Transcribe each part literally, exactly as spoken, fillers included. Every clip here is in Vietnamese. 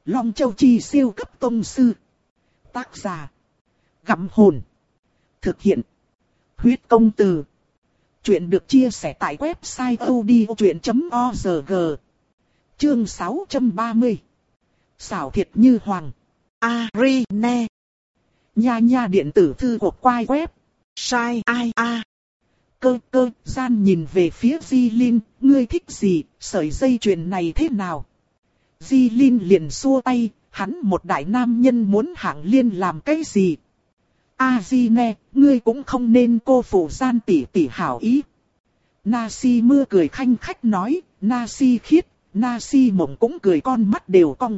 Long Châu Chi siêu cấp tông sư. Tác giả. Gặm hồn. Thực hiện. Huyết công từ. Chuyện được chia sẻ tại website audiochuyện chấm org. Chương sáu trăm ba mươi. Xảo thiệt như hoàng. Arine. Nha nha điện tử thư của quai web. Sai ai a. Cơ cơ gian nhìn về phía Di Linh, ngươi thích gì, sợi dây chuyền này thế nào? Di Linh liền xua tay, hắn một đại nam nhân muốn hạng liên làm cái gì? A Di nè, ngươi cũng không nên cô phụ gian tỷ tỷ hảo ý. Na Si mưa cười khanh khách nói, Na Si khiết, Na Si mộng cũng cười con mắt đều cong.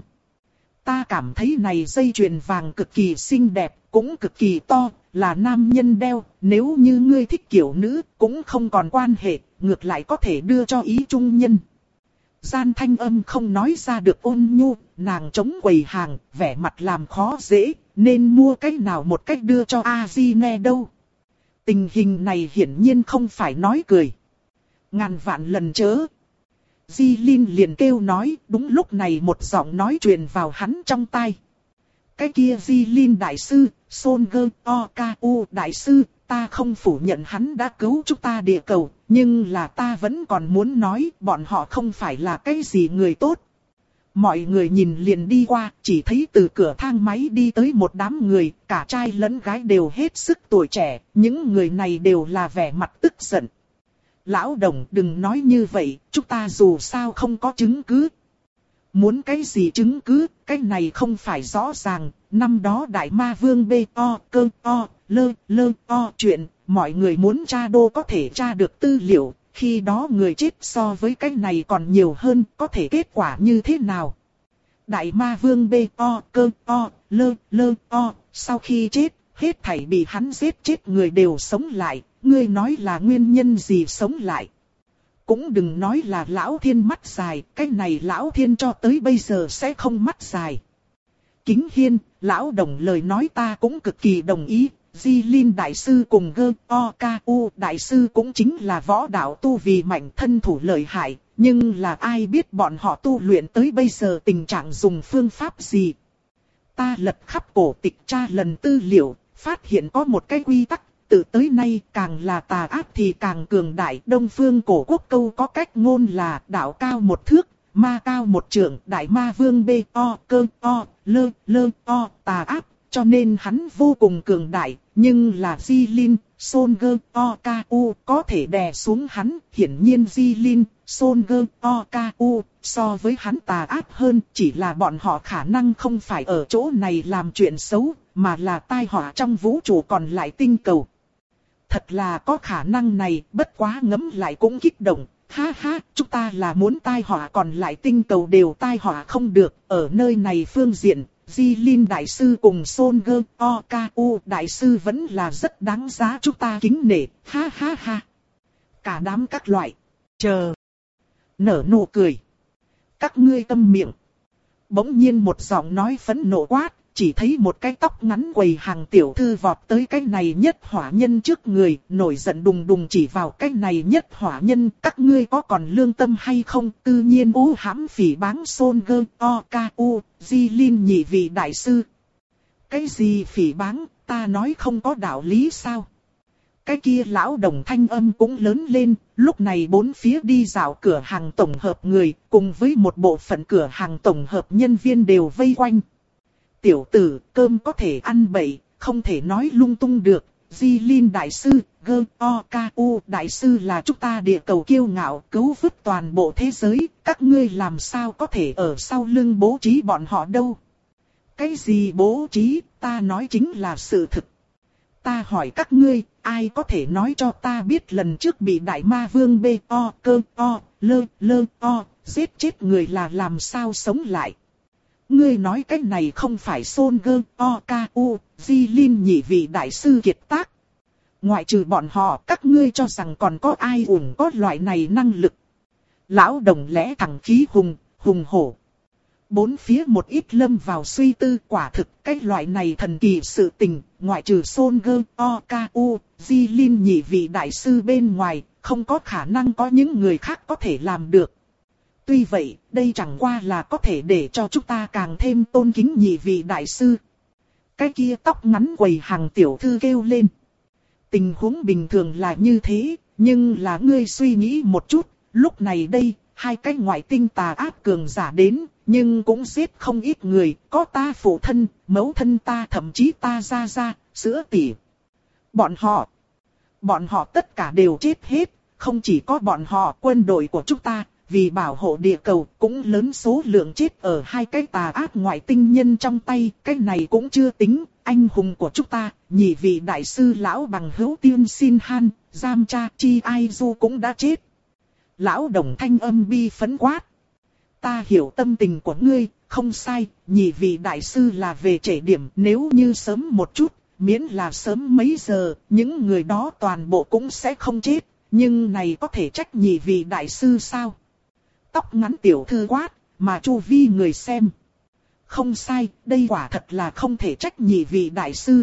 Ta cảm thấy này dây chuyền vàng cực kỳ xinh đẹp, cũng cực kỳ to, là nam nhân đeo, nếu như ngươi thích kiểu nữ, cũng không còn quan hệ, ngược lại có thể đưa cho ý trung nhân. Gian thanh âm không nói ra được ôn nhu, nàng chống quầy hàng, vẻ mặt làm khó dễ, nên mua cái nào một cách đưa cho A Di nghe đâu. Tình hình này hiển nhiên không phải nói cười. Ngàn vạn lần chớ. Di Linh liền kêu nói, đúng lúc này một giọng nói truyền vào hắn trong tai. Cái kia Di Linh đại sư, Songe Okaku đại sư, ta không phủ nhận hắn đã cứu chúng ta địa cầu, nhưng là ta vẫn còn muốn nói bọn họ không phải là cái gì người tốt. Mọi người nhìn liền đi qua, chỉ thấy từ cửa thang máy đi tới một đám người, cả trai lẫn gái đều hết sức tuổi trẻ, những người này đều là vẻ mặt tức giận. Lão Đồng đừng nói như vậy, chúng ta dù sao không có chứng cứ. Muốn cái gì chứng cứ, cái này không phải rõ ràng, năm đó Đại Ma Vương bê o, cơ o, lơ, lơ o chuyện, mọi người muốn tra đô có thể tra được tư liệu, khi đó người chết so với cái này còn nhiều hơn, có thể kết quả như thế nào. Đại Ma Vương bê o, cơ o, lơ, lơ o, sau khi chết, hết thảy bị hắn giết chết người đều sống lại, ngươi nói là nguyên nhân gì sống lại. Cũng đừng nói là Lão Thiên mắt dài, cái này Lão Thiên cho tới bây giờ sẽ không mắt dài. Kính Hiên, Lão Đồng lời nói ta cũng cực kỳ đồng ý, Di Linh đại sư cùng Gơ O Ca U đại sư cũng chính là võ đạo tu vì mạnh thân thủ lợi hại, nhưng là ai biết bọn họ tu luyện tới bây giờ tình trạng dùng phương pháp gì. Ta lật khắp cổ tịch tra lần tư liệu, phát hiện có một cái quy tắc. Từ tới nay càng là tà ác thì càng cường đại. Đông phương cổ quốc câu có cách ngôn là đạo cao một thước, ma cao một trượng. Đại ma vương bê o, cơ o, lơ, lơ o, tà ác. Cho nên hắn vô cùng cường đại. Nhưng là Di Linh, Songe Okaku có thể đè xuống hắn. Hiển nhiên Di Linh, Songe Okaku so với hắn tà ác hơn. Chỉ là bọn họ khả năng không phải ở chỗ này làm chuyện xấu, mà là tai họa trong vũ trụ còn lại tinh cầu. Thật là có khả năng này, bất quá ngẫm lại cũng kích động. Ha ha, chúng ta là muốn tai họa còn lại tinh cầu đều tai họa không được. Ở nơi này phương diện, Di Linh đại sư cùng Songe Okaku đại sư vẫn là rất đáng giá chúng ta kính nể. Ha ha ha. Cả đám các loại. Chờ. Nở nụ cười. Các ngươi câm miệng. Bỗng nhiên một giọng nói phẫn nộ quát. Chỉ thấy một cái tóc ngắn quầy hàng tiểu thư vọt tới cái này nhất hỏa nhân trước người, nổi giận đùng đùng chỉ vào cái này nhất hỏa nhân, các ngươi có còn lương tâm hay không? Tự nhiên u hãm phỉ báng Songe Okaku, Di Linh nhị vị đại sư. Cái gì phỉ báng, ta nói không có đạo lý sao? Cái kia Lão Đồng thanh âm cũng lớn lên, lúc này bốn phía đi dạo cửa hàng tổng hợp người, cùng với một bộ phận cửa hàng tổng hợp nhân viên đều vây quanh. Tiểu tử, cơm có thể ăn bậy, không thể nói lung tung được. Di Linh đại sư, Gơ O Ca U đại sư là chúng ta địa cầu kiêu ngạo, cứu vớt toàn bộ thế giới. Các ngươi làm sao có thể ở sau lưng bố trí bọn họ đâu? Cái gì bố trí, ta nói chính là sự thực. Ta hỏi các ngươi, ai có thể nói cho ta biết lần trước bị Đại Ma Vương bê o, cơ o, lơ, lơ o, giết chết người là làm sao sống lại? Ngươi nói cái này không phải Songe Okaku, Di Linh nhị vị đại sư kiệt tác. Ngoại trừ bọn họ, các ngươi cho rằng còn có ai ủng có loại này năng lực. Lão Đồng lẽ thẳng khí hùng, hùng hổ. Bốn phía một ít lâm vào suy tư, quả thực cái loại này thần kỳ sự tình, ngoại trừ Songe Okaku, Di Linh nhị vị đại sư bên ngoài, không có khả năng có những người khác có thể làm được. Tuy vậy, đây chẳng qua là có thể để cho chúng ta càng thêm tôn kính nhị vị đại sư. Cái kia tóc ngắn quầy hàng tiểu thư kêu lên. Tình huống bình thường là như thế, nhưng là ngươi suy nghĩ một chút, lúc này đây, hai cái ngoại tinh tà ác cường giả đến, nhưng cũng giết không ít người, có ta phụ thân, mẫu thân ta, thậm chí ta ra ra, sữa tỉ. Bọn họ, bọn họ tất cả đều chết hết, không chỉ có bọn họ, quân đội của chúng ta, vì bảo hộ địa cầu cũng lớn số lượng chết ở hai cái tà ác ngoại tinh nhân trong tay, cái này cũng chưa tính, anh hùng của chúng ta, nhị vị đại sư lão bằng hữu Tiên Xin Han, Giam Cha Chi Ai Du cũng đã chết. Lão Đồng thanh âm bi phấn quát. Ta hiểu tâm tình của ngươi, không sai, nhị vị đại sư là về trễ điểm, nếu như sớm một chút, miễn là sớm mấy giờ, những người đó toàn bộ cũng sẽ không chết, nhưng này có thể trách nhị vị đại sư sao? Tóc ngắn tiểu thư quát, mà chu vi người xem. Không sai, đây quả thật là không thể trách nhị vị đại sư.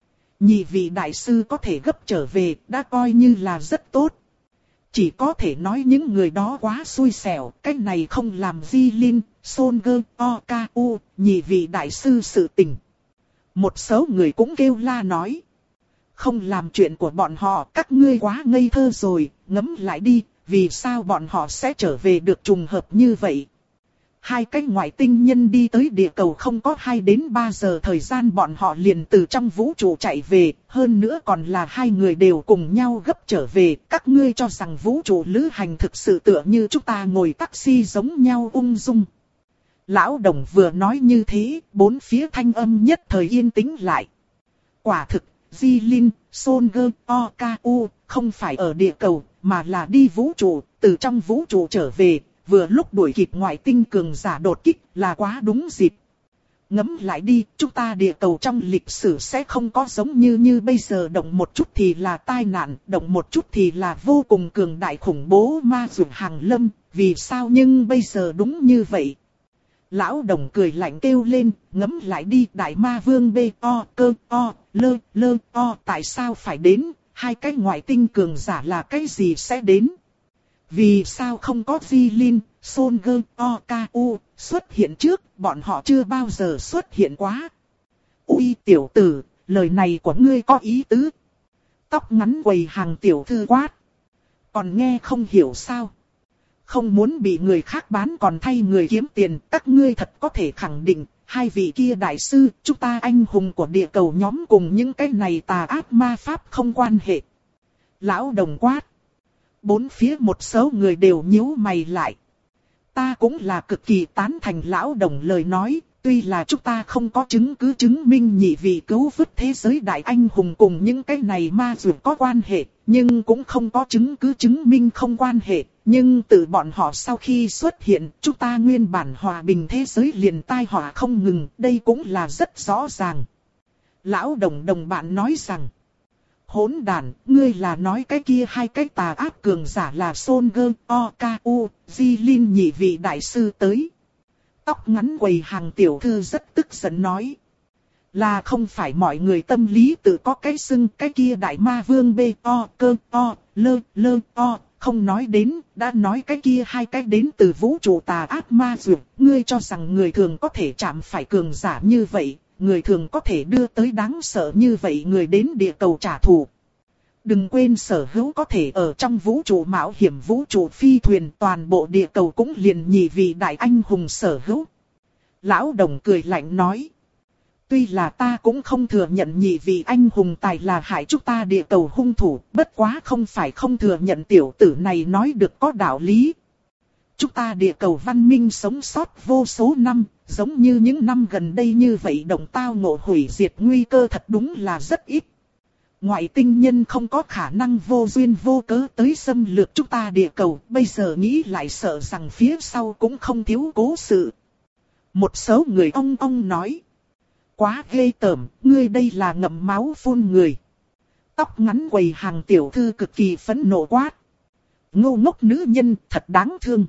Nhị vị đại sư có thể gấp trở về, đã coi như là rất tốt. Chỉ có thể nói những người đó quá xui xẻo, cái này không làm Di Linh, Son Gơ, O K U, nhị vị đại sư sự tình. Một số người cũng kêu la nói. Không làm chuyện của bọn họ, các ngươi quá ngây thơ rồi, ngẫm lại đi, vì sao bọn họ sẽ trở về được trùng hợp như vậy. Hai cái ngoại tinh nhân đi tới địa cầu không có hai đến ba giờ thời gian bọn họ liền từ trong vũ trụ chạy về, hơn nữa còn là hai người đều cùng nhau gấp trở về. Các ngươi cho rằng vũ trụ lữ hành thực sự tựa như chúng ta ngồi taxi giống nhau ung dung. Lão Đồng vừa nói như thế, bốn phía thanh âm nhất thời yên tĩnh lại. Quả thực, Di Linh, Son Gơ, O K U, không phải ở địa cầu, mà là đi vũ trụ, từ trong vũ trụ trở về. Vừa lúc đuổi kịp ngoại tinh cường giả đột kích là quá đúng dịp. Ngẫm lại đi, chúng ta địa cầu trong lịch sử sẽ không có giống như như bây giờ, động một chút thì là tai nạn, động một chút thì là vô cùng cường đại khủng bố ma dược hàng lâm, vì sao nhưng bây giờ đúng như vậy. Lão Đồng cười lạnh kêu lên, ngẫm lại đi, đại ma vương B O cơ O lơ lơ O tại sao phải đến, hai cái ngoại tinh cường giả là cái gì sẽ đến. Vì sao không có Di Linh, Son Gơ, O K U xuất hiện trước, bọn họ chưa bao giờ xuất hiện quá. Ui tiểu tử, lời này của ngươi có ý tứ. Tóc ngắn quầy hàng tiểu thư quát. Còn nghe không hiểu sao? Không muốn bị người khác bán còn thay người kiếm tiền, các ngươi thật có thể khẳng định, hai vị kia đại sư, chúng ta anh hùng của địa cầu nhóm cùng những cái này tà ác ma pháp không quan hệ. Lão Đồng quát. Bốn phía một số người đều nhíu mày lại. Ta cũng là cực kỳ tán thành Lão Đồng lời nói, tuy là chúng ta không có chứng cứ chứng minh nhị vị cứu vớt thế giới đại anh hùng cùng những cái này ma dù có quan hệ, nhưng cũng không có chứng cứ chứng minh không quan hệ, nhưng từ bọn họ sau khi xuất hiện, chúng ta nguyên bản hòa bình thế giới liền tai họa không ngừng, đây cũng là rất rõ ràng. Lão Đồng đồng bạn nói rằng, hỗn đàn, ngươi là nói cái kia hai cái tà ác cường giả là Son Gơ, O K U, Di Linh nhị vị đại sư tới. Tóc ngắn quầy hàng tiểu thư rất tức giận nói. Là không phải mọi người tâm lý tự có cái xưng, cái kia đại ma vương B O cơ O lơ lơ O, không nói đến, đã nói cái kia hai cái đến từ vũ trụ tà ác ma dược, ngươi cho rằng người thường có thể chạm phải cường giả như vậy. Người thường có thể đưa tới đáng sợ như vậy người đến địa cầu trả thù. Đừng quên sở hữu có thể ở trong vũ trụ mạo hiểm vũ trụ phi thuyền, toàn bộ địa cầu cũng liền nhị vị đại anh hùng sở hữu. Lão Đồng cười lạnh nói. Tuy là ta cũng không thừa nhận nhị vị anh hùng tài là hại chúng ta địa cầu hung thủ, bất quá không phải không thừa nhận tiểu tử này nói được có đạo lý. Chúng ta địa cầu văn minh sống sót vô số năm, giống như những năm gần đây như vậy động tao ngộ hủy diệt nguy cơ thật đúng là rất ít. Ngoại tinh nhân không có khả năng vô duyên vô cớ tới xâm lược chúng ta địa cầu, bây giờ nghĩ lại sợ rằng phía sau cũng không thiếu cố sự. Một số người ong ong nói. Quá ghê tởm, ngươi đây là ngậm máu phun người. Tóc ngắn quầy hàng tiểu thư cực kỳ phẫn nộ quát. Ngô ngốc nữ nhân thật đáng thương.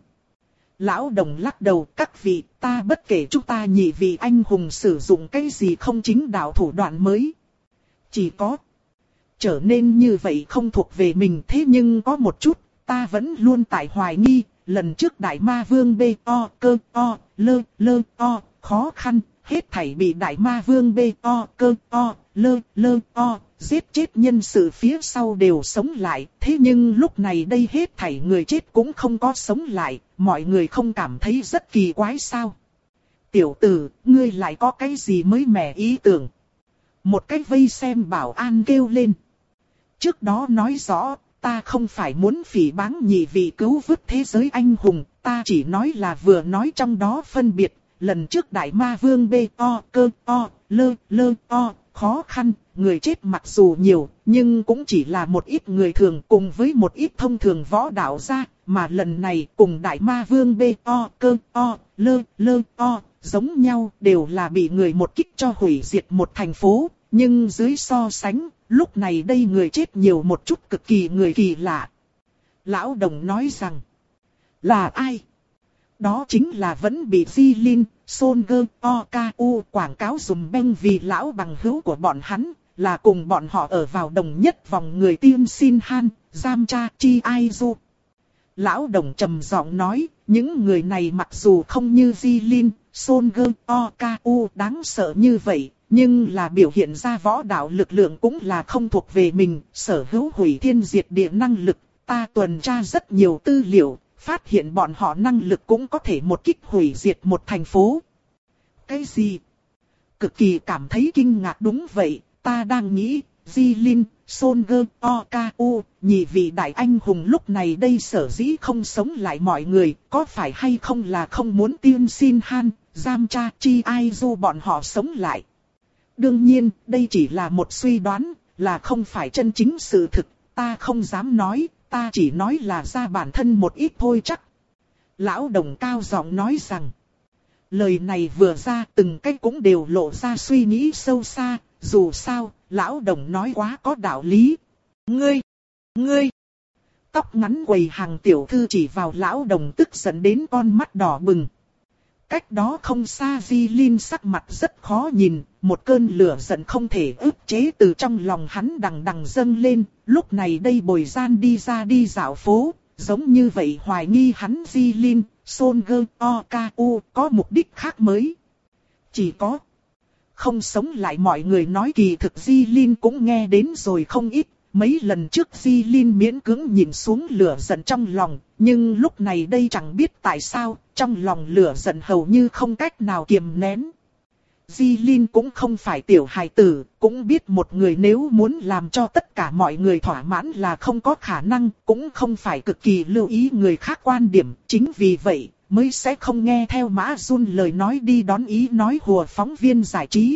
Lão Đồng lắc đầu, các vị, ta bất kể chúng ta nhị vị anh hùng sử dụng cái gì không chính đạo thủ đoạn mới. Chỉ có trở nên như vậy không thuộc về mình, thế nhưng có một chút, ta vẫn luôn tại hoài nghi, lần trước đại ma vương bê o cơ o lơ lơ o khó khăn, hết thảy bị đại ma vương bê o cơ o lơ lơ o giết chết nhân sự phía sau đều sống lại. Thế nhưng lúc này đây hết thảy người chết cũng không có sống lại, mọi người không cảm thấy rất kỳ quái sao? Tiểu tử, ngươi lại có cái gì mới mẻ ý tưởng? Một cái vây xem bảo an kêu lên. Trước đó nói rõ, ta không phải muốn phỉ báng nhị vị cứu vớt thế giới anh hùng, ta chỉ nói là vừa nói trong đó phân biệt. Lần trước đại ma vương bê o cơ o lơ lơ o khó khăn, người chết mặc dù nhiều, nhưng cũng chỉ là một ít người thường cùng với một ít thông thường võ đạo gia, mà lần này cùng đại ma vương bê o cơ o lơ lơ o giống nhau, đều là bị người một kích cho hủy diệt một thành phố, nhưng dưới so sánh, lúc này đây người chết nhiều một chút cực kỳ người kỳ lạ. Lão Đồng nói rằng, là ai? Đó chính là vẫn bị Jilin, Soldier, Oku quảng cáo dùm beng vì lão bằng hữu của bọn hắn, là cùng bọn họ ở vào đồng nhất vòng người Tiên Sin Han, Jamcha Chi Aizu. Lão Đồng trầm giọng nói, những người này mặc dù không như Jilin, Soldier, Oku đáng sợ như vậy, nhưng là biểu hiện ra võ đạo lực lượng cũng là không thuộc về mình, sở hữu hủy thiên diệt địa năng lực. Ta tuần tra rất nhiều tư liệu, phát hiện bọn họ năng lực cũng có thể một kích hủy diệt một thành phố. Cái gì? Cực kỳ cảm thấy kinh ngạc. Đúng vậy, ta đang nghĩ, Jilin, Soldier, Oku, nhị vị đại anh hùng lúc này đây sở dĩ không sống lại mọi người, có phải hay không là không muốn Tiên Sin Han, Jamcha Chi Aizu bọn họ sống lại? Đương nhiên, đây chỉ là một suy đoán, là không phải chân chính sự thực, ta không dám nói, ta chỉ nói là ra bản thân một ít thôi chắc. Lão Đồng cao giọng nói rằng, lời này vừa ra từng cái cũng đều lộ ra suy nghĩ sâu xa, dù sao, Lão Đồng nói quá có đạo lý. Ngươi, ngươi, tóc ngắn quầy hàng tiểu thư chỉ vào Lão Đồng tức giận đến con mắt đỏ bừng. Cách đó không xa Jilin sắc mặt rất khó nhìn, một cơn lửa giận không thể ức chế từ trong lòng hắn đằng đằng dâng lên, lúc này đây bồi gian đi ra đi dạo phố, giống như vậy hoài nghi hắn Jilin, Soldier, Oku có mục đích khác mới. Chỉ có không sống lại mọi người nói kỳ thực Jilin cũng nghe đến rồi không ít. Mấy lần trước Jilin miễn cưỡng nhìn xuống lửa giận trong lòng, nhưng lúc này đây chẳng biết tại sao, trong lòng lửa giận hầu như không cách nào kiềm nén. Jilin cũng không phải tiểu hài tử, cũng biết một người nếu muốn làm cho tất cả mọi người thỏa mãn là không có khả năng, cũng không phải cực kỳ lưu ý người khác quan điểm, chính vì vậy mới sẽ không nghe theo Mã Jun lời nói đi đón ý nói hùa phóng viên giải trí.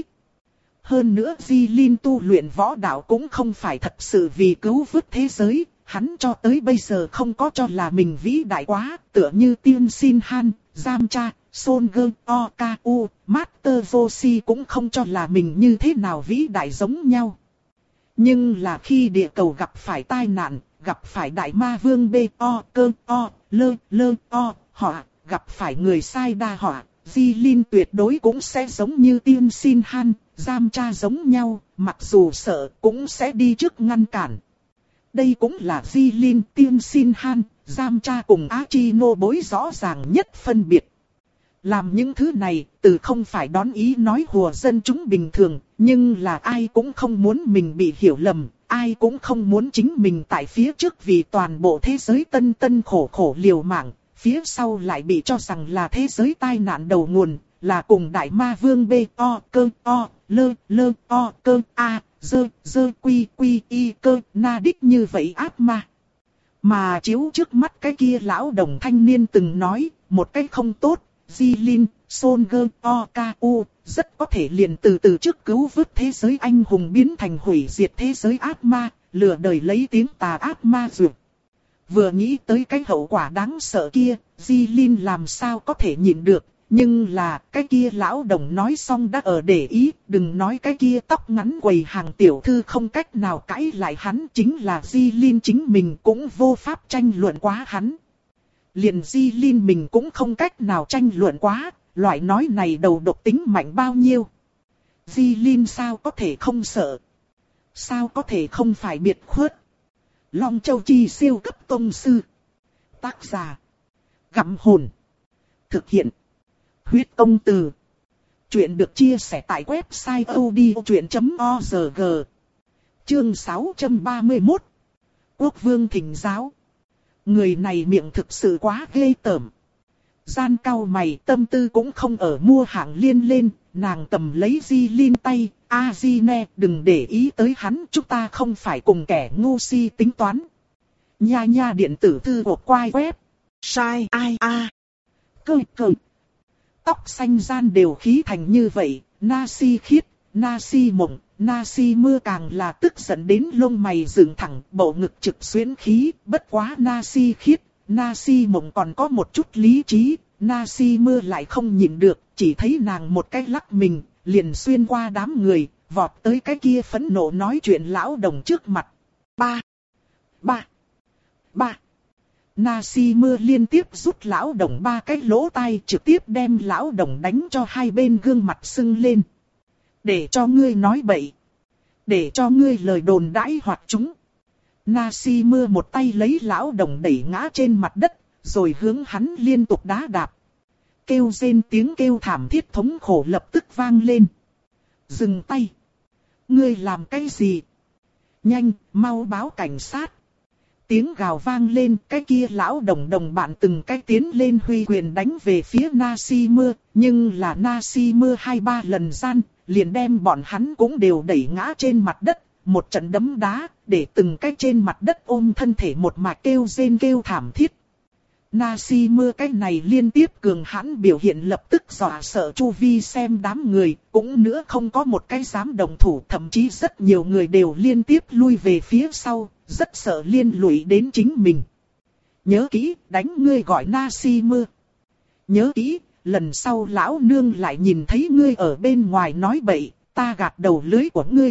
Hơn nữa Jilin tu luyện võ đạo cũng không phải thật sự vì cứu vớt thế giới, hắn cho tới bây giờ không có cho là mình vĩ đại quá, tựa như Tiên Sin Han, Jamcha, Soldier, Oku, Master Roshi cũng không cho là mình như thế nào vĩ đại giống nhau. Nhưng là khi địa cầu gặp phải tai nạn, gặp phải đại ma vương bê o cơ o lơ lơ o họ, gặp phải người sai đa họ, Jilin tuyệt đối cũng sẽ giống như Tiên Sin Han, Jamcha giống nhau, mặc dù sợ cũng sẽ đi trước ngăn cản. Đây cũng là Jilin, Tiên Sin Han, Jamcha cùng Achino bối rõ ràng nhất phân biệt. Làm những thứ này, từ không phải đón ý nói hùa dân chúng bình thường, nhưng là ai cũng không muốn mình bị hiểu lầm, ai cũng không muốn chính mình tại phía trước vì toàn bộ thế giới tân tân khổ khổ liều mạng, phía sau lại bị cho rằng là thế giới tai nạn đầu nguồn, là cùng đại ma vương bê o cơ o lơ lơ o cơ a dơ dơ quy quy y cơ na đích như vậy ác ma. Mà chiếu trước mắt cái kia lão đồng thanh niên từng nói, một cái không tốt, Jilin, Soldier, Oku rất có thể liền từ từ trước cứu vớt thế giới anh hùng biến thành hủy diệt thế giới ác ma, lừa đời lấy tiếng tà ác ma duyệt. Vừa nghĩ tới cái hậu quả đáng sợ kia, Jilin làm sao có thể nhịn được, nhưng là cái kia lão đồng nói xong đã ở để ý, đừng nói cái kia tóc ngắn quầy hàng tiểu thư không cách nào cãi lại hắn, chính là Jilin chính mình cũng vô pháp tranh luận quá hắn. Liền Jilin mình cũng không cách nào tranh luận quá, loại nói này đầu độc tính mạnh bao nhiêu. Jilin sao có thể không sợ? Sao có thể không phải biệt khuất? Long Châu Chi siêu cấp tông sư. Tác giả. Gặm hồn. Thực hiện. Huyết công từ. Chuyện được chia sẻ tại website odchuyện chấm org. Chương sáu trăm ba mươi mốt. Quốc vương thỉnh giáo. Người này miệng thực sự quá ghê tởm. Gian cau mày, tâm tư cũng không ở mua hạng liên lên, nàng cầm lấy Di Linh tay, a di ne, đừng để ý tới hắn, chúng ta không phải cùng kẻ ngu si tính toán. Nha nha điện tử thư của quai web. Sai ai a. Cơ cơ. Tóc xanh gian đều khí thành như vậy, na si khiết, na si mộng, na si mưa càng là tức giận đến lông mày dựng thẳng, bộ ngực trực xuyến khí, bất quá na si khiết, na si mộng còn có một chút lý trí, na si mưa lại không nhịn được, chỉ thấy nàng một cái lắc mình, liền xuyên qua đám người, vọt tới cái kia phẫn nộ nói chuyện lão đồng trước mặt. Ba, ba, ba. Na si mưa liên tiếp rút lão đồng ba cái lỗ tai, trực tiếp đem lão đồng đánh cho hai bên gương mặt sưng lên. Để cho ngươi nói bậy. Để cho ngươi lời đồn đãi hoặc chúng. Na si mưa một tay lấy lão đồng đẩy ngã trên mặt đất, rồi hướng hắn liên tục đá đạp. Kêu rên tiếng kêu thảm thiết thống khổ lập tức vang lên. Dừng tay. Ngươi làm cái gì? Nhanh, mau báo cảnh sát. Tiếng gào vang lên, cái kia lão đồng đồng bạn từng cái tiến lên huy quyền đánh về phía Na Si Mưa, nhưng là Na Si Mưa hai ba lần gian, liền đem bọn hắn cũng đều đẩy ngã trên mặt đất, một trận đấm đá, để từng cái trên mặt đất ôm thân thể một mạch kêu rên kêu thảm thiết. Na Si Mưa cái này liên tiếp cường hãn biểu hiện lập tức dọa sợ chu vi xem đám người, cũng nữa không có một cái dám đồng thủ, thậm chí rất nhiều người đều liên tiếp lui về phía sau, rất sợ liên lụy đến chính mình. Nhớ kỹ, đánh ngươi gọi Na Si Mưa. Nhớ kỹ, lần sau lão nương lại nhìn thấy ngươi ở bên ngoài nói bậy, ta gạt đầu lưới của ngươi.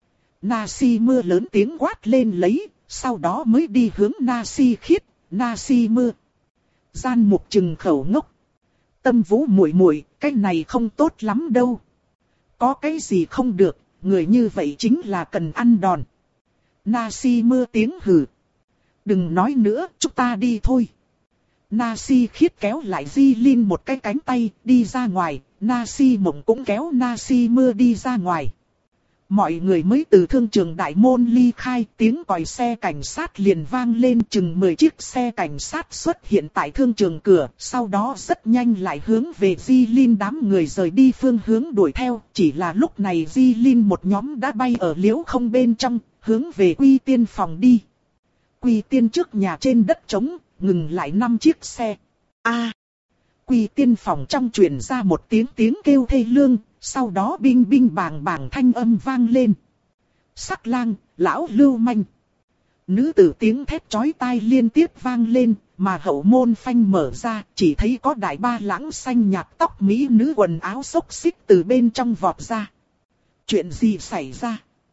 Na Si Mưa lớn tiếng quát lên lấy, sau đó mới đi hướng Na Si Khiết, Na Si Mưa. Gian Mục trừng khẩu ngốc. Tâm Vũ muội muội, cái này không tốt lắm đâu. Có cái gì không được, người như vậy chính là cần ăn đòn. Na Si Mưa tiếng hừ. Đừng nói nữa, chúng ta đi thôi. Na Si Khiết kéo lại Di Linh một cái cánh tay, đi ra ngoài. Na Si Mộng cũng kéo Na Si Mưa đi ra ngoài. Mọi người mới từ thương trường đại môn ly khai, tiếng còi xe cảnh sát liền vang lên, chừng mười chiếc xe cảnh sát xuất hiện tại thương trường cửa, sau đó rất nhanh lại hướng về Di Linh đám người rời đi phương hướng đuổi theo, chỉ là lúc này Di Linh một nhóm đã bay ở liễu không bên trong, hướng về Quy Tiên phòng đi. Quy Tiên trước nhà trên đất trống, ngừng lại năm chiếc xe. A. Quy Tiên phòng trong truyền ra một tiếng tiếng kêu thê lương. Sau đó binh binh bàng bàng thanh âm vang lên. Sắc lang, lão lưu manh. Nữ tử tiếng thét chói tai liên tiếp vang lên, mà hậu môn phanh mở ra, chỉ thấy có đại ba lãng xanh nhạt tóc mỹ nữ quần áo xốc xích từ bên trong vọt ra. Chuyện gì xảy ra?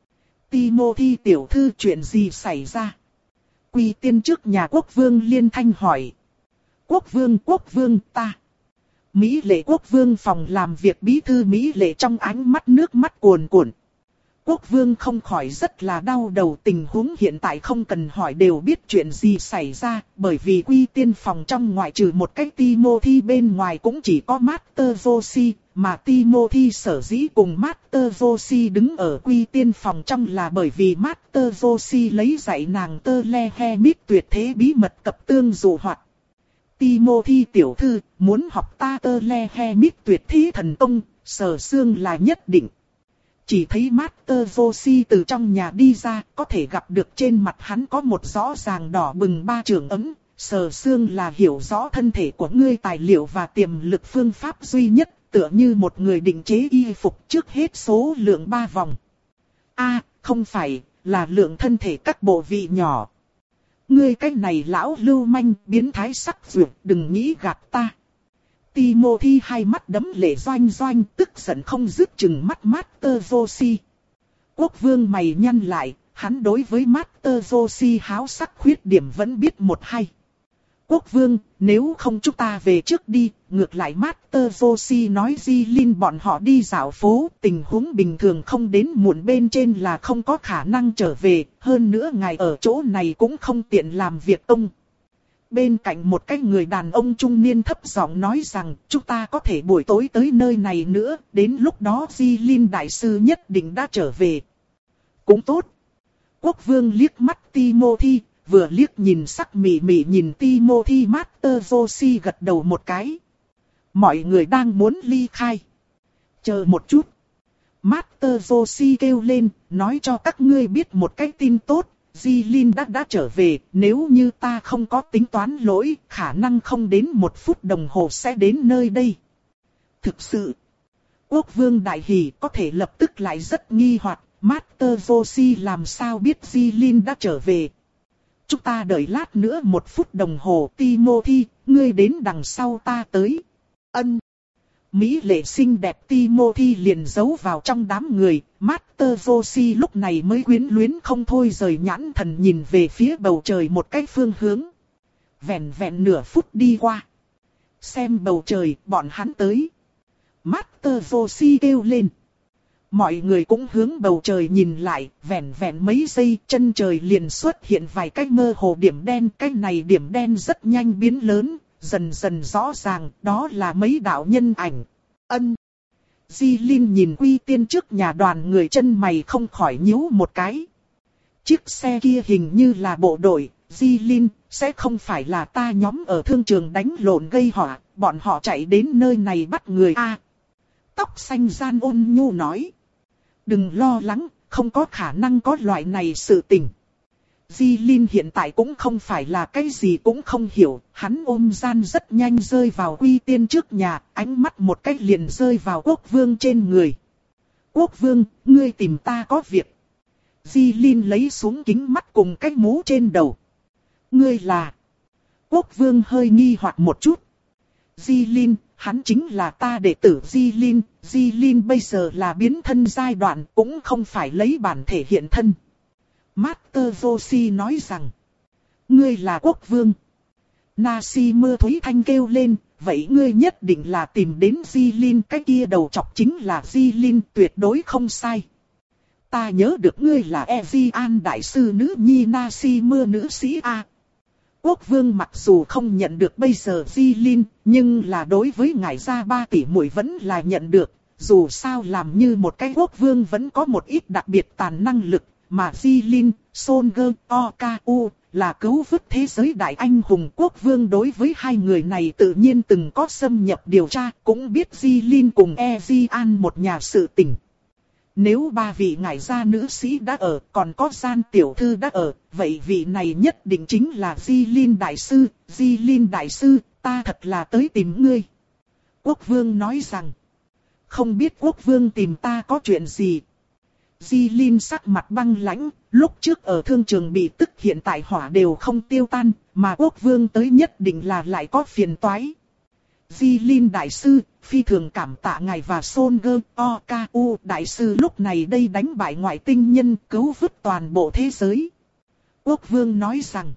Timothy tiểu thư, chuyện gì xảy ra? Quy Tiên trước nhà quốc vương liên thanh hỏi. Quốc vương, quốc vương, ta. Mỹ lệ quốc vương phòng làm việc bí thư Mỹ lệ trong ánh mắt nước mắt cuồn cuộn. Quốc vương không khỏi rất là đau đầu, tình huống hiện tại không cần hỏi đều biết chuyện gì xảy ra, bởi vì Quy Tiên phòng trong ngoại trừ một cái Timothy bên ngoài cũng chỉ có Master Joshi, mà Timothy sở dĩ cùng Master Joshi đứng ở Quy Tiên phòng trong là bởi vì Master Joshi lấy dạy nàng tơ le he mít tuyệt thế bí mật cập tương dụ hoạt. Timothy tiểu thư, muốn học ta tơ le he mít tuyệt thế thần công, sở xương là nhất định. Chỉ thấy Master Joshi từ trong nhà đi ra, có thể gặp được trên mặt hắn có một rõ ràng đỏ bừng ba trường ấm. Sở xương là hiểu rõ thân thể của ngươi tài liệu và tiềm lực phương pháp duy nhất, tựa như một người định chế y phục trước hết số lượng ba vòng. A, không phải, là lượng thân thể các bộ vị nhỏ. Ngươi cái này lão lưu manh, biến thái sắc duyệt, đừng nghĩ gạt ta. Timothy hai mắt đấm lệ doanh doanh, tức giận không dứt chừng mắt Master Joshi. Quốc vương mày nhăn lại, hắn đối với Master Joshi háo sắc khuyết điểm vẫn biết một hay. Quốc vương, nếu không chúng ta về trước đi, ngược lại Master Joshi nói Di Linh bọn họ đi dạo phố, tình huống bình thường không đến muộn bên trên là không có khả năng trở về, hơn nữa ngài ở chỗ này cũng không tiện làm việc ông. Bên cạnh một cái người đàn ông trung niên thấp giọng nói rằng chúng ta có thể buổi tối tới nơi này nữa, đến lúc đó Di Linh đại sư nhất định đã trở về. Cũng tốt. Quốc vương liếc mắt Timothy, vừa liếc nhìn sắc mị mị nhìn Timothy Master Joshi gật đầu một cái. Mọi người đang muốn ly khai. Chờ một chút. Master Joshi kêu lên, nói cho các ngươi biết một cái tin tốt. Di Linh đã đã trở về, nếu như ta không có tính toán lỗi, khả năng không đến một phút đồng hồ sẽ đến nơi đây. Thực sự, Quốc vương đại hỉ có thể lập tức lại rất nghi hoặc, Master Joshi làm sao biết Di Linh đã trở về. Chúng ta đợi lát nữa một phút đồng hồ, Timothy, ngươi đến đằng sau ta tới. Ân. Mỹ lệ xinh đẹp Timothy liền giấu vào trong đám người, Master Joshi lúc này mới quyến luyến không thôi rời nhãn thần nhìn về phía bầu trời một cái phương hướng. Vẹn vẹn nửa phút đi qua. Xem bầu trời, bọn hắn tới. Master Joshi kêu lên. Mọi người cũng hướng bầu trời nhìn lại, vẹn vẹn mấy giây chân trời liền xuất hiện vài cái mơ hồ điểm đen. Cái này điểm đen rất nhanh biến lớn. Dần dần rõ ràng, đó là mấy đạo nhân ảnh. Ân. Di Linh nhìn Quy Tiên trước nhà đoàn người, chân mày không khỏi nhíu một cái. Chiếc xe kia hình như là bộ đội, Di Linh, sẽ không phải là ta nhóm ở thương trường đánh lộn gây họa, bọn họ chạy đến nơi này bắt người a. À, tóc xanh gian ôn nhu nói. Đừng lo lắng, không có khả năng có loại này sự tình. Di Linh hiện tại cũng không phải là cái gì cũng không hiểu, hắn ôm gian rất nhanh rơi vào Quy Tiên trước nhà, ánh mắt một cách liền rơi vào Quốc vương trên người. Quốc vương, ngươi tìm ta có việc. Di Linh lấy xuống kính mắt cùng cái mũ trên đầu. Ngươi là... Quốc vương hơi nghi hoặc một chút. Di Linh, hắn chính là ta đệ tử Di Linh, Di Linh bây giờ là biến thân giai đoạn, cũng không phải lấy bản thể hiện thân. Master Joshi nói rằng, ngươi là quốc vương. Nasi mưa Thúy Thanh kêu lên, vậy ngươi nhất định là tìm đến Di Linh, cái kia đầu chọc chính là Di Linh, tuyệt đối không sai. Ta nhớ được ngươi là Evian đại sư nữ nhi Nasi mưa nữ sĩ A. Quốc vương mặc dù không nhận được bây giờ Di Linh, nhưng là đối với ngài gia ba tỷ muội vẫn là nhận được. Dù sao làm như một cái quốc vương vẫn có một ít đặc biệt tàn năng lực. Mà Di Linh, Songe, Okaku là cứu vớt thế giới đại anh hùng. Quốc vương đối với hai người này tự nhiên từng có xâm nhập điều tra, cũng biết Di Linh cùng Evian một nhà sự tình. Nếu ba vị ngải gia nữ sĩ đã ở, còn có gian tiểu thư đã ở, vậy vị này nhất định chính là Di Linh đại sư. Di Linh đại sư, ta thật là tới tìm ngươi. Quốc vương nói rằng, không biết quốc vương tìm ta có chuyện gì. Di Linh sắc mặt băng lãnh, lúc trước ở thương trường bị tức hiện tại hỏa đều không tiêu tan, mà quốc vương tới nhất định là lại có phiền toái. Di Linh đại sư, phi thường cảm tạ ngài và Songe Okaku đại sư lúc này đây đánh bại ngoại tinh nhân, cứu vớt toàn bộ thế giới. Quốc vương nói rằng,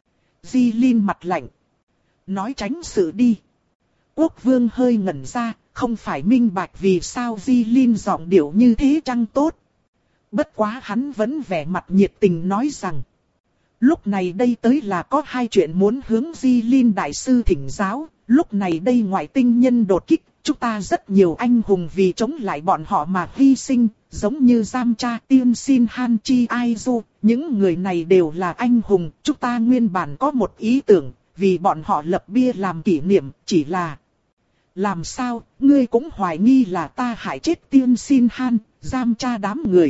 Di Linh mặt lạnh, nói tránh sự đi. Quốc vương hơi ngẩn ra, không phải minh bạch vì sao Di Linh giọng điệu như thế chăng tốt. Bất quá hắn vẫn vẻ mặt nhiệt tình nói rằng, lúc này đây tới là có hai chuyện muốn hướng Di Linh đại sư thỉnh giáo. Lúc này đây ngoại tinh nhân đột kích, chúng ta rất nhiều anh hùng vì chống lại bọn họ mà hy sinh, giống như Giamcha, Tiên Sin Han Chi Aizu, những người này đều là anh hùng. Chúng ta nguyên bản có một ý tưởng, vì bọn họ lập bia làm kỷ niệm, chỉ là... Làm sao, ngươi cũng hoài nghi là ta hại chết Tiên Sin Han, Giamcha đám người.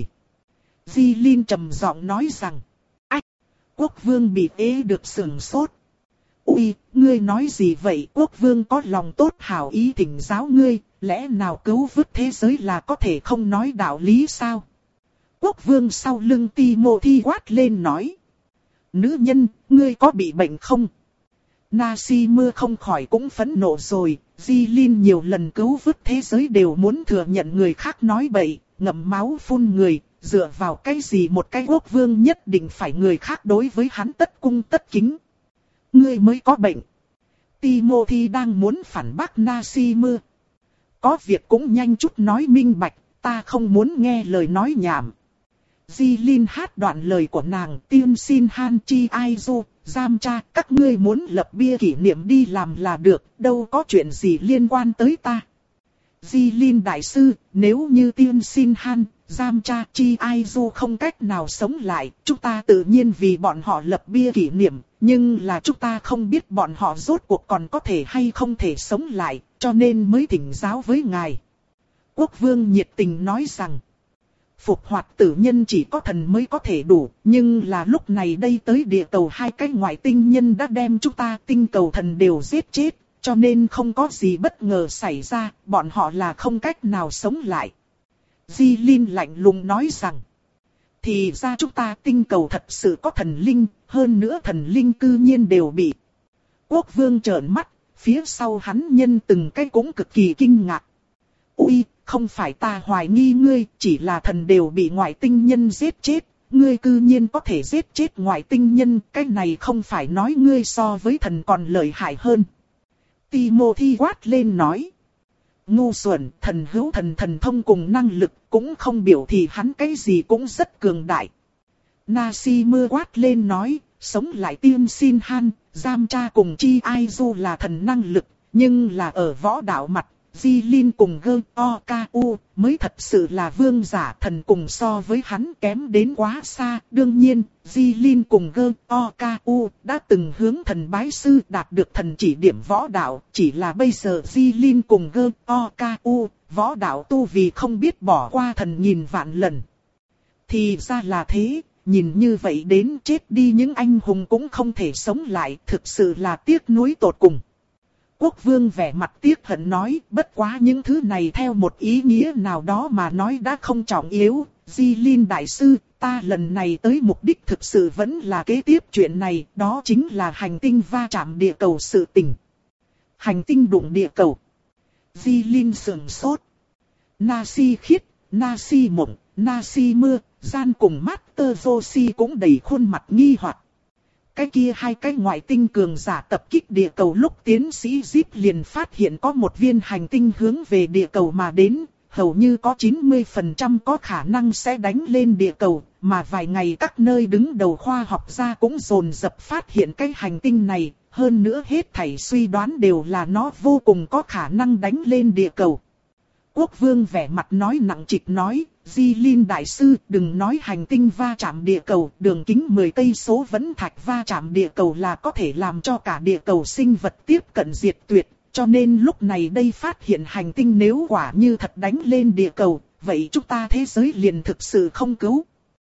Di Linh trầm giọng nói rằng, ách, quốc vương bị ế được sừng sốt. Ui, ngươi nói gì vậy? Quốc vương có lòng tốt hảo ý thỉnh giáo ngươi, lẽ nào cứu vớt thế giới là có thể không nói đạo lý sao? Quốc vương sau lưng Timothy quát lên nói, nữ nhân, ngươi có bị bệnh không? Nasi mưa không khỏi cũng phẫn nộ rồi, Di Linh nhiều lần cứu vớt thế giới đều muốn thừa nhận người khác nói bậy, ngậm máu phun người. Dựa vào cái gì một cái quốc vương nhất định phải người khác đối với hắn tất cung tất kính. Ngươi mới có bệnh. Timothy đang muốn phản bác Nasi mưa. Có việc cũng nhanh chút nói minh bạch, ta không muốn nghe lời nói nhảm. Di Linh hát đoạn lời của nàng, tiên xin Han Chi Ai Du, Giam Cha, các ngươi muốn lập bia kỷ niệm đi làm là được, đâu có chuyện gì liên quan tới ta. Di Linh đại sư, nếu như tiên xin Han, Giam Cha, Chi Ai Du không cách nào sống lại, chúng ta tự nhiên vì bọn họ lập bia kỷ niệm, nhưng là chúng ta không biết bọn họ rốt cuộc còn có thể hay không thể sống lại, cho nên mới thỉnh giáo với ngài. Quốc vương nhiệt tình nói rằng, phục hoạt tử nhân chỉ có thần mới có thể đủ, nhưng là lúc này đây tới địa cầu hai cái ngoại tinh nhân đã đem chúng ta tinh cầu thần đều giết chết, cho nên không có gì bất ngờ xảy ra, bọn họ là không cách nào sống lại. Di Linh lạnh lùng nói rằng, thì ra chúng ta tinh cầu thật sự có thần linh, hơn nữa thần linh cư nhiên đều bị. Quốc vương trợn mắt, phía sau hắn nhân từng cái cũng cực kỳ kinh ngạc. Ui, không phải ta hoài nghi ngươi, chỉ là thần đều bị ngoại tinh nhân giết chết, ngươi cư nhiên có thể giết chết ngoại tinh nhân, cái này không phải nói ngươi so với thần còn lợi hại hơn. Timothy quát lên nói, ngu xuẩn, thần hữu thần thần thông cùng năng lực, cũng không biểu thì hắn cái gì cũng rất cường đại. Nasi mưa quát lên nói, sống lại tiên xin Han, Giam Cha cùng Chi Ai Du là thần năng lực, nhưng là ở võ đạo mặt, Di Linh cùng Gơ O K U mới thật sự là vương giả, thần cùng so với hắn kém đến quá xa. Đương nhiên, Di Linh cùng Gơ O K U đã từng hướng thần bái sư đạt được thần chỉ điểm võ đạo, chỉ là bây giờ Di Linh cùng Gơ O K U võ đạo tu vì không biết bỏ qua thần nghìn vạn lần. Thì ra là thế, nhìn như vậy đến chết đi những anh hùng cũng không thể sống lại, thực sự là tiếc nuối tột cùng. Quốc vương vẻ mặt tiếc hận nói, bất quá những thứ này theo một ý nghĩa nào đó mà nói đã không trọng yếu. Di Linh đại sư, ta lần này tới mục đích thực sự vẫn là kế tiếp chuyện này, đó chính là hành tinh va chạm địa cầu sự tình. Hành tinh đụng địa cầu. Di Linh sườn sốt. Nasi khiết, Nasi mộng, Nasi mưa, gian cùng Master Yoshi cũng đầy khuôn mặt nghi hoặc. Cái kia hai cái ngoại tinh cường giả tập kích địa cầu lúc tiến sĩ Zip liền phát hiện có một viên hành tinh hướng về địa cầu mà đến, hầu như có chín mươi phần trăm có khả năng sẽ đánh lên địa cầu, mà vài ngày các nơi đứng đầu khoa học gia cũng dồn dập phát hiện cái hành tinh này, hơn nữa hết thảy suy đoán đều là nó vô cùng có khả năng đánh lên địa cầu. Quốc vương vẻ mặt nói nặng trịch nói, Di Linh đại sư đừng nói hành tinh va chạm địa cầu, đường kính mười cây số vẫn thạch va chạm địa cầu là có thể làm cho cả địa cầu sinh vật tiếp cận diệt tuyệt, cho nên lúc này đây phát hiện hành tinh nếu quả như thật đánh lên địa cầu, vậy chúng ta thế giới liền thực sự không cứu.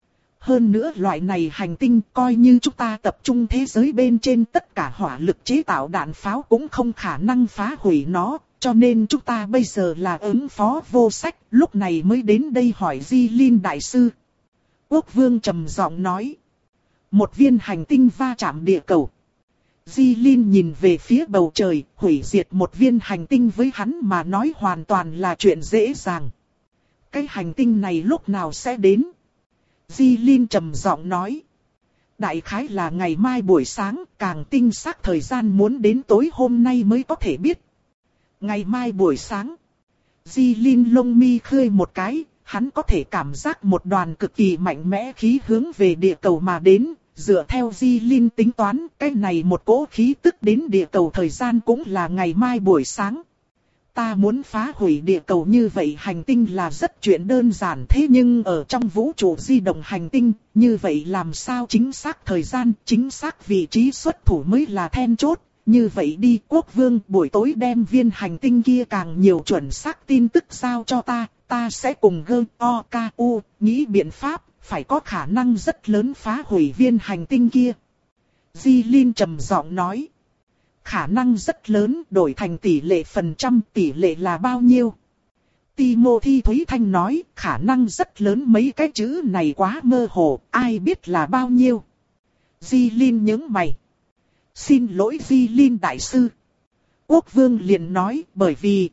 Hơn nữa loại này hành tinh coi như chúng ta tập trung thế giới bên trên tất cả hỏa lực chế tạo đạn pháo cũng không khả năng phá hủy nó. Cho nên chúng ta bây giờ là ứng phó vô sách, lúc này mới đến đây hỏi Di Linh đại sư. Quốc vương trầm giọng nói. Một viên hành tinh va chạm địa cầu. Di Linh nhìn về phía bầu trời, hủy diệt một viên hành tinh với hắn mà nói hoàn toàn là chuyện dễ dàng. Cái hành tinh này lúc nào sẽ đến? Di Linh trầm giọng nói. Đại khái là ngày mai buổi sáng, càng tinh xác thời gian muốn đến tối hôm nay mới có thể biết. Ngày mai buổi sáng, Di Linh lông mi khơi một cái, hắn có thể cảm giác một đoàn cực kỳ mạnh mẽ khí hướng về địa cầu mà đến. Dựa theo Di Linh tính toán, cái này một cỗ khí tức đến địa cầu thời gian cũng là ngày mai buổi sáng. Ta muốn phá hủy địa cầu như vậy hành tinh là rất chuyện đơn giản, thế nhưng ở trong vũ trụ di động hành tinh, như vậy làm sao chính xác thời gian, chính xác vị trí xuất thủ mới là then chốt. Như vậy đi, quốc vương buổi tối đem viên hành tinh kia càng nhiều chuẩn xác tin tức giao cho ta, ta sẽ cùng Gơ O K U nghĩ biện pháp, phải có khả năng rất lớn phá hủy viên hành tinh kia. Di Linh trầm giọng nói. Khả năng rất lớn, đổi thành tỷ lệ phần trăm, tỷ lệ là bao nhiêu? Timothy Thúy Thanh nói, khả năng rất lớn, mấy cái chữ này quá mơ hồ, ai biết là bao nhiêu? Di Linh nhướng mày. Xin lỗi Di Linh đại sư. Quốc vương liền nói, bởi vì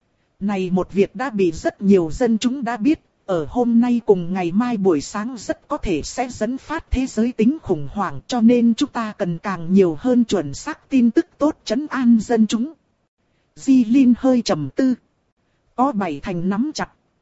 này một việc đã bị rất nhiều dân chúng đã biết, ở hôm nay cùng ngày mai buổi sáng rất có thể sẽ dẫn phát thế giới tính khủng hoảng, cho nên chúng ta cần càng nhiều hơn chuẩn xác tin tức tốt trấn an dân chúng. Di Linh hơi trầm tư. Có bảy thành nắm chặt.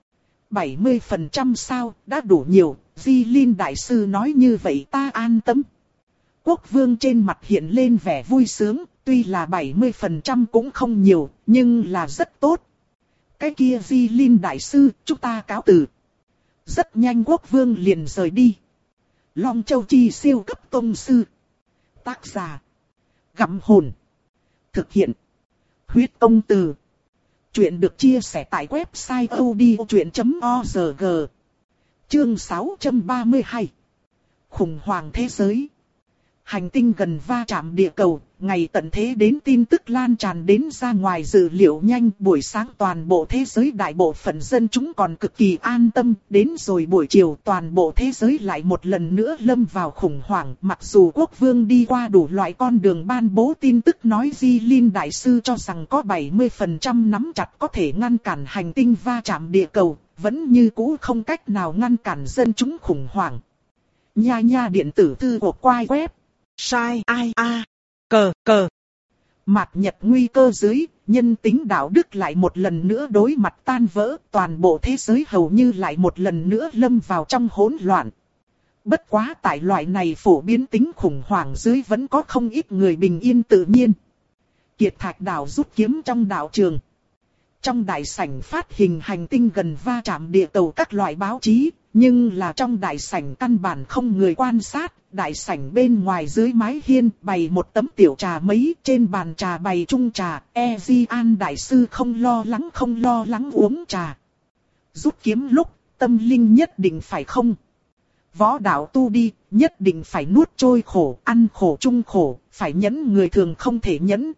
bảy mươi phần trăm sao, đã đủ nhiều, Di Linh Đại Sư nói như vậy ta an tâm. Quốc vương trên mặt hiện lên vẻ vui sướng, tuy là bảy mươi phần trăm cũng không nhiều, nhưng là rất tốt. Cái kia Di Linh Đại Sư, chúng ta cáo từ. Rất nhanh quốc vương liền rời đi. Long Châu Chi siêu cấp tông sư. Tác giả. Gặm hồn. Thực hiện. Huyết công từ. Chuyện được chia sẻ tại website odchuyện chấm org. Chương sáu trăm ba mươi hai. Khủng hoảng thế giới. Hành tinh gần va chạm địa cầu, ngày tận thế đến tin tức lan tràn đến ra ngoài dữ liệu nhanh. Buổi sáng toàn bộ thế giới đại bộ phận dân chúng còn cực kỳ an tâm. Đến rồi buổi chiều toàn bộ thế giới lại một lần nữa lâm vào khủng hoảng. Mặc dù quốc vương đi qua đủ loại con đường ban bố tin tức nói Di Linh Đại Sư cho rằng có bảy mươi phần trăm nắm chặt có thể ngăn cản hành tinh va chạm địa cầu, vẫn như cũ không cách nào ngăn cản dân chúng khủng hoảng. Nha nha điện tử thư của quai web. Sai ai a cờ cờ. Mạt nhật nguy cơ dưới, nhân tính đạo đức lại một lần nữa đối mặt tan vỡ, toàn bộ thế giới hầu như lại một lần nữa lâm vào trong hỗn loạn. Bất quá tại loại này phổ biến tính khủng hoảng dưới vẫn có không ít người bình yên tự nhiên. Kiệt Thạch Đảo rút kiếm trong đạo trường. Trong đại sảnh phát hình hành tinh gần va chạm địa cầu các loại báo chí, nhưng là trong đại sảnh căn bản không người quan sát. Đại sảnh bên ngoài dưới mái hiên bày một tấm tiểu trà mấy, trên bàn trà bày chung trà. E-di-an Đại Sư không lo lắng không lo lắng uống trà. Rút kiếm lúc, tâm linh nhất định phải không. Võ đạo tu đi, nhất định phải nuốt trôi khổ, ăn khổ chung khổ, phải nhẫn người thường không thể nhẫn.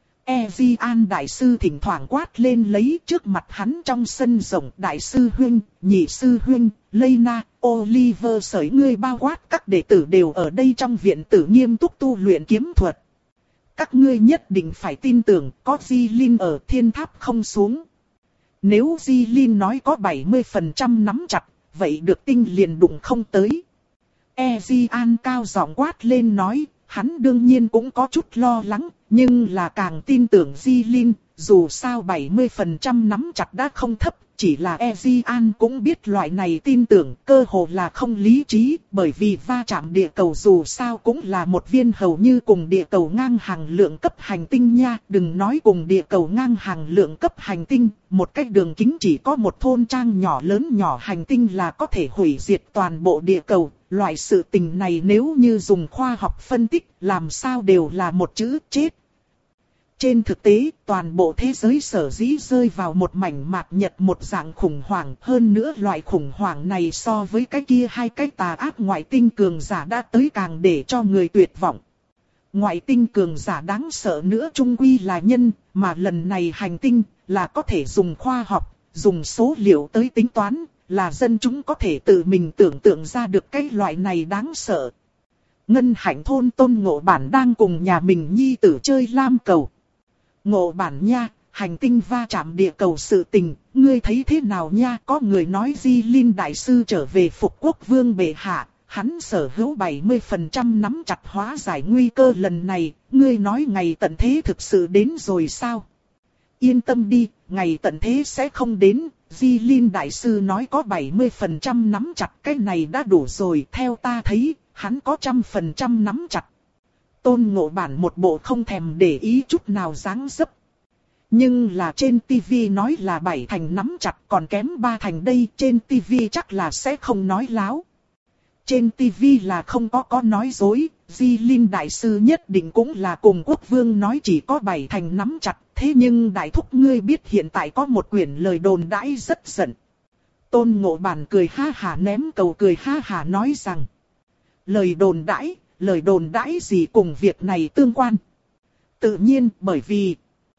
E-di-an Đại Sư thỉnh thoảng quát lên lấy trước mặt hắn trong sân rộng. Đại sư huynh, nhị sư huynh, Lena, Oliver sởi ngươi bao quát các đệ tử đều ở đây trong viện tử nghiêm túc tu luyện kiếm thuật. Các ngươi nhất định phải tin tưởng có Di Linh ở thiên tháp không xuống. Nếu Di Linh nói có bảy mươi phần trăm nắm chặt, vậy được tinh liền đụng không tới. E-di-an cao giọng quát lên nói. Hắn đương nhiên cũng có chút lo lắng, nhưng là càng tin tưởng Di Linh, dù sao bảy mươi phần trăm nắm chặt đã không thấp, chỉ là E-di-an cũng biết loại này tin tưởng cơ hồ là không lý trí, bởi vì va chạm địa cầu dù sao cũng là một viên hầu như cùng địa cầu ngang hàng lượng cấp hành tinh nha, đừng nói cùng địa cầu ngang hàng lượng cấp hành tinh, một cái đường kính chỉ có một thôn trang nhỏ lớn nhỏ hành tinh là có thể hủy diệt toàn bộ địa cầu. Loại sự tình này nếu như dùng khoa học phân tích, làm sao đều là một chữ chết. Trên thực tế, toàn bộ thế giới sở dĩ rơi vào một mảnh mạt nhật một dạng khủng hoảng. Hơn nữa loại khủng hoảng này so với cái kia hai cái tà ác ngoại tinh cường giả đã tới càng để cho người tuyệt vọng. Ngoại tinh cường giả đáng sợ nữa chung quy là nhân, mà lần này hành tinh là có thể dùng khoa học, dùng số liệu tới tính toán. Là dân chúng có thể tự mình tưởng tượng ra được cái loại này đáng sợ. Ngân Hạnh thôn Tôn Ngộ Bản đang cùng nhà mình nhi tử chơi lam cầu. Ngộ Bản nha, hành tinh va chạm địa cầu sự tình, ngươi thấy thế nào nha? Có người nói Di Linh Đại Sư trở về phục quốc vương bệ hạ, hắn sở hữu bảy mươi phần trăm nắm chặt hóa giải nguy cơ lần này, ngươi nói ngày tận thế thực sự đến rồi sao? Yên tâm đi, ngày tận thế sẽ không đến. Di Linh Đại Sư nói có bảy mươi phần trăm nắm chặt, cái này đã đủ rồi. Theo ta thấy, hắn có trăm phần trăm nắm chặt. Tôn Ngộ Bản một bộ không thèm để ý chút nào dáng dấp. Nhưng là trên tivi nói là bảy thành nắm chặt, còn kém ba thành đây. Trên tivi chắc là sẽ không nói láo. Trên tivi là không có có nói dối. Di Linh Đại Sư nhất định cũng là cùng quốc vương nói chỉ có bảy thành nắm chặt. Thế nhưng đại thúc ngươi biết hiện tại có một quyển lời đồn đãi rất giận. Tôn Ngộ Bản cười ha hả ném cầu cười ha hả nói rằng. Lời đồn đãi, lời đồn đãi gì cùng việc này tương quan? Tự nhiên bởi vì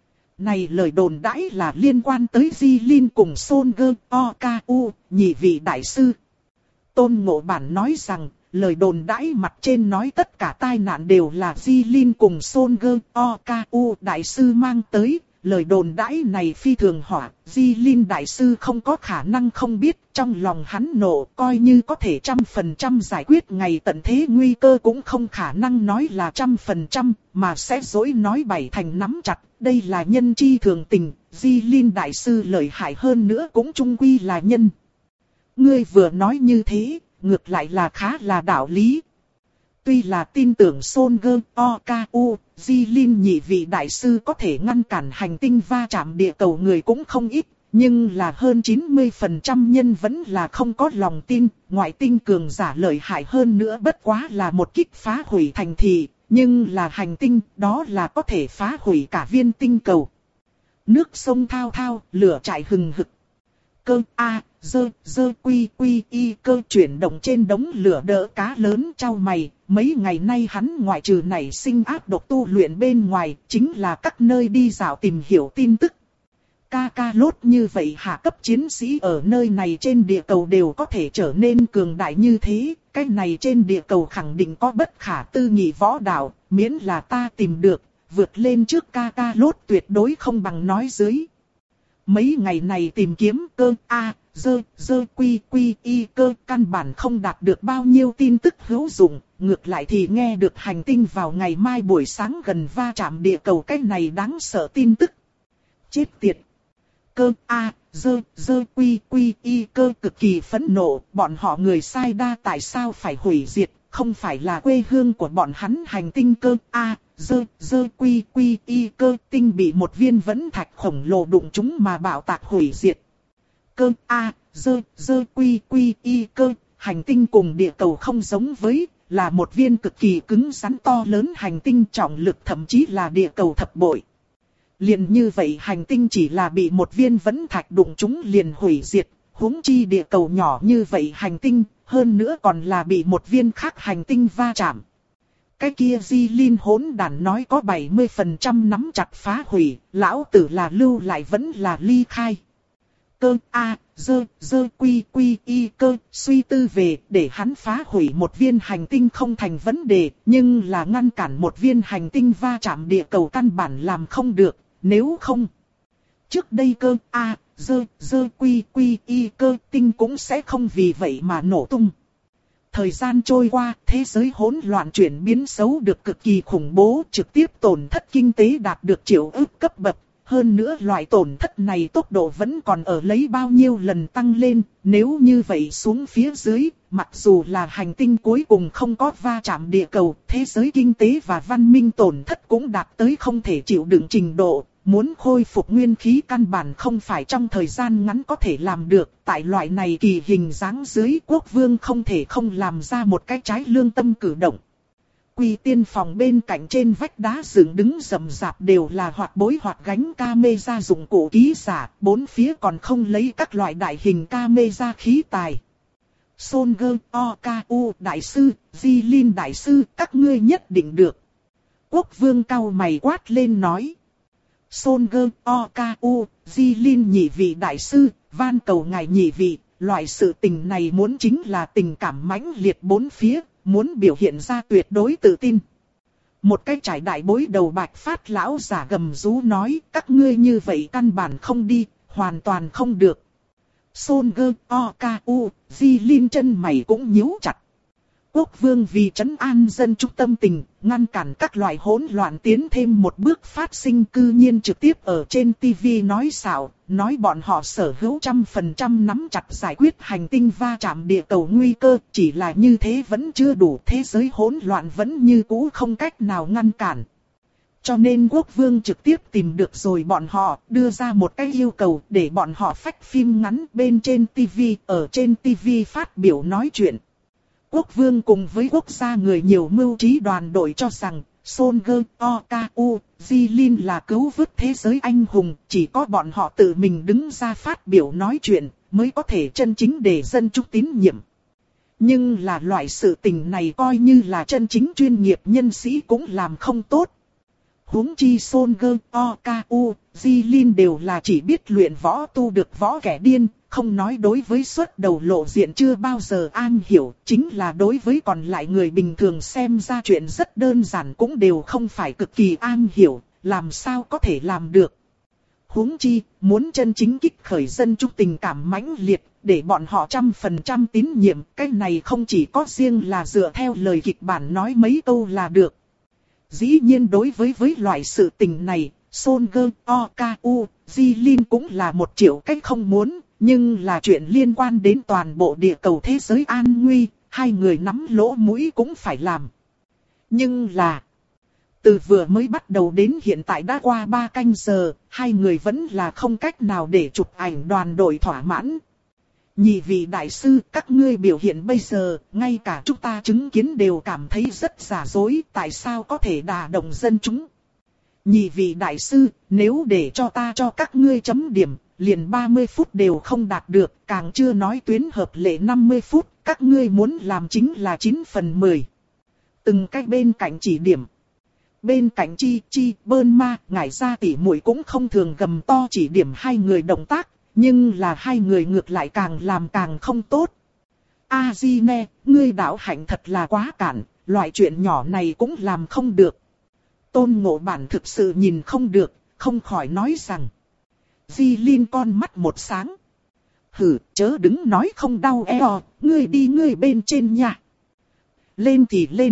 này lời đồn đãi là liên quan tới Di Linh cùng Son Gơ O K U, nhị vị đại sư. Tôn Ngộ Bản nói rằng, lời đồn đãi mặt trên nói tất cả tai nạn đều là Di Linh cùng Son Gơ O K U đại sư mang tới. Lời đồn đãi này phi thường hỏa, Di Linh Đại Sư không có khả năng không biết, trong lòng hắn nộ, coi như có thể trăm phần trăm giải quyết ngày tận thế nguy cơ cũng không khả năng nói là trăm phần trăm, mà sẽ dối nói bảy thành nắm chặt, đây là nhân chi thường tình, Di Linh Đại Sư lợi hại hơn nữa cũng chung quy là nhân. Ngươi vừa nói như thế, ngược lại là khá là đạo lý. Tuy là tin tưởng Solskjaer, Okafu, Jilin nhị vị đại sư có thể ngăn cản hành tinh va chạm địa cầu người cũng không ít, nhưng là hơn chín mươi phần trăm nhân vẫn là không có lòng tin, ngoại tinh cường giả lợi hại hơn nữa bất quá là một kích phá hủy thành thị, nhưng là hành tinh, đó là có thể phá hủy cả viên tinh cầu. Nước sông thao thao, lửa chạy hừng hực. Cơ A, dơ, dơ quy quy y cơ chuyển động trên đống lửa đỡ cá lớn trao mày. Mấy ngày nay hắn ngoại trừ nảy sinh ác độc tu luyện bên ngoài, chính là các nơi đi dạo tìm hiểu tin tức. Ca ca lốt như vậy hạ cấp chiến sĩ ở nơi này trên địa cầu đều có thể trở nên cường đại như thế. Cái này trên địa cầu khẳng định có bất khả tư nghị võ đạo, miễn là ta tìm được, vượt lên trước ca ca lốt tuyệt đối không bằng nói dưới. Mấy ngày này tìm kiếm cơ A, dơ, dơ quy quy y cơ căn bản không đạt được bao nhiêu tin tức hữu dụng, ngược lại thì nghe được hành tinh vào ngày mai buổi sáng gần va chạm địa cầu cái này đáng sợ tin tức. Chết tiệt! Cơ A, dơ, dơ quy quy y cơ cực kỳ phẫn nộ, bọn họ người sai đa tại sao phải hủy diệt, không phải là quê hương của bọn hắn hành tinh cơ A. Dơ, dơ quy quy y cơ tinh bị một viên vẫn thạch khổng lồ đụng chúng mà bạo tạc hủy diệt. Cơ A, dơ, dơ quy quy y cơ, hành tinh cùng địa cầu không giống với, là một viên cực kỳ cứng rắn to lớn hành tinh trọng lực thậm chí là địa cầu thập bội. Liền như vậy hành tinh chỉ là bị một viên vẫn thạch đụng chúng liền hủy diệt, huống chi địa cầu nhỏ như vậy hành tinh, hơn nữa còn là bị một viên khác hành tinh va chạm. Cái kia Jilin hỗn đản nói có bảy mươi phần trăm nắm chặt phá hủy, lão tử là lưu lại vẫn là ly khai. Cơ A, dơ, dơ quy quy y cơ, suy tư về để hắn phá hủy một viên hành tinh không thành vấn đề, nhưng là ngăn cản một viên hành tinh va chạm địa cầu căn bản làm không được, nếu không. Trước đây cơ A, dơ, dơ quy quy y cơ tinh cũng sẽ không vì vậy mà nổ tung. Thời gian trôi qua, thế giới hỗn loạn chuyển biến xấu được cực kỳ khủng bố, trực tiếp tổn thất kinh tế đạt được triệu ức cấp bậc. Hơn nữa loại tổn thất này tốc độ vẫn còn ở lấy bao nhiêu lần tăng lên, nếu như vậy xuống phía dưới, mặc dù là hành tinh cuối cùng không có va chạm địa cầu, thế giới kinh tế và văn minh tổn thất cũng đạt tới không thể chịu đựng trình độ. Muốn khôi phục nguyên khí căn bản không phải trong thời gian ngắn có thể làm được, tại loại này kỳ hình dáng dưới quốc vương không thể không làm ra một cái trái lương tâm cử động. Quy tiên phòng bên cạnh trên vách đá dựng đứng rậm rạp đều là hoạt bối hoạt gánh camera dụng cụ ký giả, bốn phía còn không lấy các loại đại hình camera khí tài. Solskjaer, Okafu đại sư, Jilin đại sư, các ngươi nhất định được. Quốc vương cau mày quát lên nói. Solskjaer, Okafu, Jilin nhị vị đại sư, van cầu ngài nhị vị, loại sự tình này muốn chính là tình cảm mãnh liệt bốn phía, muốn biểu hiện ra tuyệt đối tự tin. Một cái trải đại bối đầu bạch phát lão giả gầm rú nói, các ngươi như vậy căn bản không đi, hoàn toàn không được. Solskjaer, Okafu, Jilin chân mày cũng nhíu chặt. Quốc vương vì trấn an dân chúng tâm tình, ngăn cản các loại hỗn loạn tiến thêm một bước phát sinh cư nhiên trực tiếp ở trên tivi nói xạo, nói bọn họ sở hữu trăm phần trăm nắm chặt giải quyết hành tinh va chạm địa cầu nguy cơ, chỉ là như thế vẫn chưa đủ, thế giới hỗn loạn vẫn như cũ không cách nào ngăn cản. Cho nên quốc vương trực tiếp tìm được rồi bọn họ, đưa ra một cái yêu cầu để bọn họ phách phim ngắn bên trên tivi, ở trên tivi phát biểu nói chuyện. Quốc vương cùng với quốc gia người nhiều mưu trí đoàn đội cho rằng, Solskjaer, Okafu, Jilin là cứu vớt thế giới anh hùng, chỉ có bọn họ tự mình đứng ra phát biểu nói chuyện, mới có thể chân chính để dân chúng tín nhiệm. Nhưng là loại sự tình này coi như là chân chính chuyên nghiệp nhân sĩ cũng làm không tốt. Huống chi Solskjaer, Okafu, Jilin đều là chỉ biết luyện võ tu được võ kẻ điên, không nói đối với xuất đầu lộ diện chưa bao giờ an hiểu, chính là đối với còn lại người bình thường xem ra chuyện rất đơn giản cũng đều không phải cực kỳ an hiểu, làm sao có thể làm được. Huống chi, muốn chân chính kích khởi dân chúng tình cảm mãnh liệt, để bọn họ trăm phần trăm tín nhiệm, cái này không chỉ có riêng là dựa theo lời kịch bản nói mấy câu là được. Dĩ nhiên đối với với loại sự tình này, Solskjaer, Okafu, Jilin cũng là một triệu cách không muốn, nhưng là chuyện liên quan đến toàn bộ địa cầu thế giới an nguy, hai người nắm lỗ mũi cũng phải làm. Nhưng là, từ vừa mới bắt đầu đến hiện tại đã qua ba canh giờ, hai người vẫn là không cách nào để chụp ảnh đoàn đội thỏa mãn. Nhị vị đại sư, các ngươi biểu hiện bây giờ, ngay cả chúng ta chứng kiến đều cảm thấy rất giả dối, tại sao có thể đả động dân chúng? Nhị vị đại sư, nếu để cho ta cho các ngươi chấm điểm, liền ba mươi phút đều không đạt được, càng chưa nói tuyến hợp lệ năm mươi phút, các ngươi muốn làm chính là chín phần mười. Từng cái bên cạnh chỉ điểm. Bên cạnh Chi Chi, Bơn Ma, ngải ra tỉ muội cũng không thường gầm to chỉ điểm hai người động tác, nhưng là hai người ngược lại càng làm càng không tốt. A-di-ne, ngươi đạo hạnh thật là quá cản, loại chuyện nhỏ này cũng làm không được. Tôn Ngộ Bản thực sự nhìn không được, không khỏi nói rằng. Di Linh con mắt một sáng. Hử, chớ đứng nói không đau eo, ngươi đi ngươi bên trên nha. Lên thì lên.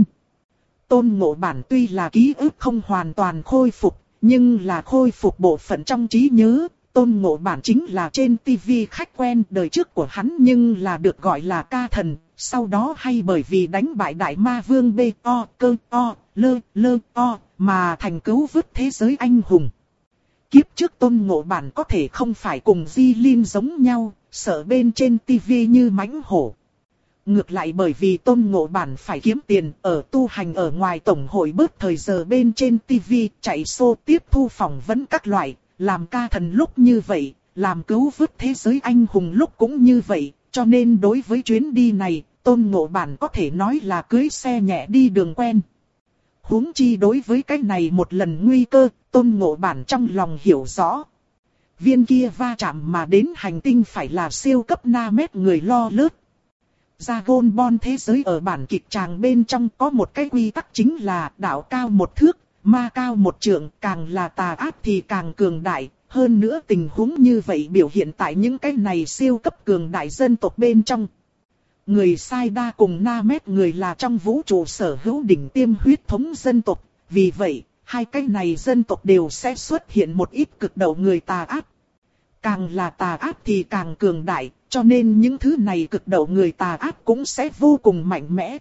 Tôn Ngộ Bản tuy là ký ức không hoàn toàn khôi phục, nhưng là khôi phục bộ phận trong trí nhớ. Tôn Ngộ Bản chính là trên tivi khách quen đời trước của hắn nhưng là được gọi là ca thần, sau đó hay bởi vì đánh bại đại ma vương bê o cơ o lơ lơ o mà thành cứu vớt thế giới anh hùng. Kiếp trước Tôn Ngộ Bản có thể không phải cùng Di Linh giống nhau, sợ bên trên tivi như mãnh hổ. Ngược lại bởi vì Tôn Ngộ Bản phải kiếm tiền ở tu hành ở ngoài tổng hội bớt thời giờ bên trên tivi chạy xô tiếp thu phỏng vấn các loại, làm ca thần lúc như vậy, làm cứu vớt thế giới anh hùng lúc cũng như vậy, cho nên đối với chuyến đi này, Tôn Ngộ Bản có thể nói là cưới xe nhẹ đi đường quen. Huống chi đối với cái này một lần nguy cơ, Tôn Ngộ Bản trong lòng hiểu rõ. Viên kia va chạm mà đến hành tinh phải là siêu cấp Namet người lo lớt. Dragon Ball thế giới ở bản kịch tràng bên trong có một cái quy tắc chính là đạo cao một thước, ma cao một trượng, càng là tà ác thì càng cường đại. Hơn nữa tình huống như vậy biểu hiện tại những cái này siêu cấp cường đại dân tộc bên trong. Người Sai Đa cùng Namet người là trong vũ trụ sở hữu đỉnh tiêm huyết thống dân tộc, vì vậy, hai cái này dân tộc đều sẽ xuất hiện một ít cực độ người tà ác. Càng là tà ác thì càng cường đại, cho nên những thứ này cực độ người tà ác cũng sẽ vô cùng mạnh mẽ.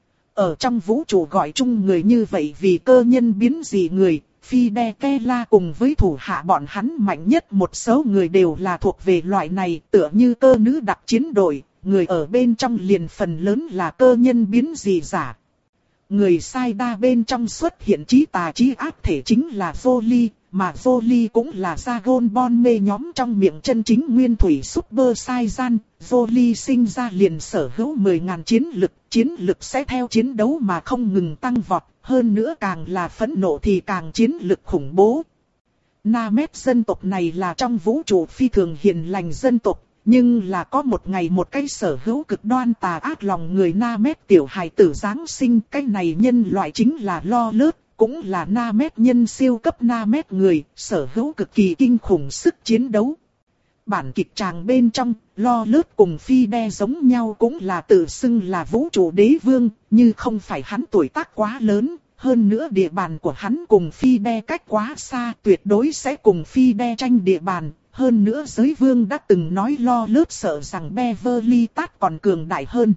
Ở trong vũ trụ gọi chung người như vậy vì cơ nhân biến dị người, Fidel cùng với thủ hạ bọn hắn mạnh nhất một số người đều là thuộc về loại này, tựa như cơ nữ đặc chiến đội, người ở bên trong liền phần lớn là cơ nhân biến dị giả. Người Sai Đa bên trong xuất hiện trí tà trí ác thể chính là Zoli, mà Zoli cũng là Dragon Ball mê nhóm trong miệng chân chính nguyên thủy Super Saiyan. Zoli sinh ra liền sở hữu mười nghìn chiến lực, chiến lực sẽ theo chiến đấu mà không ngừng tăng vọt, hơn nữa càng là phẫn nộ thì càng chiến lực khủng bố. Namet dân tộc này là trong vũ trụ phi thường hiền lành dân tộc, nhưng là có một ngày một cái sở hữu cực đoan tà ác lòng người Namet tiểu hài tử Giáng sinh, cái này nhân loại chính là lo lớt, cũng là Namet nhân siêu cấp Namet người, sở hữu cực kỳ kinh khủng sức chiến đấu. Bản kịch tràng bên trong, lo lớt cùng Fidel giống nhau cũng là tự xưng là vũ trụ đế vương, như không phải hắn tuổi tác quá lớn, hơn nữa địa bàn của hắn cùng Fidel cách quá xa, tuyệt đối sẽ cùng Fidel tranh địa bàn. Hơn nữa giới vương đã từng nói lo lớt sợ rằng Beverly Tát còn cường đại hơn.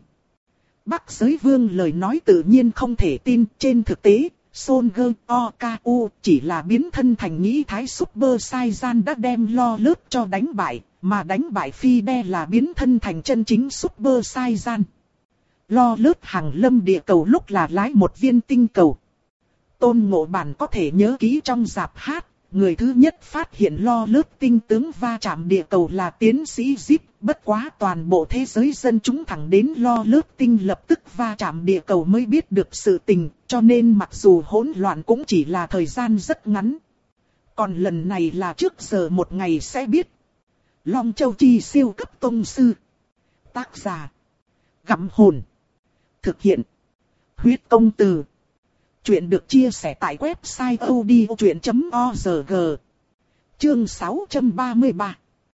Bắc giới vương lời nói tự nhiên không thể tin, trên thực tế, Son Goku Oku chỉ là biến thân thành nghĩ thái Super Saiyan đã đem lo lớt cho đánh bại, mà đánh bại Fidel là biến thân thành chân chính Super Saiyan. Lo lớt hàng lâm địa cầu lúc là lái một viên tinh cầu. Tôn Ngộ Bản có thể nhớ kỹ trong rạp hát, người thứ nhất phát hiện lo lớt tinh tướng va chạm địa cầu là tiến sĩ Zip, bất quá toàn bộ thế giới dân chúng thẳng đến lo lớt tinh lập tức va chạm địa cầu mới biết được sự tình, cho nên mặc dù hỗn loạn cũng chỉ là thời gian rất ngắn. Còn lần này là trước giờ một ngày sẽ biết. Long Châu Chi siêu cấp tông sư. Tác giả. Gặm hồn. Thực hiện. Huyết công từ. Chuyện được chia sẻ tại website odchuyện chấm org. Chương sáu trăm ba mươi ba.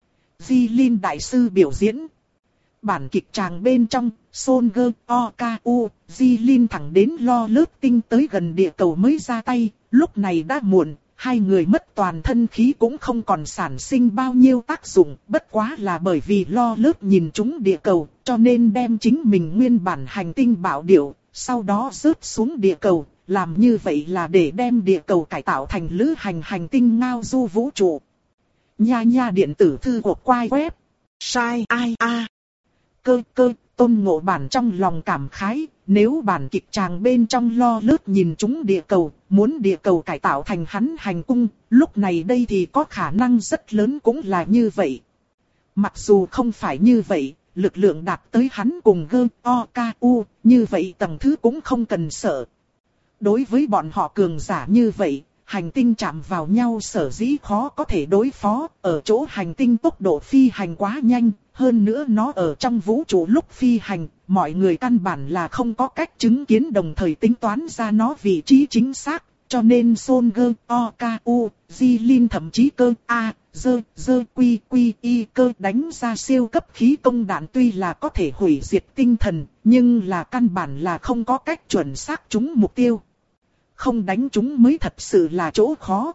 Di Linh đại sư biểu diễn. Bản kịch tràng bên trong, Son Goku, Di Linh thẳng đến lo lớt tinh tới gần địa cầu mới ra tay, lúc này đã muộn, hai người mất toàn thân khí cũng không còn sản sinh bao nhiêu tác dụng, bất quá là bởi vì lo lớp nhìn chúng địa cầu, cho nên đem chính mình nguyên bản hành tinh bảo điệu, sau đó rớt xuống địa cầu, làm như vậy là để đem địa cầu cải tạo thành lữ hành hành tinh ngao du vũ trụ. Nha nha điện tử thư của quai web. Sai ai a. Cơ cơ, Tôn Ngộ Bản trong lòng cảm khái, nếu bản kịch tràng bên trong lo lướt nhìn chúng địa cầu, muốn địa cầu cải tạo thành hắn hành cung, lúc này đây thì có khả năng rất lớn cũng là như vậy. Mặc dù không phải như vậy, lực lượng đạt tới hắn cùng gơ o ca u, như vậy tầng thứ cũng không cần sợ. Đối với bọn họ cường giả như vậy, hành tinh chạm vào nhau sở dĩ khó có thể đối phó, ở chỗ hành tinh tốc độ phi hành quá nhanh, hơn nữa nó ở trong vũ trụ lúc phi hành, mọi người căn bản là không có cách chứng kiến đồng thời tính toán ra nó vị trí chính xác, cho nên Son Gơ, O, K, U, Di Linh thậm chí cơ A, Dơ, Dơ, Quy, Quy, Y cơ đánh ra siêu cấp khí công đạn tuy là có thể hủy diệt tinh thần, nhưng là căn bản là không có cách chuẩn xác trúng mục tiêu. Không đánh chúng mới thật sự là chỗ khó.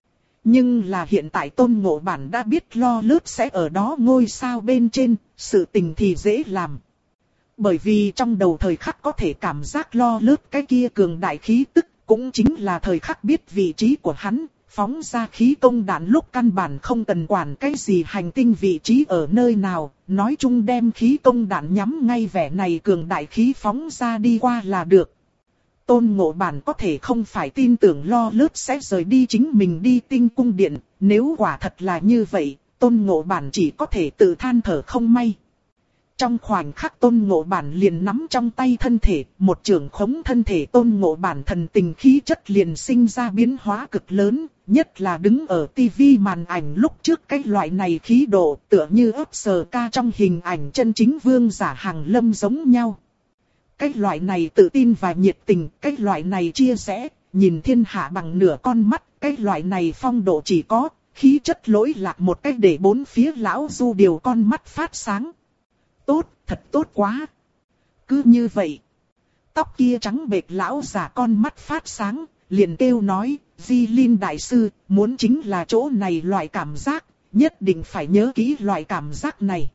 Nhưng là hiện tại Tôn Ngộ Bản đã biết lo lướt sẽ ở đó ngôi sao bên trên, sự tình thì dễ làm. Bởi vì trong đầu thời khắc có thể cảm giác lo lướt cái kia cường đại khí tức, cũng chính là thời khắc biết vị trí của hắn, phóng ra khí công đạn lúc căn bản không cần quản cái gì hành tinh vị trí ở nơi nào, nói chung đem khí công đạn nhắm ngay vẻ này cường đại khí phóng ra đi qua là được. Tôn Ngộ Bản có thể không phải tin tưởng lo lướt sẽ rời đi chính mình đi tinh cung điện, nếu quả thật là như vậy, Tôn Ngộ Bản chỉ có thể tự than thở không may. Trong khoảnh khắc Tôn Ngộ Bản liền nắm trong tay thân thể, một trường khống thân thể Tôn Ngộ Bản thần tình khí chất liền sinh ra biến hóa cực lớn, nhất là đứng ở tivi màn ảnh lúc trước cái loại này khí độ tựa như ấp sờ ca trong hình ảnh chân chính vương giả Hằng Lâm giống nhau. Cái loại này tự tin và nhiệt tình, cái loại này chia sẻ, nhìn thiên hạ bằng nửa con mắt, cái loại này phong độ chỉ có, khí chất lỗi lạc một cách để bốn phía lão du điều con mắt phát sáng. Tốt, thật tốt quá. Cứ như vậy, tóc kia trắng bệch lão giả con mắt phát sáng, liền kêu nói, Di Linh đại sư, muốn chính là chỗ này loại cảm giác, nhất định phải nhớ kỹ loại cảm giác này.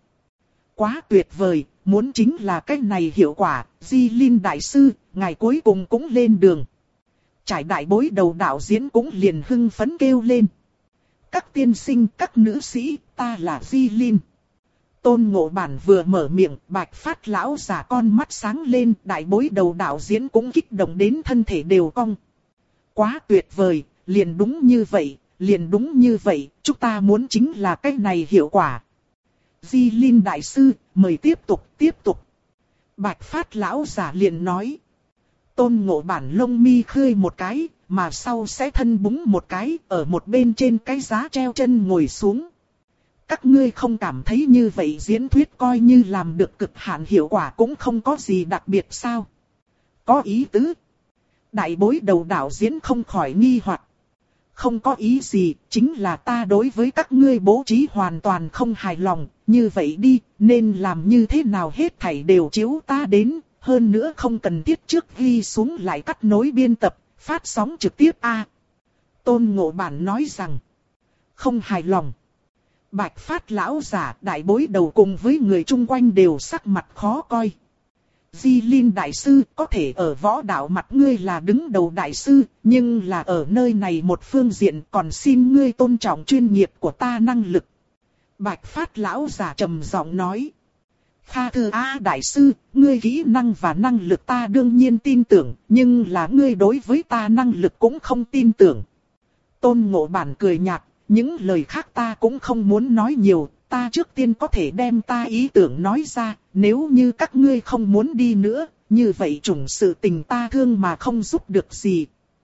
Quá tuyệt vời, muốn chính là cách này hiệu quả, Di Linh đại sư, ngày cuối cùng cũng lên đường. Trải đại bối đầu đạo diễn cũng liền hưng phấn kêu lên. Các tiên sinh, các nữ sĩ, ta là Di Linh. Tôn Ngộ Bản vừa mở miệng, Bạch Phát lão giả con mắt sáng lên, đại bối đầu đạo diễn cũng kích động đến thân thể đều cong. Quá tuyệt vời, liền đúng như vậy, liền đúng như vậy, chúng ta muốn chính là cách này hiệu quả. Di Linh đại sư, mời tiếp tục, tiếp tục. Bạch Phát lão giả liền nói. Tôn Ngộ Bản lông mi khơi một cái, mà sau sẽ thân búng một cái, ở một bên trên cái giá treo chân ngồi xuống. Các ngươi không cảm thấy như vậy diễn thuyết coi như làm được cực hạn hiệu quả cũng không có gì đặc biệt sao? Có ý tứ. Đại bối đầu đạo diễn không khỏi nghi hoặc. Không có ý gì, chính là ta đối với các ngươi bố trí hoàn toàn không hài lòng, như vậy đi, nên làm như thế nào hết thảy đều chiếu ta đến, hơn nữa không cần thiết trước ghi xuống lại cắt nối biên tập, phát sóng trực tiếp a. Tôn Ngộ Bản nói rằng, không hài lòng. Bạch Phát lão giả đại bối đầu cùng với người chung quanh đều sắc mặt khó coi. Di Linh đại sư có thể ở võ đạo mặt ngươi là đứng đầu đại sư, nhưng là ở nơi này một phương diện còn xin ngươi tôn trọng chuyên nghiệp của ta năng lực. Bạch Phát lão giả trầm giọng nói. Kha thư A đại sư, ngươi kỹ năng và năng lực ta đương nhiên tin tưởng, nhưng là ngươi đối với ta năng lực cũng không tin tưởng. Tôn Ngộ Bản cười nhạt, những lời khác ta cũng không muốn nói nhiều, ta trước tiên có thể đem ta ý tưởng nói ra, nếu như các ngươi không muốn đi nữa, như vậy chủng sự tình ta thương mà không giúp được gì.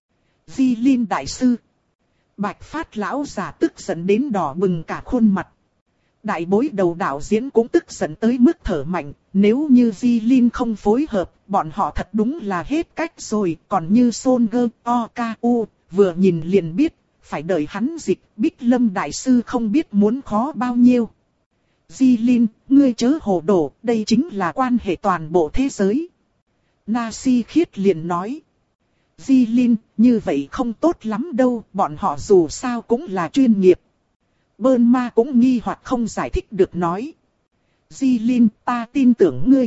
Di Linh đại sư. Bạch Phát lão giả tức giận đến đỏ bừng cả khuôn mặt. Đại bối đầu đạo diễn cũng tức giận tới mức thở mạnh, nếu như Di Linh không phối hợp, bọn họ thật đúng là hết cách rồi, còn như Son Gơ, O, K, U, vừa nhìn liền biết, phải đợi hắn dịch, Bích Lâm đại sư không biết muốn khó bao nhiêu. Di Linh, ngươi chớ hồ đồ, đây chính là quan hệ toàn bộ thế giới. Na Si Khiết liền nói. Di Linh, như vậy không tốt lắm đâu, bọn họ dù sao cũng là chuyên nghiệp. Bơn ma cũng nghi hoặc không giải thích được nói. Di Linh, ta tin tưởng ngươi.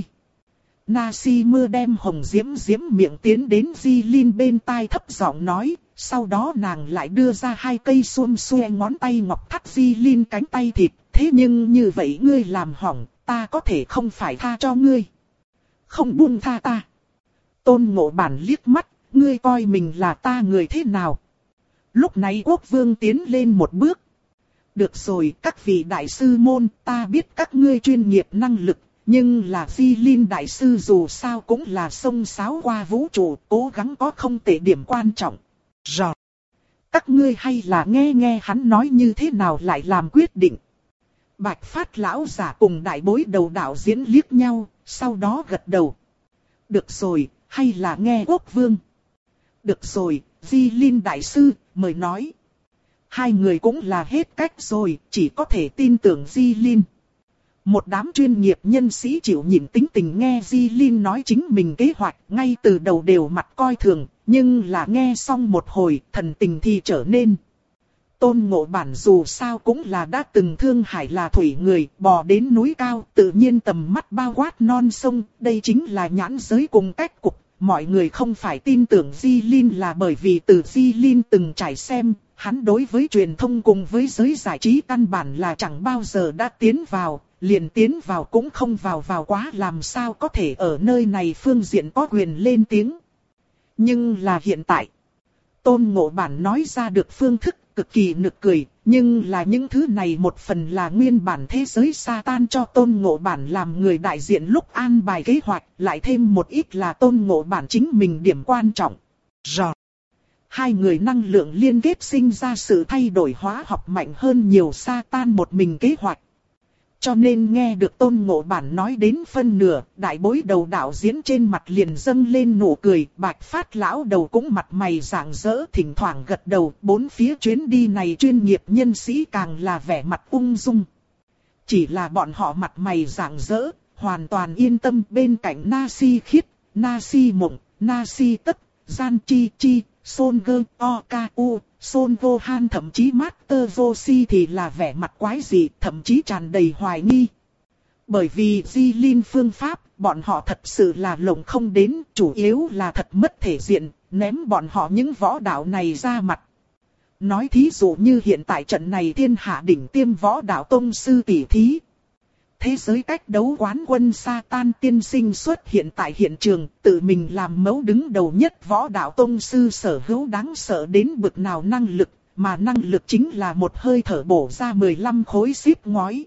Nasi mưa đem hồng diễm diễm miệng tiến đến Di Linh bên tai thấp giọng nói, sau đó nàng lại đưa ra hai cây xuôm xuê ngón tay ngọc thắt Di Linh cánh tay thịt, thế nhưng như vậy ngươi làm hỏng, ta có thể không phải tha cho ngươi. Không buông tha ta. Tôn Ngộ Bản liếc mắt, ngươi coi mình là ta người thế nào? Lúc này Quốc Vương tiến lên một bước. Được rồi, các vị đại sư môn, ta biết các ngươi chuyên nghiệp năng lực, nhưng là Di Linh đại sư dù sao cũng là sông sáo qua vũ trụ, cố gắng có không tệ điểm quan trọng. Rồi. Các ngươi hay là nghe nghe hắn nói như thế nào lại làm quyết định. Bạch Phát lão giả cùng đại bối đầu đạo diễn liếc nhau, sau đó gật đầu. Được rồi, hay là nghe Quốc Vương. Được rồi, Di Linh đại sư, mời nói. Hai người cũng là hết cách rồi, chỉ có thể tin tưởng Di Linh. Một đám chuyên nghiệp nhân sĩ chịu nhịn tính tình nghe Di Linh nói chính mình kế hoạch, ngay từ đầu đều mặt coi thường, nhưng là nghe xong một hồi, thần tình thì trở nên. Tôn Ngộ Bản dù sao cũng là đã từng thương hải là thủy người, bò đến núi cao, tự nhiên tầm mắt bao quát non sông, đây chính là nhãn giới cùng cách cục. Mọi người không phải tin tưởng Di Linh là bởi vì từ Di Linh từng trải xem, hắn đối với truyền thông cùng với giới giải trí căn bản là chẳng bao giờ đã tiến vào, liền tiến vào cũng không vào vào quá, làm sao có thể ở nơi này phương diện có quyền lên tiếng. Nhưng là hiện tại, Tôn Ngộ Bản nói ra được phương thức cực kỳ nực cười, nhưng là những thứ này một phần là nguyên bản thế giới Satan cho Tôn Ngộ Bản làm người đại diện lúc an bài kế hoạch, lại thêm một ít là Tôn Ngộ Bản chính mình điểm quan trọng. Rồi. Hai người năng lượng liên kết sinh ra sự thay đổi hóa học mạnh hơn nhiều Satan một mình kế hoạch. Cho nên nghe được Tôn Ngộ Bản nói đến phân nửa, đại bối đầu đạo diễn trên mặt liền dâng lên nụ cười, Bạch Phát lão đầu cũng mặt mày rạng rỡ, thỉnh thoảng gật đầu, bốn phía chuyến đi này chuyên nghiệp nhân sĩ càng là vẻ mặt ung dung. Chỉ là bọn họ mặt mày rạng rỡ, hoàn toàn yên tâm bên cạnh Nasi Khiết, Nasi Mộng, Nasi Tất, Gian Chi Chi, Son Gơ, O K U, Son Gohan thậm chí Master Roshi thì là vẻ mặt quái dị, thậm chí tràn đầy hoài nghi. Bởi vì Di Linh phương pháp, bọn họ thật sự là lộng không đến, chủ yếu là thật mất thể diện, ném bọn họ những võ đạo này ra mặt. Nói thí dụ như hiện tại trận này thiên hạ đỉnh tiêm võ đạo tông sư tỷ thí. Thế giới cách đấu quán quân Satan tiên sinh xuất hiện tại hiện trường, tự mình làm mẫu đứng đầu nhất võ đạo tông sư sở hữu đáng sợ đến bực nào năng lực, mà năng lực chính là một hơi thở bổ ra mười lăm khối xíp ngói.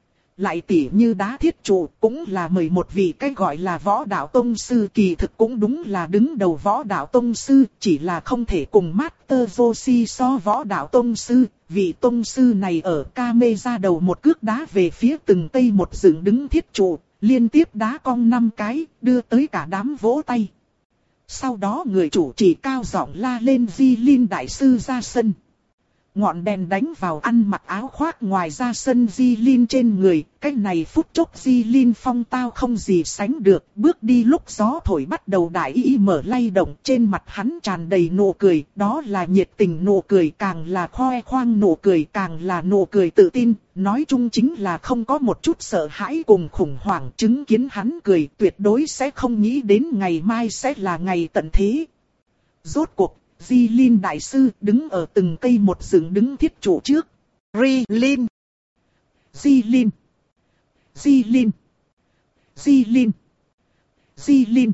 Lại tỉ như đá thiết trụ cũng là mười một vị cái gọi là võ đạo tông sư, kỳ thực cũng đúng là đứng đầu võ đạo tông sư, chỉ là không thể cùng Master Roshi so võ đạo tông sư. Vị tông sư này ở Kame ra đầu một cước đá về phía từng cây một dựng đứng thiết trụ, liên tiếp đá cong năm cái, đưa tới cả đám vỗ tay. Sau đó người chủ trì cao giọng la lên Di Linh đại sư ra sân. Ngọn đèn đánh vào ăn mặc áo khoác ngoài ra sân Di Linh trên người, cái này phút chốc Di Linh phong tao không gì sánh được, bước đi lúc gió thổi bắt đầu đại y mở lay động, trên mặt hắn tràn đầy nụ cười, đó là nhiệt tình nụ cười, càng là khoe khoang nụ cười, càng là nụ cười tự tin, nói chung chính là không có một chút sợ hãi cùng khủng hoảng, chứng kiến hắn cười tuyệt đối sẽ không nghĩ đến ngày mai sẽ là ngày tận thế. Rốt cuộc, Di Linh đại sư đứng ở từng cây một dựng đứng thiết trụ trước. Ri Linh, Di Linh, Di Linh, Di Linh, Di Linh,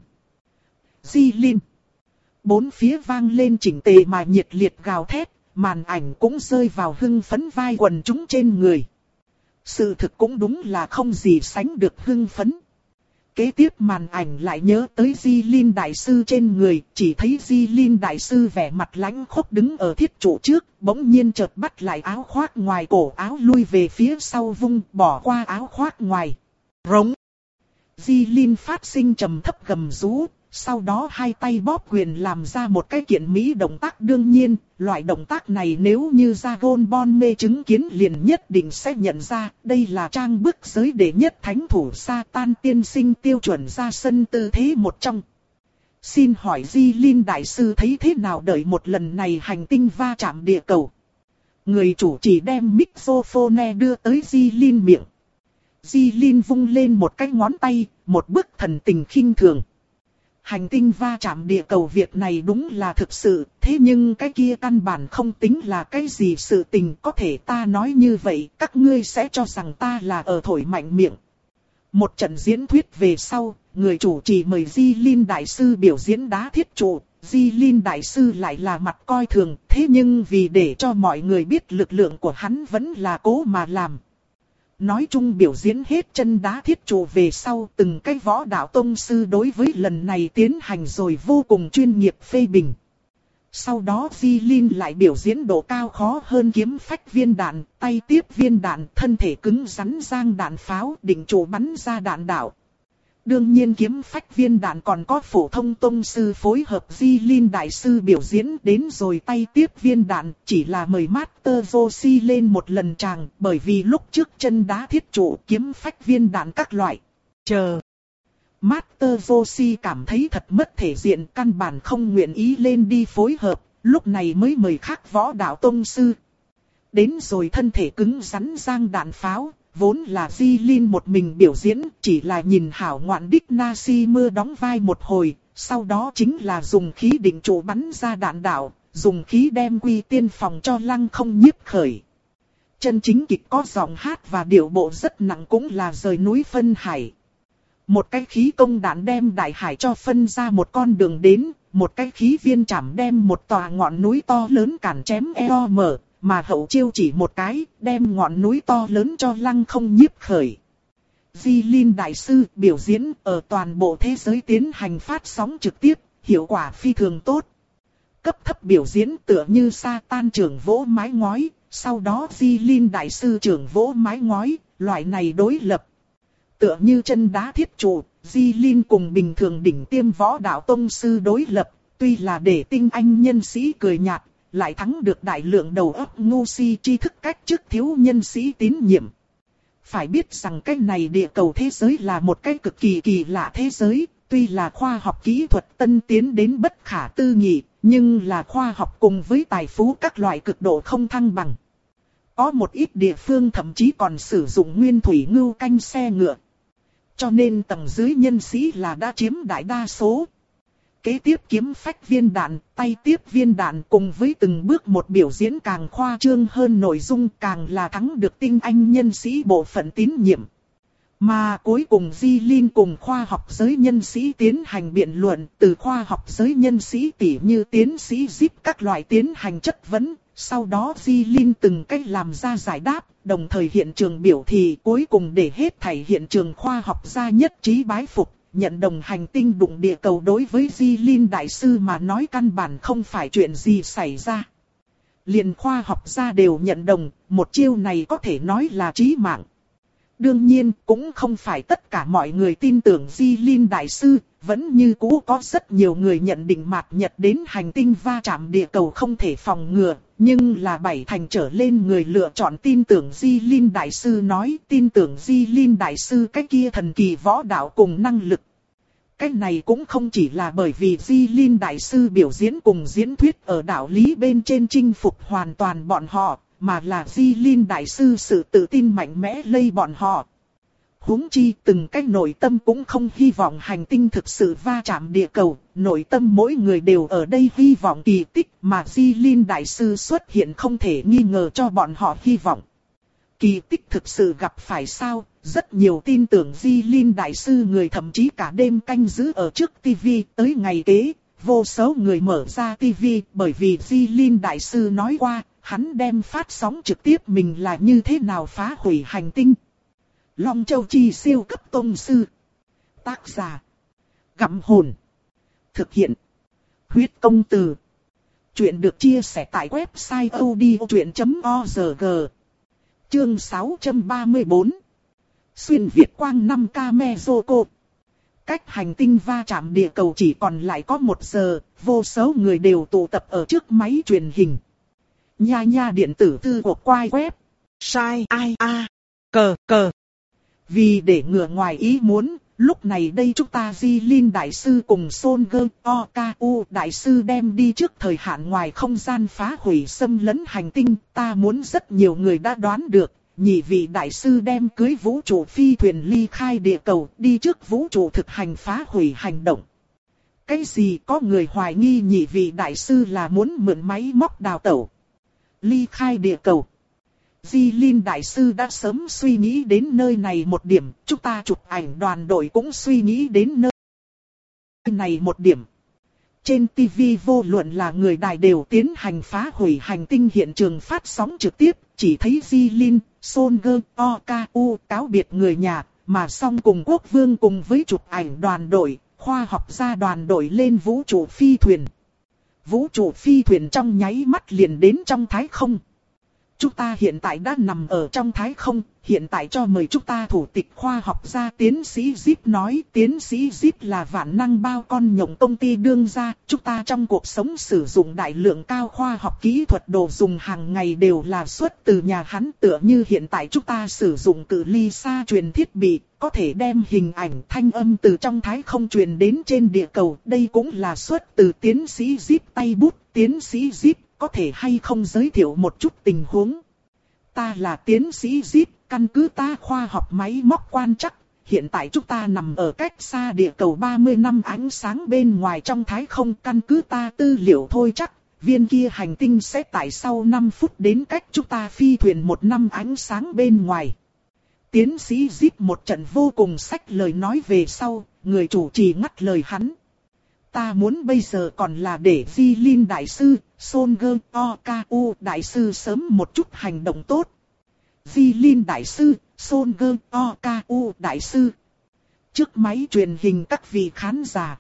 Di Linh. Bốn phía vang lên chỉnh tề mà nhiệt liệt gào thét, màn ảnh cũng rơi vào hưng phấn vai quần chúng trên người. Sự thực cũng đúng là không gì sánh được hưng phấn. Kế tiếp màn ảnh lại nhớ tới Di Linh đại sư trên người, chỉ thấy Di Linh đại sư vẻ mặt lãnh khốc đứng ở thiết trụ trước, bỗng nhiên chợt bắt lại áo khoác ngoài cổ áo lui về phía sau vung, bỏ qua áo khoác ngoài. Rống. Di Linh phát sinh trầm thấp gầm rú, sau đó hai tay bóp quyền làm ra một cái kiện mỹ động tác, đương nhiên, loại động tác này nếu như Dragon Ball mê chứng kiến liền nhất định sẽ nhận ra, đây là trang bức giới đệ nhất thánh thủ Satan tiên sinh tiêu chuẩn ra sân tư thế một trong. Xin hỏi Di Linh Đại Sư thấy thế nào đợi một lần này hành tinh va chạm địa cầu? Người chủ trì đem microphone đưa tới Di Linh miệng. Di Linh vung lên một cái ngón tay, một bức thần tình khinh thường. Hành tinh va chạm địa cầu việc này đúng là thực sự, thế nhưng cái kia căn bản không tính là cái gì sự tình, có thể ta nói như vậy, các ngươi sẽ cho rằng ta là ở thổi mạnh miệng. Một trận diễn thuyết về sau, người chủ trì mời Di Linh Đại Sư biểu diễn đá thiết trụ, Di Linh Đại Sư lại là mặt coi thường, thế nhưng vì để cho mọi người biết lực lượng của hắn vẫn là cố mà làm. Nói chung biểu diễn hết chân đá thiết trụ về sau, từng cái võ đạo tông sư đối với lần này tiến hành rồi vô cùng chuyên nghiệp phê bình. Sau đó Di Linh lại biểu diễn độ cao khó hơn kiếm phách viên đạn, tay tiếp viên đạn, thân thể cứng rắn giang đạn pháo, định trụ bắn ra đạn đạo. Đương nhiên kiếm phách viên đạn còn có phổ thông tông sư phối hợp Di Linh Đại Sư biểu diễn đến rồi tay tiếp viên đạn, chỉ là mời Master Roshi lên một lần tràng, bởi vì lúc trước chân đá thiết trụ kiếm phách viên đạn các loại. Chờ. Master Roshi cảm thấy thật mất thể diện, căn bản không nguyện ý lên đi phối hợp, lúc này mới mời khác võ đạo tông sư. Đến rồi thân thể cứng rắn giang đạn pháo. Vốn là Di Linh một mình biểu diễn, chỉ là nhìn hảo ngoạn đích Nashima đóng vai một hồi, sau đó chính là dùng khí định trụ bắn ra đạn đạo, dùng khí đem quy tiên phòng cho lăng không nhiếp khởi. Chân chính kịch có giọng hát và điệu bộ rất nặng cũng là rời núi phân hải. Một cái khí công đạn đem đại hải cho phân ra một con đường đến, một cái khí viên chảm đem một tòa ngọn núi to lớn cản chém eo mở. Mà hậu chiêu chỉ một cái, đem ngọn núi to lớn cho lăng không nhiếp khởi. Di Linh Đại Sư biểu diễn ở toàn bộ thế giới tiến hành phát sóng trực tiếp, hiệu quả phi thường tốt. Cấp thấp biểu diễn tựa như Satan trưởng vỗ mái ngói, sau đó Di Linh Đại Sư trưởng vỗ mái ngói, loại này đối lập. Tựa như chân đá thiết trụ, Di Linh cùng bình thường đỉnh tiêm võ đạo tông sư đối lập, tuy là để tinh anh nhân sĩ cười nhạt. Lại thắng được đại lượng đầu óc ngu si tri thức cách chức thiếu nhân sĩ tín nhiệm. Phải biết rằng cái này địa cầu thế giới là một cái cực kỳ kỳ lạ thế giới, tuy là khoa học kỹ thuật tân tiến đến bất khả tư nghị, nhưng là khoa học cùng với tài phú các loại cực độ không thăng bằng. Có một ít địa phương thậm chí còn sử dụng nguyên thủy ngưu canh xe ngựa. Cho nên tầng dưới nhân sĩ là đã chiếm đại đa số. Kế tiếp kiếm phách viên đạn, tay tiếp viên đạn cùng với từng bước một biểu diễn càng khoa trương hơn nội dung càng là thắng được tinh anh nhân sĩ bộ phận tín nhiệm. Mà cuối cùng Di Linh cùng khoa học giới nhân sĩ tiến hành biện luận, từ khoa học giới nhân sĩ tỉ như tiến sĩ Zip các loại tiến hành chất vấn, sau đó Di Linh từng cách làm ra giải đáp, đồng thời hiện trường biểu thị cuối cùng để hết thảy hiện trường khoa học gia nhất trí bái phục. Nhận đồng hành tinh đụng địa cầu đối với Di Linh Đại Sư mà nói căn bản không phải chuyện gì xảy ra. Liền khoa học gia đều nhận đồng, một chiêu này có thể nói là chí mạng. Đương nhiên, cũng không phải tất cả mọi người tin tưởng Di Linh Đại Sư, vẫn như cũ có rất nhiều người nhận định mạt nhật đến hành tinh va chạm địa cầu không thể phòng ngừa, nhưng là bảy thành trở lên người lựa chọn tin tưởng Di Linh Đại Sư nói, tin tưởng Di Linh Đại Sư cái kia thần kỳ võ đạo cùng năng lực. Cái này cũng không chỉ là bởi vì Di Linh Đại Sư biểu diễn cùng diễn thuyết ở đạo lý bên trên chinh phục hoàn toàn bọn họ, mà là Di Linh Đại Sư sự tự tin mạnh mẽ lây bọn họ. Huống chi từng cái nội tâm cũng không hy vọng hành tinh thực sự va chạm địa cầu, nội tâm mỗi người đều ở đây hy vọng kỳ tích mà Di Linh Đại Sư xuất hiện không thể nghi ngờ cho bọn họ hy vọng. Kỳ tích thực sự gặp phải sao? Rất nhiều tin tưởng Di Linh Đại Sư người thậm chí cả đêm canh giữ ở trước tivi tới ngày kế, vô số người mở ra tivi bởi vì Di Linh Đại Sư nói qua, hắn đem phát sóng trực tiếp mình là như thế nào phá hủy hành tinh. Long Châu Chi siêu cấp tông sư. Tác giả. Gặm hồn. Thực hiện. Huyết công từ. Chuyện được chia sẻ tại website odchuyện chấm org. Chương sáu trăm ba mươi tư. Xuyên Việt quang năm ca Mexico. Cách hành tinh va chạm địa cầu chỉ còn lại có một giờ, vô số người đều tụ tập ở trước máy truyền hình. Nha nha điện tử thư của quai web. Sai ai a. Cờ cờ. Vì để ngừa ngoài ý muốn, Lúc này đây chúng ta Di Linh Đại Sư cùng Son Gơ Oku Đại Sư đem đi trước thời hạn ngoài không gian phá hủy xâm lấn hành tinh. Ta muốn rất nhiều người đã đoán được, nhị vị Đại Sư đem cưới vũ trụ phi thuyền ly khai địa cầu đi trước vũ trụ thực hành phá hủy hành động. Cái gì có người hoài nghi nhị vị Đại Sư là muốn mượn máy móc đào tẩu ly khai địa cầu. Di Linh Đại Sư đã sớm suy nghĩ đến nơi này một điểm, chúng ta chụp ảnh đoàn đội cũng suy nghĩ đến nơi này một điểm. Trên ti vi vô luận là người đài đều tiến hành phá hủy hành tinh hiện trường phát sóng trực tiếp, chỉ thấy Di Linh, Son Gơ, Oku cáo biệt người nhà, mà song cùng quốc vương cùng với chụp ảnh đoàn đội, khoa học gia đoàn đội lên vũ trụ phi thuyền. Vũ trụ phi thuyền trong nháy mắt liền đến trong thái không. Chúng ta hiện tại đã nằm ở trong thái không, hiện tại cho mời chúng ta thủ tịch khoa học gia tiến sĩ Zip nói. Tiến sĩ Zip là vạn năng bao con nhộng công ty đương gia, chúng ta trong cuộc sống sử dụng đại lượng cao khoa học kỹ thuật đồ dùng hàng ngày đều là xuất từ nhà hắn. Tựa như hiện tại chúng ta sử dụng cự ly xa truyền thiết bị, có thể đem hình ảnh thanh âm từ trong thái không truyền đến trên địa cầu. Đây cũng là xuất từ tiến sĩ Zip tay bút. Tiến sĩ Zip có thể hay không giới thiệu một chút tình huống? Ta là tiến sĩ Zip, căn cứ ta khoa học máy móc quan trắc, hiện tại chúng ta nằm ở cách xa địa cầu ba mươi năm ánh sáng bên ngoài trong thái không. Căn cứ ta tư liệu thôi chắc, viên kia hành tinh sẽ tại sau năm phút đến cách chúng ta phi thuyền một năm ánh sáng bên ngoài. Tiến sĩ Zip một trận vô cùng xách lời nói về sau, người chủ trì ngắt lời hắn. Ta muốn bây giờ còn là để Di Linh Đại Sư, Son Gơ Oku Đại Sư sớm một chút hành động tốt. Di Linh Đại Sư, Son Gơ Oku Đại Sư. Trước máy truyền hình các vị khán giả.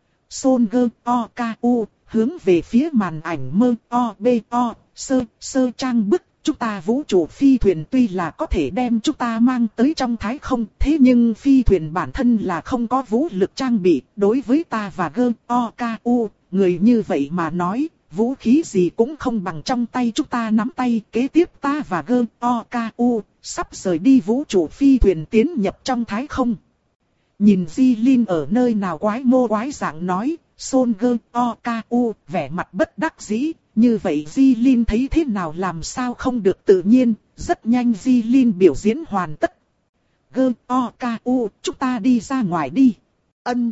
Son Gơ Oku hướng về phía màn ảnh mơ o bê o sơ sơ trang bức. Chúng ta vũ trụ phi thuyền tuy là có thể đem chúng ta mang tới trong thái không, thế nhưng phi thuyền bản thân là không có vũ lực trang bị. Đối với ta và Gơ Oku, người như vậy mà nói, vũ khí gì cũng không bằng trong tay chúng ta nắm tay. Kế tiếp ta và Gơ Oku sắp rời đi vũ trụ phi thuyền tiến nhập trong thái không. Nhìn Di Linh ở nơi nào quái mô quái dạng nói, Son Gơ Oku vẻ mặt bất đắc dĩ. Như vậy Di Linh thấy thế nào làm sao không được tự nhiên, rất nhanh Di Linh biểu diễn hoàn tất. Gơ Oku, chúng ta đi ra ngoài đi. Ân.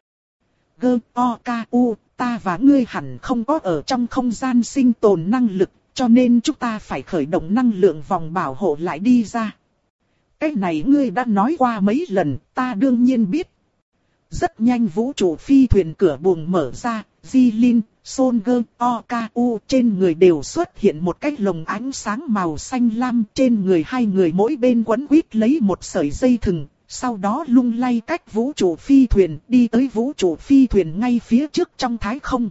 Gơ Oku, ta và ngươi hẳn không có ở trong không gian sinh tồn năng lực, cho nên chúng ta phải khởi động năng lượng vòng bảo hộ lại đi ra. Cái này ngươi đã nói qua mấy lần, ta đương nhiên biết. Rất nhanh vũ trụ phi thuyền cửa buồng mở ra, Di Linh, Son Gơ Oku trên người đều xuất hiện một cái lồng ánh sáng màu xanh lam. Trên người hai người mỗi bên quấn quýt lấy một sợi dây thừng, sau đó lung lay cách vũ trụ phi thuyền đi tới vũ trụ phi thuyền ngay phía trước trong thái không.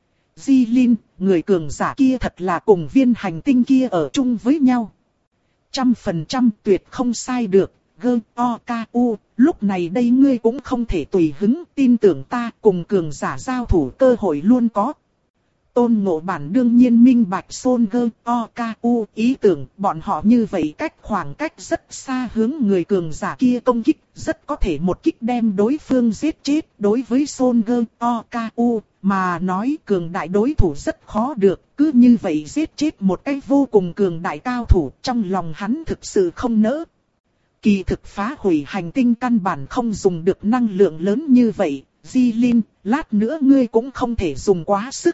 Di Linh, người cường giả kia thật là cùng viên hành tinh kia ở chung với nhau. Trăm phần trăm tuyệt không sai được. Gơ Oku, lúc này đây ngươi cũng không thể tùy hứng, tin tưởng ta, cùng cường giả giao thủ cơ hội luôn có. Tôn Ngộ Bản đương nhiên minh bạch Son Gơ Oku ý tưởng, bọn họ như vậy cách khoảng cách rất xa hướng người cường giả kia công kích, rất có thể một kích đem đối phương giết chết. Đối với Son Gơ Oku mà nói, cường đại đối thủ rất khó được, cứ như vậy giết chết một cái vô cùng cường đại cao thủ, trong lòng hắn thực sự không nỡ. Kỳ thực phá hủy hành tinh căn bản không dùng được năng lượng lớn như vậy. Di Linh, lát nữa ngươi cũng không thể dùng quá sức.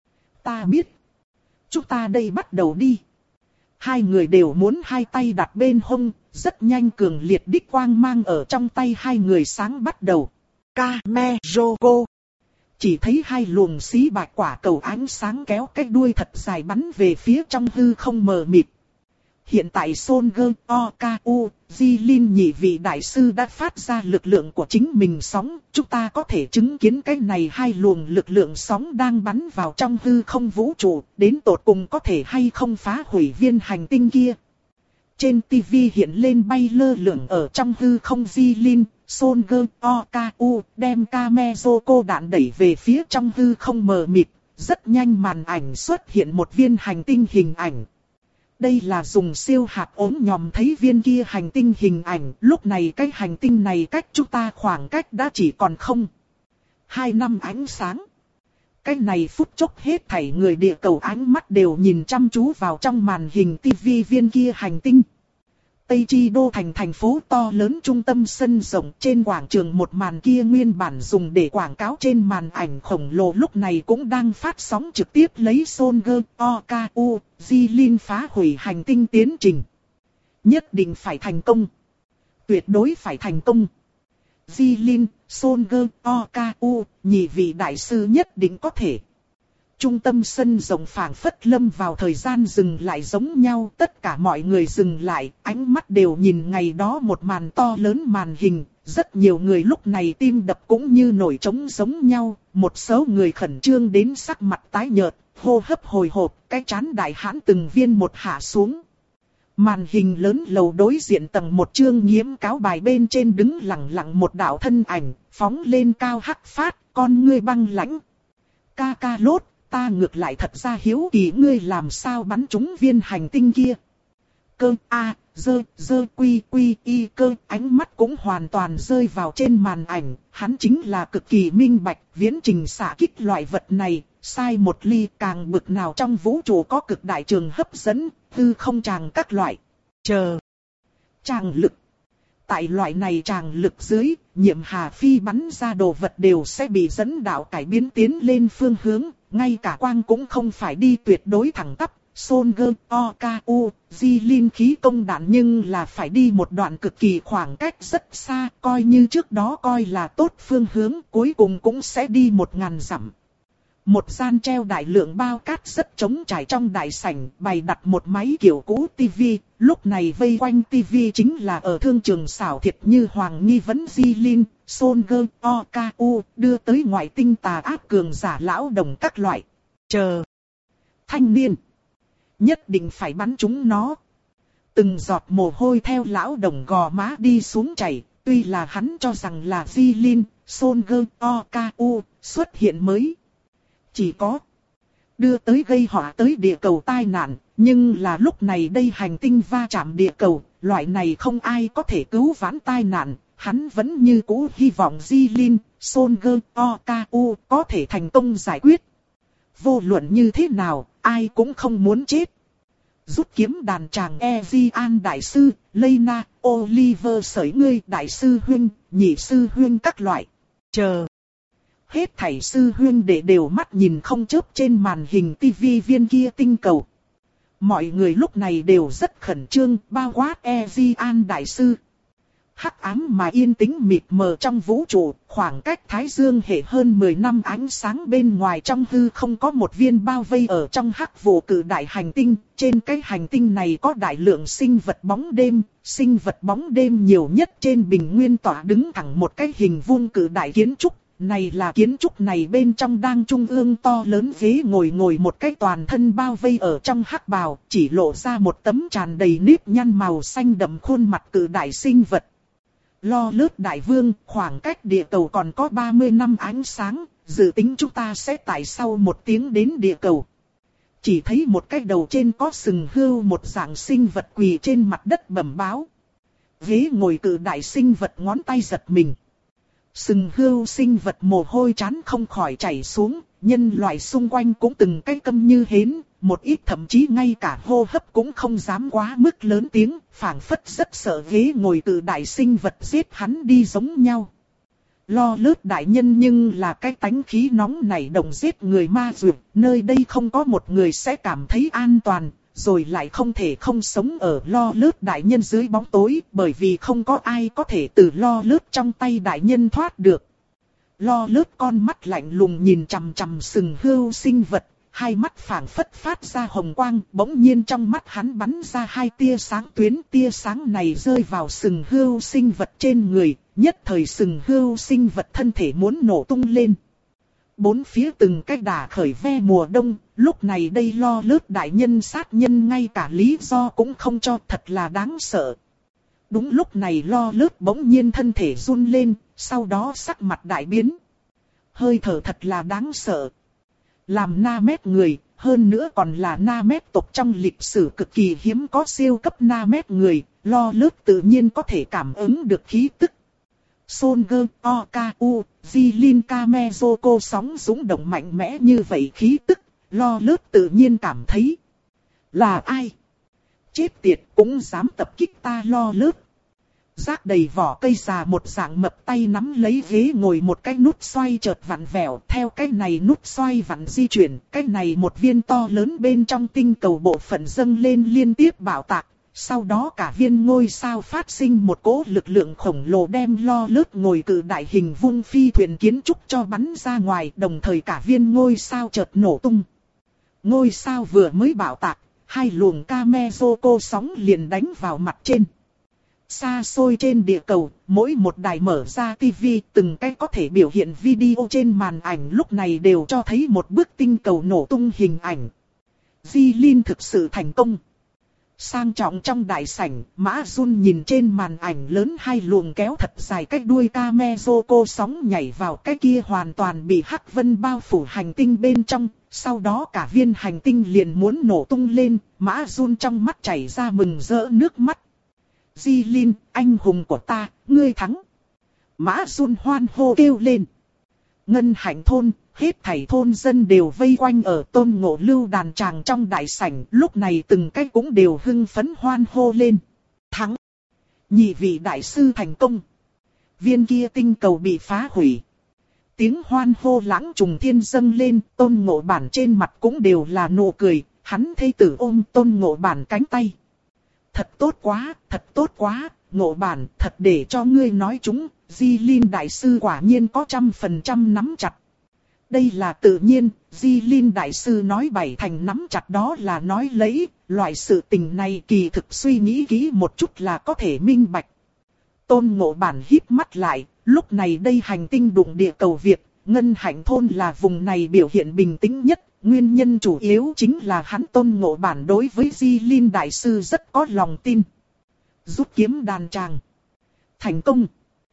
Ta biết. Chúng ta đây bắt đầu đi. Hai người đều muốn hai tay đặt bên hông, rất nhanh cường liệt đích quang mang ở trong tay hai người sáng bắt đầu. Kamejogo. Chỉ thấy hai luồng xí bạch quả cầu ánh sáng kéo cái đuôi thật dài bắn về phía trong hư không mờ mịt. Hiện tại Son Gơ Oku, Di Linh nhị vị đại sư đã phát ra lực lượng của chính mình sóng. Chúng ta có thể chứng kiến cái này hai luồng lực lượng sóng đang bắn vào trong hư không vũ trụ, đến tột cùng có thể hay không phá hủy viên hành tinh kia. Trên tivi hiện lên bay lơ lửng ở trong hư không Di Linh, Son Gơ Oku đem Kamejogo đạn đẩy về phía trong hư không mờ mịt. Rất nhanh màn ảnh xuất hiện một viên hành tinh hình ảnh. Đây là dùng siêu hạt ốm nhòm thấy viên kia hành tinh hình ảnh, lúc này cái hành tinh này cách chúng ta khoảng cách đã chỉ còn không. Hai năm ánh sáng. Cái này phút chốc hết thảy người địa cầu ánh mắt đều nhìn chăm chú vào trong màn hình tivi viên kia hành tinh. Tây Chi Đô thành thành phố to lớn trung tâm sân rộng trên quảng trường một màn kia nguyên bản dùng để quảng cáo trên màn ảnh khổng lồ lúc này cũng đang phát sóng trực tiếp lấy Soldier o ca u Jilin phá hủy hành tinh tiến trình. Nhất định phải thành công. Tuyệt đối phải thành công. Jilin, Soldier o ca u, nhị vị đại sư nhất định có thể. Trung tâm sân rộng phảng phất lâm vào thời gian dừng lại giống nhau, tất cả mọi người dừng lại, ánh mắt đều nhìn ngày đó một màn to lớn màn hình, rất nhiều người lúc này tim đập cũng như nổi trống giống nhau, một số người khẩn trương đến sắc mặt tái nhợt, hô hấp hồi hộp, cái trán đại hãn từng viên một hạ xuống. Màn hình lớn lầu đối diện tầng một chương nghiễm cáo bài bên trên đứng lặng lặng một đạo thân ảnh, phóng lên cao hắc phát, con ngươi băng lãnh. Ca ca lốt. Ta ngược lại thật ra hiếu kỳ ngươi làm sao bắn trúng viên hành tinh kia. Cơ A, dơ, dơ quy quy y cơ, ánh mắt cũng hoàn toàn rơi vào trên màn ảnh. Hắn chính là cực kỳ minh bạch, viễn trình xạ kích loại vật này, sai một ly càng bực nào trong vũ trụ có cực đại trường hấp dẫn, hư không tràng các loại. Chờ. Tràng lực. Tại loại này tràng lực dưới, nhiệm hà phi bắn ra đồ vật đều sẽ bị dẫn đạo cải biến tiến lên phương hướng. Ngay cả quang cũng không phải đi tuyệt đối thẳng tắp, Soldier o ca u, Jilin khí công đạn nhưng là phải đi một đoạn cực kỳ khoảng cách rất xa, coi như trước đó coi là tốt phương hướng, cuối cùng cũng sẽ đi một ngàn dặm. Một gian treo đại lượng bao cát rất trống trải trong đại sảnh, bày đặt một máy kiểu cũ tivi, lúc này vây quanh tivi chính là ở thương trường xảo thiệt như Hoàng Nghi Vấn Jilin, Soldier o ca u, đưa tới ngoại tinh tà ác cường giả lão đồng các loại. Chờ. Thanh niên. Nhất định phải bắn chúng nó. Từng giọt mồ hôi theo lão đồng gò má đi xuống chảy, tuy là hắn cho rằng là Jilin, Soldier o ca u, xuất hiện mới. Chỉ có đưa tới gây họa tới địa cầu tai nạn, nhưng là lúc này đây hành tinh va chạm địa cầu, loại này không ai có thể cứu vãn tai nạn, hắn vẫn như cũ hy vọng Jilin, Soldier o ca u có thể thành công giải quyết. Vô luận như thế nào, ai cũng không muốn chết. Rút kiếm đàn tràng Ezian đại sư, Lena, Oliver sởi ngươi đại sư huynh, nhị sư huynh các loại. Chờ. Hết thảy sư huynh đệ đều mắt nhìn không chớp trên màn hình tivi viên kia tinh cầu. Mọi người lúc này đều rất khẩn trương, bao quát Ezian đại sư. Hắc ám mà yên tĩnh mịt mờ trong vũ trụ, khoảng cách Thái Dương hệ hơn mười năm ánh sáng bên ngoài trong hư không có một viên bao vây ở trong hắc vụ cử đại hành tinh. Trên cái hành tinh này có đại lượng sinh vật bóng đêm, sinh vật bóng đêm nhiều nhất trên bình nguyên tỏa đứng thẳng một cái hình vuông cử đại kiến trúc. Này là kiến trúc này bên trong đang trung ương to lớn ghế ngồi ngồi một cái toàn thân bao vây ở trong hắc bào, chỉ lộ ra một tấm tràn đầy nếp nhăn màu xanh đậm khuôn mặt cử đại sinh vật. Lo lướt đại vương, khoảng cách địa cầu còn có ba mươi năm ánh sáng, dự tính chúng ta sẽ tại sau một tiếng đến địa cầu. Chỉ thấy một cái đầu trên có sừng hươu một dạng sinh vật quỳ trên mặt đất bẩm báo. Ghế ngồi cử đại sinh vật ngón tay giật mình. Sừng hươu sinh vật mồ hôi trán không khỏi chảy xuống, nhân loại xung quanh cũng từng cái câm như hến, một ít thậm chí ngay cả hô hấp cũng không dám quá mức lớn tiếng, phảng phất rất sợ ghế ngồi cử đại sinh vật giết hắn đi giống nhau. Lo lướt đại nhân nhưng là cái tánh khí nóng nảy động giết người ma dược, nơi đây không có một người sẽ cảm thấy an toàn, rồi lại không thể không sống ở lo lướt đại nhân dưới bóng tối, bởi vì không có ai có thể từ lo lướt trong tay đại nhân thoát được. Lo lướt con mắt lạnh lùng nhìn chằm chằm sừng hươu sinh vật, hai mắt phảng phất phát ra hồng quang, bỗng nhiên trong mắt hắn bắn ra hai tia sáng tuyến, tia sáng này rơi vào sừng hươu sinh vật trên người, nhất thời sừng hươu sinh vật thân thể muốn nổ tung lên. Bốn phía từng cách đà khởi ve mùa đông, lúc này đây lo lướt đại nhân sát nhân ngay cả lý do cũng không cho, thật là đáng sợ. Đúng lúc này lo lướt bỗng nhiên thân thể run lên, sau đó sắc mặt đại biến. Hơi thở thật là đáng sợ. Làm na mét người, hơn nữa còn là Namek tộc trong lịch sử cực kỳ hiếm có siêu cấp Namek người, Lo Lớt tự nhiên có thể cảm ứng được khí tức. Soldier, Oku, Jilin Kamezoko sóng dũng động mạnh mẽ như vậy khí tức, Lo Lớt tự nhiên cảm thấy. Là ai? Chết tiệt cũng dám tập kích ta Lo Lớt. Rác đầy vỏ cây già một dạng mập tay nắm lấy ghế ngồi một cái nút xoay chợt vặn vẹo. Theo cái này nút xoay vặn di chuyển, cái này một viên to lớn bên trong tinh cầu bộ phận dâng lên liên tiếp bạo tạc. Sau đó cả viên ngôi sao phát sinh một cỗ lực lượng khổng lồ đem Lo Lớt ngồi cự đại hình vung phi thuyền kiến trúc cho bắn ra ngoài. Đồng thời cả viên ngôi sao chợt nổ tung. Ngôi sao vừa mới bạo tạc, hai luồng Kamezoko sóng liền đánh vào mặt trên. Xa xôi trên địa cầu, mỗi một đài mở ra tivi, từng cái có thể biểu hiện video trên màn ảnh lúc này đều cho thấy một bức tinh cầu nổ tung hình ảnh. Jilin thực sự thành công. Sang trọng trong đại sảnh, Mã Jun nhìn trên màn ảnh lớn hai luồng kéo thật dài cái đuôi Kamezoko sóng nhảy vào cái kia hoàn toàn bị hắc vân bao phủ hành tinh bên trong. Sau đó cả viên hành tinh liền muốn nổ tung lên, Mã Jun trong mắt chảy ra mừng rỡ nước mắt. Jilin, anh hùng của ta, ngươi thắng. Mã Jun hoan hô kêu lên. Ngân Hạnh thôn, hết thảy thôn dân đều vây quanh ở Tôn Ngộ Lưu đàn tràng trong đại sảnh, lúc này từng cái cũng đều hưng phấn hoan hô lên. Thắng. Nhị vị đại sư thành công. Viên kia tinh cầu bị phá hủy. Tiếng hoan hô lãng trùng thiên dâng lên, Tôn Ngộ Bản trên mặt cũng đều là nụ cười, hắn thê tử ôm Tôn Ngộ Bản cánh tay. Thật tốt quá, thật tốt quá, Ngộ Bản, thật để cho ngươi nói chúng, Jilin đại sư quả nhiên có trăm phần trăm nắm chặt. Đây là tự nhiên, Jilin đại sư nói bảy thành nắm chặt đó là nói lấy, loại sự tình này kỳ thực suy nghĩ kỹ một chút là có thể minh bạch. Tôn Ngộ Bản híp mắt lại, lúc này đây hành tinh đụng địa cầu Việt, Ngân Hạnh thôn là vùng này biểu hiện bình tĩnh nhất. Nguyên nhân chủ yếu chính là hắn Tôn Ngộ Bản đối với Jilin đại sư rất có lòng tin. Rút kiếm đàn tràng. Thành công.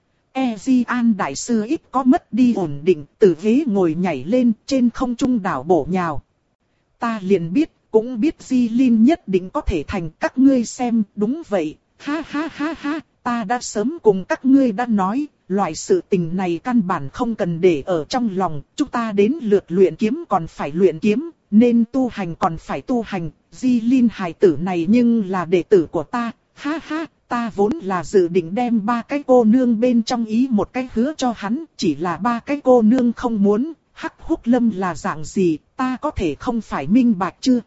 Ezian đại sư ít có mất đi ổn định, từ ghế ngồi nhảy lên trên không trung đảo bổ nhào. Ta liền biết, cũng biết Jilin nhất định có thể thành, các ngươi xem, đúng vậy, ha ha ha ha, ta đã sớm cùng các ngươi đã nói. Loại sự tình này căn bản không cần để ở trong lòng, chúng ta đến lượt luyện kiếm còn phải luyện kiếm, nên tu hành còn phải tu hành, Jilin hài tử này nhưng là đệ tử của ta, ha ha, ta vốn là dự định đem ba cái cô nương bên trong ý một cái hứa cho hắn, chỉ là ba cái cô nương không muốn, Hắc Húc Lâm là dạng gì, ta có thể không phải minh bạch chưa?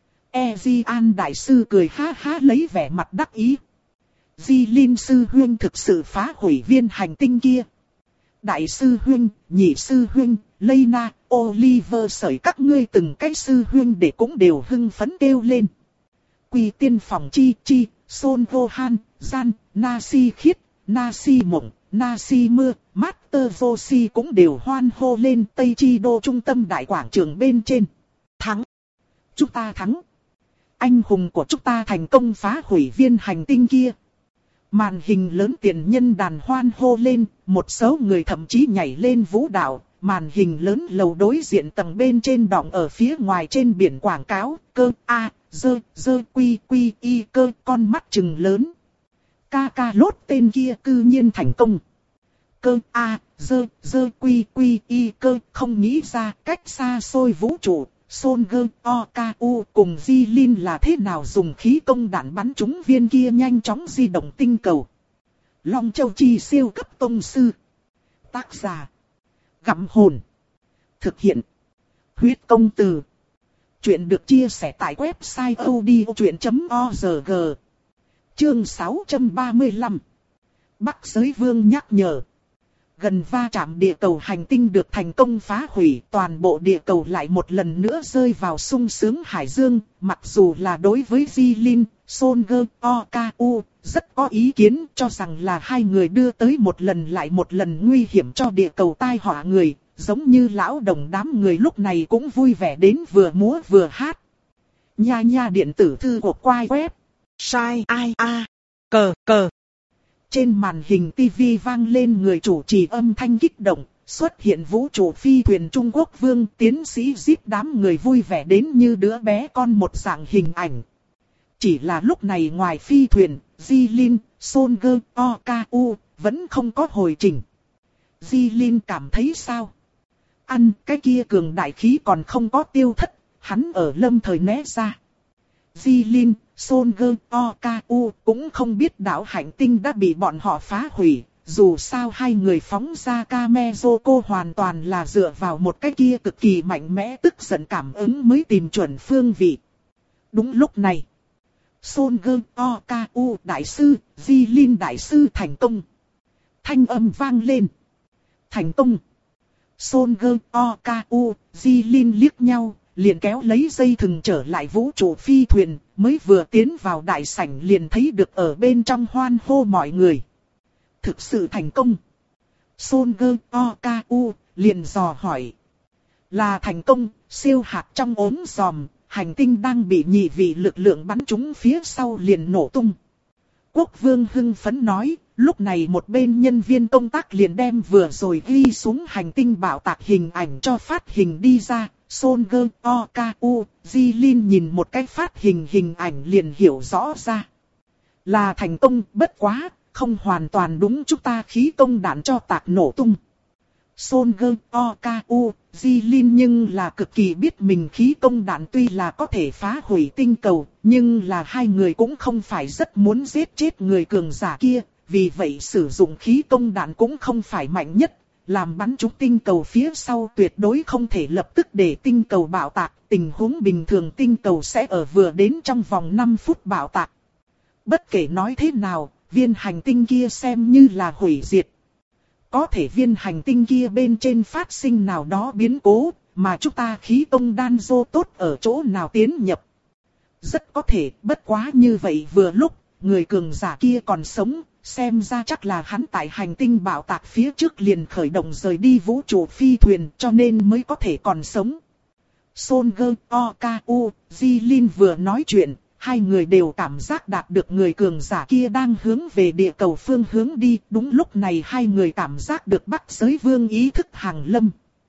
Ezian đại sư cười ha ha lấy vẻ mặt đắc ý. Jilin sư huynh thực sự phá hủy viên hành tinh kia. Đại sư huynh, nhị sư huynh, Lena, Oliver sởi các ngươi từng cái sư huynh để cũng đều hưng phấn kêu lên. Quy tiên phòng chi chi, Son Gohan, Gian, Nasi khiết, Nasi mộng, Nasi mưa, Master Yoshi cũng đều hoan hô lên Tây Chi đô trung tâm đại quảng trường bên trên. Thắng! Chúng ta thắng! Anh hùng của chúng ta thành công phá hủy viên hành tinh kia. Màn hình lớn tiền nhân đàn hoan hô lên, một số người thậm chí nhảy lên vũ đạo, màn hình lớn lầu đối diện tầng bên trên đọng ở phía ngoài trên biển quảng cáo, cơ a, dơ, dơ quy quy y cơ, con mắt trừng lớn. Ca ca lốt tên kia cư nhiên thành công. Cơ a, dơ, dơ quy quy y cơ, không nghĩ ra cách xa xôi vũ trụ. Soldier, Oku cùng Jilin là thế nào dùng khí công đạn bắn trúng viên kia nhanh chóng di động tinh cầu. Long Châu Chi siêu cấp tông sư. Tác giả. Gặm hồn. Thực hiện. Huyết công từ. Chuyện được chia sẻ tại website odchuyện chấm org. Chương sáu trăm ba mươi lăm. Bắc Giới Vương nhắc nhở. Gần va chạm địa cầu hành tinh được thành công phá hủy, toàn bộ địa cầu lại một lần nữa rơi vào sung sướng hải dương, mặc dù là đối với Jilin, Soldier, Oku, rất có ý kiến cho rằng là hai người đưa tới một lần lại một lần nguy hiểm cho địa cầu tai họa người, giống như lão đồng đám người lúc này cũng vui vẻ đến vừa múa vừa hát. Nha nha điện tử thư của quai web, sai ai a, cờ cờ. Trên màn hình tivi vang lên người chủ trì âm thanh kích động, xuất hiện vũ trụ phi thuyền Trung Quốc vương tiến sĩ giết đám người vui vẻ đến như đứa bé con một dạng hình ảnh. Chỉ là lúc này ngoài phi thuyền, Jilin, Solskjaer, Okafu vẫn không có hồi trình. Jilin cảm thấy sao? Ăn cái kia cường đại khí còn không có tiêu thất, hắn ở lâm thời né ra. Jilin, Solskjaer, Okafu cũng không biết đảo hành tinh đã bị bọn họ phá hủy. Dù sao hai người phóng ra Kamezoko hoàn toàn là dựa vào một cái kia cực kỳ mạnh mẽ tức giận cảm ứng mới tìm chuẩn phương vị. Đúng lúc này, Solskjaer, Okafu đại sư, Jilin đại sư thành công. Thanh âm vang lên. Thành công. Solskjaer, Okafu, Jilin liếc nhau, liền kéo lấy dây thừng trở lại vũ trụ phi thuyền, mới vừa tiến vào đại sảnh liền thấy được ở bên trong hoan hô mọi người. Thực sự thành công. Solskjaer, Okafu liền dò hỏi. Là thành công, siêu hạt trong ốm giòm, hành tinh đang bị nhị vị lực lượng bắn trúng phía sau liền nổ tung. Quốc vương hưng phấn nói, lúc này một bên nhân viên công tác liền đem vừa rồi ghi xuống hành tinh bạo tạc hình ảnh cho phát hình đi ra. Solskjaer, Okafu, Jilin nhìn một cái phát hình hình ảnh liền hiểu rõ ra. Là thành công, bất quá. Không hoàn toàn đúng, chúng ta khí công đạn cho tạc nổ tung. Solskjaer, Okafu, Jilin nhưng là cực kỳ biết mình khí công đạn tuy là có thể phá hủy tinh cầu, nhưng là hai người cũng không phải rất muốn giết chết người cường giả kia, vì vậy sử dụng khí công đạn cũng không phải mạnh nhất, làm bắn trúng tinh cầu phía sau tuyệt đối không thể lập tức để tinh cầu bạo tạc, tình huống bình thường tinh cầu sẽ ở vừa đến trong vòng năm phút bạo tạc. Bất kể nói thế nào, viên hành tinh kia xem như là hủy diệt. Có thể viên hành tinh kia bên trên phát sinh nào đó biến cố, mà chúng ta khí công đan dô tốt ở chỗ nào tiến nhập. Rất có thể, bất quá như vậy vừa lúc, người cường giả kia còn sống, xem ra chắc là hắn tại hành tinh bạo tạc phía trước liền khởi động rời đi vũ trụ phi thuyền cho nên mới có thể còn sống. Solskjaer, Okafu, Jilin vừa nói chuyện. Hai người đều cảm giác đạt được người cường giả kia đang hướng về địa cầu phương hướng đi. Đúng lúc này hai người cảm giác được Bắc Giới Vương ý thức hàng lâm.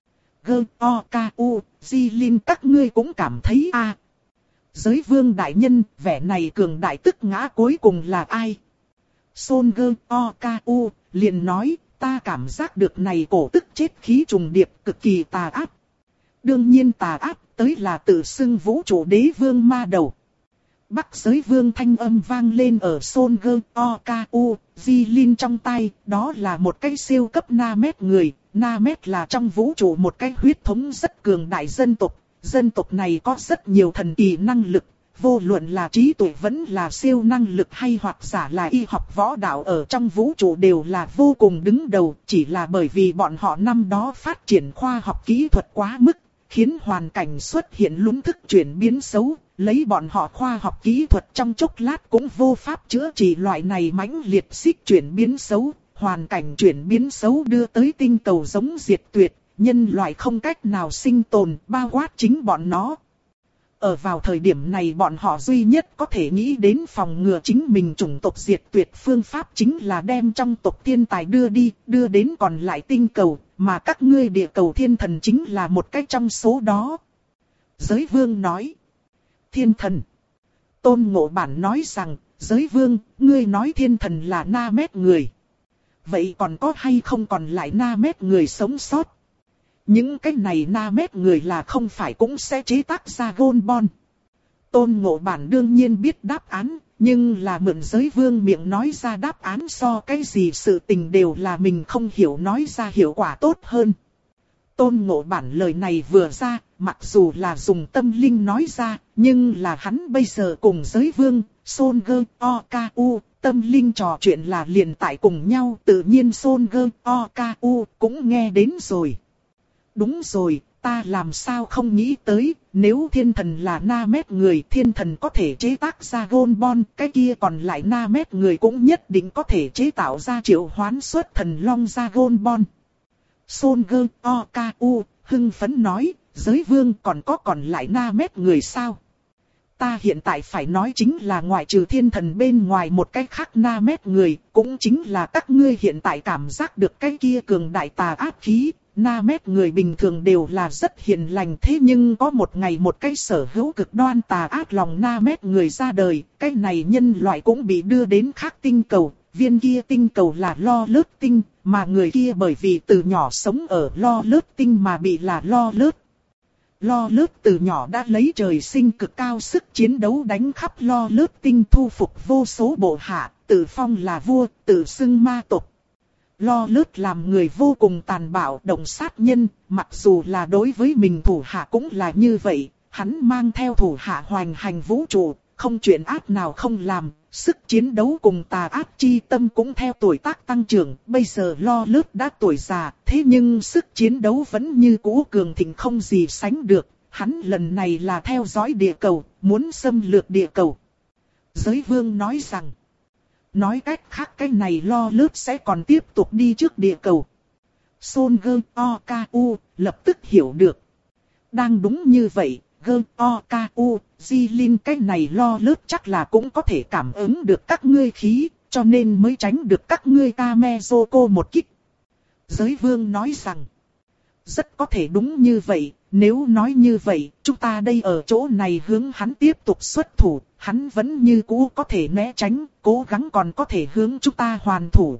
Gơ, O, K, U, Jilin các ngươi cũng cảm thấy a à. Giới Vương đại nhân, vẻ này cường đại tức ngã cuối cùng là ai? Solskjaer, O, K, U, liền nói, ta cảm giác được này cổ tức chết khí trùng điệp cực kỳ tà ác. Đương nhiên tà ác tới là tự xưng vũ trụ đế vương ma đầu. Bắc Giới Vương thanh âm vang lên ở Solskjaer, Okafu, Jilin trong tay, đó là một cái siêu cấp Namet người. Namet là trong vũ trụ một cái huyết thống rất cường đại dân tộc. Dân tộc này có rất nhiều thần kỳ năng lực, vô luận là trí tuệ vẫn là siêu năng lực hay hoặc giả là y học võ đạo ở trong vũ trụ đều là vô cùng đứng đầu. Chỉ là bởi vì bọn họ năm đó phát triển khoa học kỹ thuật quá mức, khiến hoàn cảnh xuất hiện lún thức chuyển biến xấu. Lấy bọn họ khoa học kỹ thuật trong chốc lát cũng vô pháp chữa trị loại này mãnh liệt xích chuyển biến xấu. Hoàn cảnh chuyển biến xấu đưa tới tinh cầu giống diệt tuyệt, nhân loại không cách nào sinh tồn, bao quát chính bọn nó. Ở vào thời điểm này bọn họ duy nhất có thể nghĩ đến phòng ngừa chính mình chủng tộc diệt tuyệt phương pháp chính là đem trong tộc thiên tài đưa đi, đưa đến còn lại tinh cầu, mà các ngươi địa cầu thiên thần chính là một cách trong số đó. Giới Vương nói. Thiên thần. Tôn Ngộ Bản nói rằng, Giới Vương, ngươi nói thiên thần là Namet người. Vậy còn có hay không còn lại Namet người sống sót? Những cái này Namet người là không phải cũng sẽ chế tác ra Goldbond. Tôn Ngộ Bản đương nhiên biết đáp án, nhưng là mượn Giới Vương miệng nói ra đáp án so cái gì sự tình đều là mình không hiểu nói ra hiệu quả tốt hơn. Tôn Ngộ Bản lời này vừa ra, mặc dù là dùng tâm linh nói ra, nhưng là hắn bây giờ cùng Giới Vương, Solskjaer, Okafu, tâm linh trò chuyện là liền tại cùng nhau, tự nhiên Solskjaer, Okafu cũng nghe đến rồi. Đúng rồi, ta làm sao không nghĩ tới, nếu thiên thần là Namet người, thiên thần có thể chế tác ra Goldbond, cái kia còn lại Namet người cũng nhất định có thể chế tạo ra triệu hoán xuất thần long ra Goldbond. Solskjaer, Okafu, hưng phấn nói, Giới Vương còn có còn lại Namet người sao? Ta hiện tại phải nói chính là ngoại trừ thiên thần bên ngoài một cái khác Namet người, cũng chính là các ngươi hiện tại cảm giác được cái kia cường đại tà ác khí, Namet người bình thường đều là rất hiền lành, thế nhưng có một ngày một cái sở hữu cực đoan tà ác lòng Namet người ra đời, cái này nhân loại cũng bị đưa đến khác tinh cầu. Viên kia tinh cầu là Lo Lớt tinh, mà người kia bởi vì từ nhỏ sống ở Lo Lớt tinh mà bị là Lo Lớt. Lo Lớt từ nhỏ đã lấy trời sinh cực cao sức chiến đấu đánh khắp Lo Lớt tinh, thu phục vô số bộ hạ, tự phong là vua, tự xưng ma tộc. Lo Lớt làm người vô cùng tàn bạo, động sát nhân, mặc dù là đối với mình thủ hạ cũng là như vậy, hắn mang theo thủ hạ hoành hành vũ trụ, không chuyện ác nào không làm. Sức chiến đấu cùng tà ác chi tâm cũng theo tuổi tác tăng trưởng, bây giờ Lo Lớt đã tuổi già, thế nhưng sức chiến đấu vẫn như cũ cường thịnh không gì sánh được. Hắn lần này là theo dõi địa cầu, muốn xâm lược địa cầu. Giới vương nói rằng, nói cách khác cái này Lo Lớt sẽ còn tiếp tục đi trước địa cầu. Son Gơ O K U lập tức hiểu được. Đang đúng như vậy. Gơ, O, K, U, Di Linh cái này Lo Lớt chắc là cũng có thể cảm ứng được các ngươi khí, cho nên mới tránh được các ngươi Kamezoko một kích. Giới vương nói rằng, rất có thể đúng như vậy, nếu nói như vậy, chúng ta đây ở chỗ này hướng hắn tiếp tục xuất thủ, hắn vẫn như cũ có thể né tránh, cố gắng còn có thể hướng chúng ta hoàn thủ.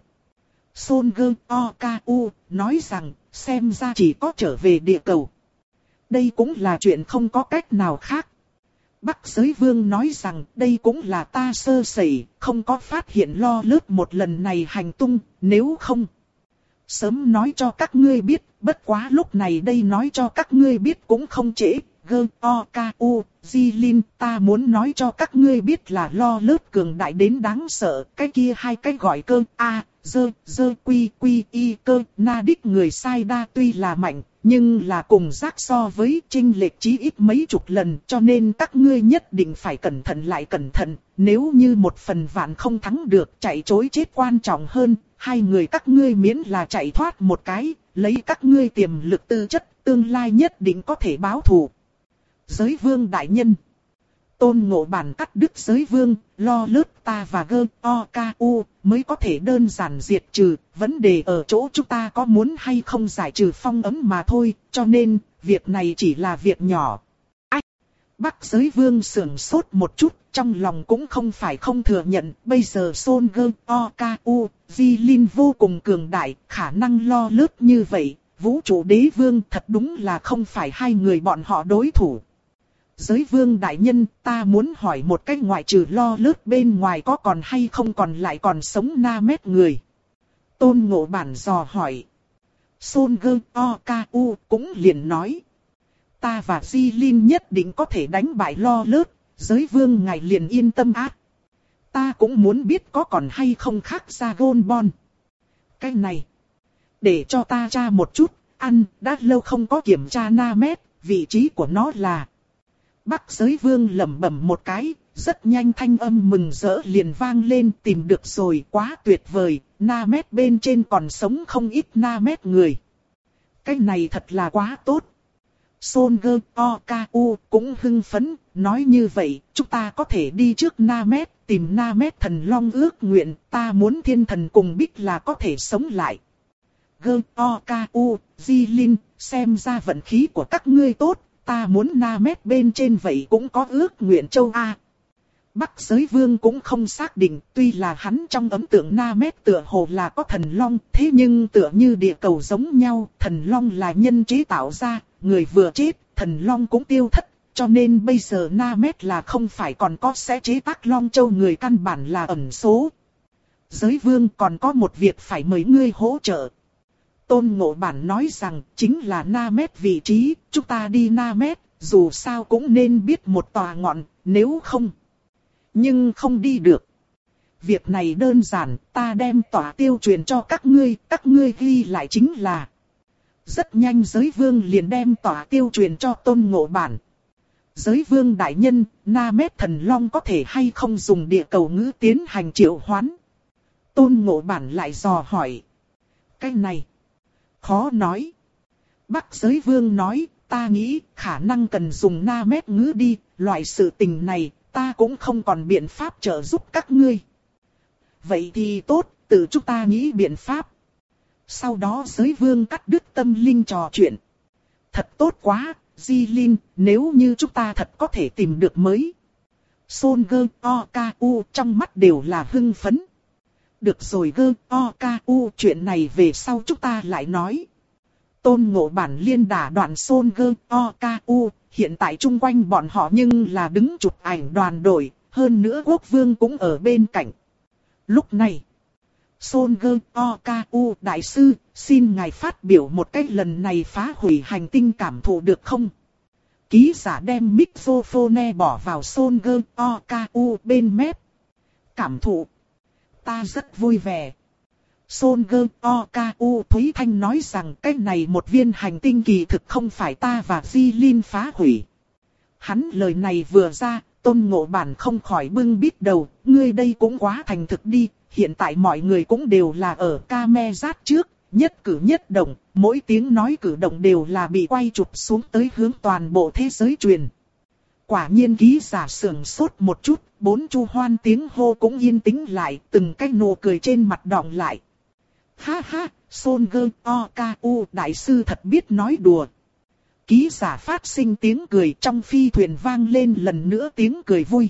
Son Gơ, O, K, U nói rằng, xem ra chỉ có trở về địa cầu. Đây cũng là chuyện không có cách nào khác. Bắc Giới Vương nói rằng đây cũng là ta sơ sẩy, không có phát hiện Lo Lớt một lần này hành tung, nếu không sớm nói cho các ngươi biết, bất quá lúc này đây nói cho các ngươi biết cũng không trễ. Gơ, O, K, U, Di Linh, ta muốn nói cho các ngươi biết là Lo Lớt cường đại đến đáng sợ, cái kia hai cái gọi cơ, A, dơ, dơ, quy, quy, y, cơ, na đích người sai đa tuy là mạnh, nhưng là cùng giác so với chênh lệch chí ít mấy chục lần, cho nên các ngươi nhất định phải cẩn thận lại cẩn thận, nếu như một phần vạn không thắng được, chạy trối chết quan trọng hơn, hai người các ngươi miễn là chạy thoát một cái, lấy các ngươi tiềm lực tư chất, tương lai nhất định có thể báo thù. Giới vương đại nhân. Tôn Ngộ Bản cắt đứt giới vương, Lo Lớt ta và Gơ, O, K, U mới có thể đơn giản diệt trừ, vấn đề ở chỗ chúng ta có muốn hay không giải trừ phong ấn mà thôi, cho nên, việc này chỉ là việc nhỏ. Ách! Bắc Giới Vương sưởng sốt một chút, trong lòng cũng không phải không thừa nhận, bây giờ Son Gơ, O, K, U, Di Linh vô cùng cường đại, khả năng Lo Lớt như vậy, vũ trụ đế vương thật đúng là không phải hai người bọn họ đối thủ. Giới vương đại nhân, ta muốn hỏi một cách ngoại trừ Lo Lớt bên ngoài có còn hay không còn lại còn sống Namet người. Tôn Ngộ Bản dò hỏi. Son Gơ O K U cũng liền nói. Ta và Di Linh nhất định có thể đánh bại Lo Lớt, giới vương ngài liền yên tâm ác. Ta cũng muốn biết có còn hay không khác ra gôn bon. Cái này, để cho ta tra một chút, ăn, đã lâu không có kiểm tra Namet, vị trí của nó là... Bắc Giới Vương lẩm bẩm một cái, rất nhanh thanh âm mừng rỡ liền vang lên, tìm được rồi, quá tuyệt vời, Namet bên trên còn sống không ít Namet người. Cái này thật là quá tốt. Son Gơ O K U cũng hưng phấn, nói như vậy, chúng ta có thể đi trước Namet, tìm Namet thần long ước nguyện, ta muốn thiên thần cùng Bích là có thể sống lại. Gơ O K U, Di Linh, xem ra vận khí của các ngươi tốt. Ta muốn Namet bên trên vậy cũng có ước nguyện châu A. Bắc Giới Vương cũng không xác định, tuy là hắn trong ấn tượng Namet tựa hồ là có thần long, thế nhưng tựa như địa cầu giống nhau, thần long là nhân chế tạo ra, người vừa chết, thần long cũng tiêu thất, cho nên bây giờ Namet là không phải còn có sẽ chế tác long châu, người căn bản là ẩn số. Giới Vương còn có một việc phải mời ngươi hỗ trợ. Tôn Ngộ Bản nói rằng chính là Namet vị trí, chúng ta đi Namet, dù sao cũng nên biết một tòa ngọn, nếu không. Nhưng không đi được. Việc này đơn giản, ta đem tòa tiêu truyền cho các ngươi, các ngươi ghi lại chính là. Rất nhanh Giới Vương liền đem tòa tiêu truyền cho Tôn Ngộ Bản. Giới Vương đại nhân, Namet thần long có thể hay không dùng địa cầu ngữ tiến hành triệu hoán? Tôn Ngộ Bản lại dò hỏi. Cái này khó nói. Bắc Giới Vương nói, ta nghĩ khả năng cần dùng Namet ngữ đi, loại sự tình này, ta cũng không còn biện pháp trợ giúp các ngươi. Vậy thì tốt, tự chúng ta nghĩ biện pháp. Sau đó giới vương cắt đứt tâm linh trò chuyện. Thật tốt quá, Jilin, nếu như chúng ta thật có thể tìm được mới. Son Gơ O K U trong mắt đều là hưng phấn. Được rồi Gơ O K U, chuyện này về sau chúng ta lại nói. Tôn Ngộ Bản liên đả đoạn Son Gơ O K U, hiện tại chung quanh bọn họ nhưng là đứng chụp ảnh đoàn đội, hơn nữa quốc vương cũng ở bên cạnh. Lúc này, Son Gơ O K U đại sư, xin ngài phát biểu một cách lần này phá hủy hành tinh cảm thụ được không? Ký giả đem microphone bỏ vào Son Gơ O K U bên mép. Cảm thụ. Ta rất vui vẻ. Son Gơ O K U Thúy Thanh nói rằng cái này một viên hành tinh kỳ thực không phải ta và Jilin phá hủy. Hắn lời này vừa ra, Tôn Ngộ Bản không khỏi bưng bít đầu, ngươi đây cũng quá thành thực đi, hiện tại mọi người cũng đều là ở camera trước, nhất cử nhất động, mỗi tiếng nói cử động đều là bị quay chụp xuống tới hướng toàn bộ thế giới truyền. Quả nhiên ký giả sưởng sốt một chút, bốn chu hoan tiếng hô cũng yên tĩnh lại, từng cái nụ cười trên mặt đọng lại. Ha ha, Son Gơ O K U đại sư thật biết nói đùa. Ký giả phát sinh tiếng cười, trong phi thuyền vang lên lần nữa tiếng cười vui.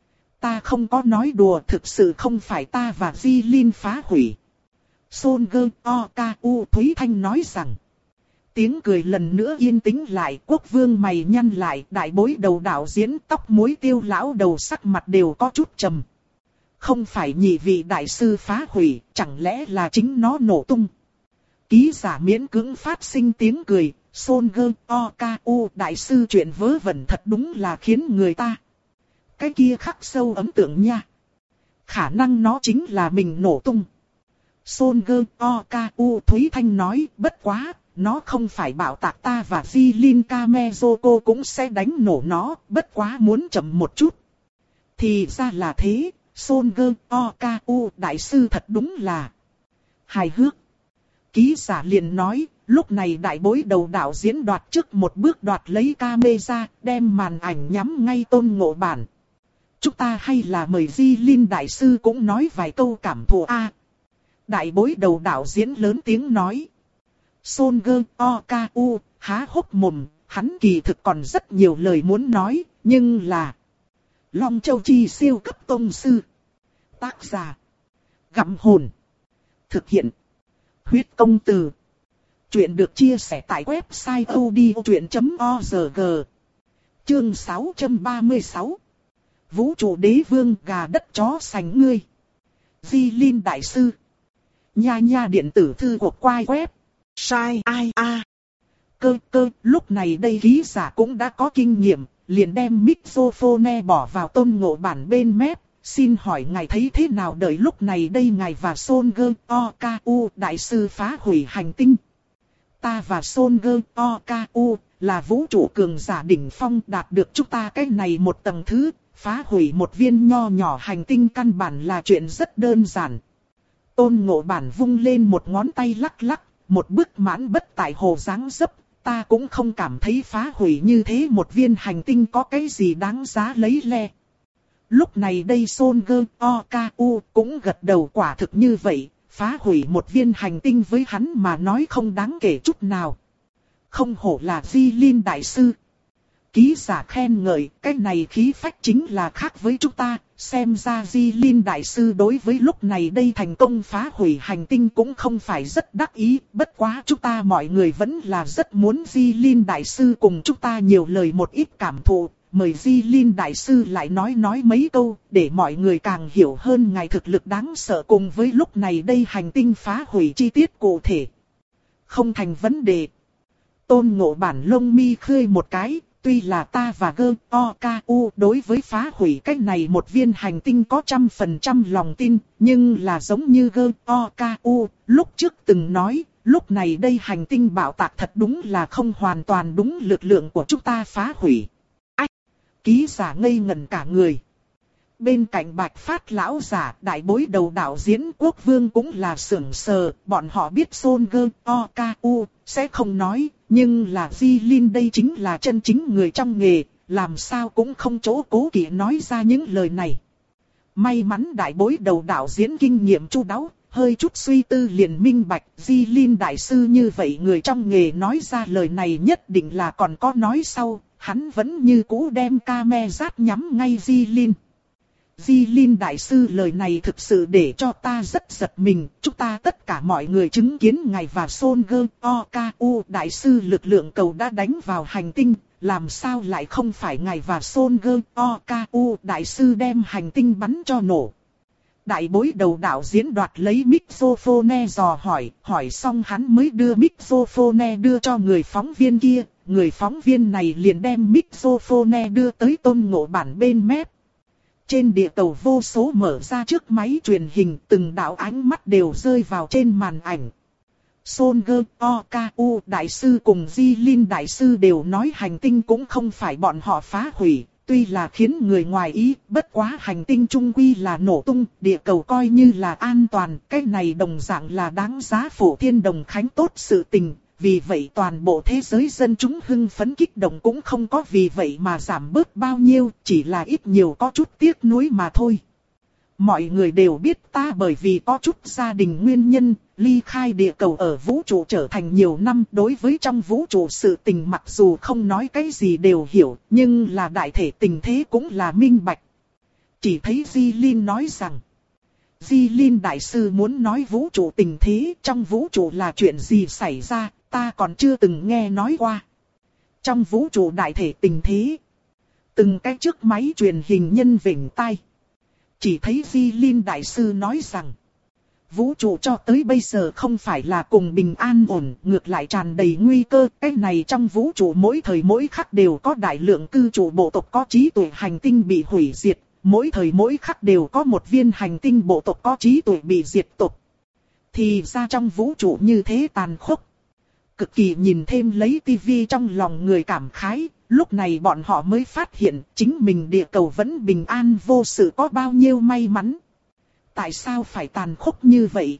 Ta không có nói đùa, thực sự không phải ta và Jilin phá hủy. Son Gơ O K U Thúy Thanh nói rằng. Tiếng cười lần nữa yên tĩnh lại, quốc vương mày nhăn lại, đại bối đầu đạo diễn tóc muối tiêu lão đầu sắc mặt đều có chút trầm. Không phải nhị vị đại sư phá hủy, chẳng lẽ là chính nó nổ tung. Ký giả miễn cưỡng phát sinh tiếng cười, Son Gơ O K U đại sư chuyện vớ vẩn thật đúng là khiến người ta. Cái kia khắc sâu ấn tượng nha. Khả năng nó chính là mình nổ tung. Son Gơ O K U Thúy Thanh nói, bất quá, nó không phải bảo tạc ta và Jilin Kamezoko cũng sẽ đánh nổ nó, bất quá muốn chậm một chút. Thì ra là thế, Son Gơ O K U đại sư thật đúng là hài hước. Ký giả liền nói, lúc này đại bối đầu đạo diễn đoạt trước một bước đoạt lấy camera, đem màn ảnh nhắm ngay Tôn Ngộ Bản. Chúng ta hay là mời Jilin đại sư cũng nói vài câu cảm thụ a. À, đại bối đầu đạo diễn lớn tiếng nói. Son Gơ O K U há hốc mồm, hắn kỳ thực còn rất nhiều lời muốn nói, nhưng là Long Châu Chi siêu cấp tông sư. Tác giả Gặm Hồn. Thực hiện Huyết Công Từ. Chuyện được chia sẻ tại website odchuyện chấm org. Chương sáu trăm ba mươi sáu. Vũ trụ đế vương gà đất chó sành ngươi. Jilin đại sư. Nha nha điện tử thư của quai web. Sai ai a. Cơ cơ, lúc này đây ký giả cũng đã có kinh nghiệm, liền đem microphone bỏ vào Tôn Ngộ Bản bên mép. Xin hỏi ngài thấy thế nào đợi lúc này đây ngài và Son Gơ O K U đại sư phá hủy hành tinh. Ta và Son Gơ O K U là vũ trụ cường giả đỉnh phong, đạt được chúng ta cái này một tầng thứ, phá hủy một viên nho nhỏ hành tinh căn bản là chuyện rất đơn giản. Tôn Ngộ Bản vung lên một ngón tay lắc lắc, một bức mãn bất tại hồ dáng dấp, ta cũng không cảm thấy phá hủy như thế một viên hành tinh có cái gì đáng giá lấy le. Lúc này đây Son Gơ O K U cũng gật đầu, quả thực như vậy, phá hủy một viên hành tinh với hắn mà nói không đáng kể chút nào. Không hổ là Jilin đại sư. Ký giả khen ngợi, cái này khí phách chính là khác với chúng ta, xem ra Jilin đại sư đối với lúc này đây thành công phá hủy hành tinh cũng không phải rất đắc ý, bất quá chúng ta mọi người vẫn là rất muốn Jilin đại sư cùng chúng ta nhiều lời một ít cảm thụ. Mời Jilin đại sư lại nói nói mấy câu, để mọi người càng hiểu hơn ngài thực lực đáng sợ cùng với lúc này đây hành tinh phá hủy chi tiết cụ thể. Không thành vấn đề. Tôn Ngộ Bản lông mi khơi một cái, tuy là ta và Gơ O K U đối với phá hủy cái này một viên hành tinh có trăm phần trăm lòng tin, nhưng là giống như Gơ O K U, lúc trước từng nói, lúc này đây hành tinh bạo tạc thật đúng là không hoàn toàn đúng lực lượng của chúng ta phá hủy. Ký giả ngây ngẩn cả người. Bên cạnh Bạch Phát lão giả, đại bối đầu đạo diễn quốc vương cũng là sưởng sờ, bọn họ biết Son Gơ O K U sẽ không nói, nhưng là Jilin đây chính là chân chính người trong nghề, làm sao cũng không chỗ cố kỵ nói ra những lời này. May mắn đại bối đầu đạo diễn kinh nghiệm chu đáo, hơi chút suy tư liền minh bạch, Di Linh đại sư như vậy người trong nghề nói ra lời này nhất định là còn có nói sau, hắn vẫn như cũ đem camera nhắm ngay Di Linh. Di Linh đại sư lời này thực sự để cho ta rất giật mình, chúng ta tất cả mọi người chứng kiến ngài và Son Gơ Oku đại sư lực lượng cầu đã đánh vào hành tinh, làm sao lại không phải ngài và Son Gơ Oku đại sư đem hành tinh bắn cho nổ. Đại bối đầu đạo diễn đoạt lấy microphone dò hỏi, hỏi xong hắn mới đưa microphone đưa cho người phóng viên kia, người phóng viên này liền đem microphone đưa tới Tôn Ngộ Bản bên mép. Trên địa cầu vô số mở ra trước máy truyền hình, từng đạo ánh mắt đều rơi vào trên màn ảnh. Son Gơ Oku đại sư cùng Di Linh đại sư đều nói hành tinh cũng không phải bọn họ phá hủy, tuy là khiến người ngoài ý, bất quá hành tinh chung quy là nổ tung, địa cầu coi như là an toàn, cái này đồng dạng là đáng giá Phổ Thiên Đồng Khánh tốt sự tình. Vì vậy toàn bộ thế giới dân chúng hưng phấn kích động cũng không có vì vậy mà giảm bớt bao nhiêu, chỉ là ít nhiều có chút tiếc nuối mà thôi. Mọi người đều biết ta bởi vì có chút gia đình nguyên nhân, ly khai địa cầu ở vũ trụ trở thành nhiều năm, đối với trong vũ trụ sự tình mặc dù không nói cái gì đều hiểu, nhưng là đại thể tình thế cũng là minh bạch. Chỉ thấy Di Linh nói rằng, Di Linh đại sư muốn nói vũ trụ tình thế, trong vũ trụ là chuyện gì xảy ra, ta còn chưa từng nghe nói qua. Trong vũ trụ đại thể tình thế, từng cái chiếc máy truyền hình nhân vểnh tai. Chỉ thấy Di Linh đại sư nói rằng, vũ trụ cho tới bây giờ không phải là cùng bình an ổn, ngược lại tràn đầy nguy cơ. Cái này trong vũ trụ mỗi thời mỗi khắc đều có đại lượng cư trụ bộ tộc có trí tuệ hành tinh bị hủy diệt. Mỗi thời mỗi khắc đều có một viên hành tinh bộ tộc có trí tuệ bị diệt tộc. Thì ra trong vũ trụ như thế tàn khốc. Cực kỳ nhìn thêm lấy tivi trong lòng người cảm khái, lúc này bọn họ mới phát hiện chính mình địa cầu vẫn bình an vô sự có bao nhiêu may mắn. Tại sao phải tàn khốc như vậy?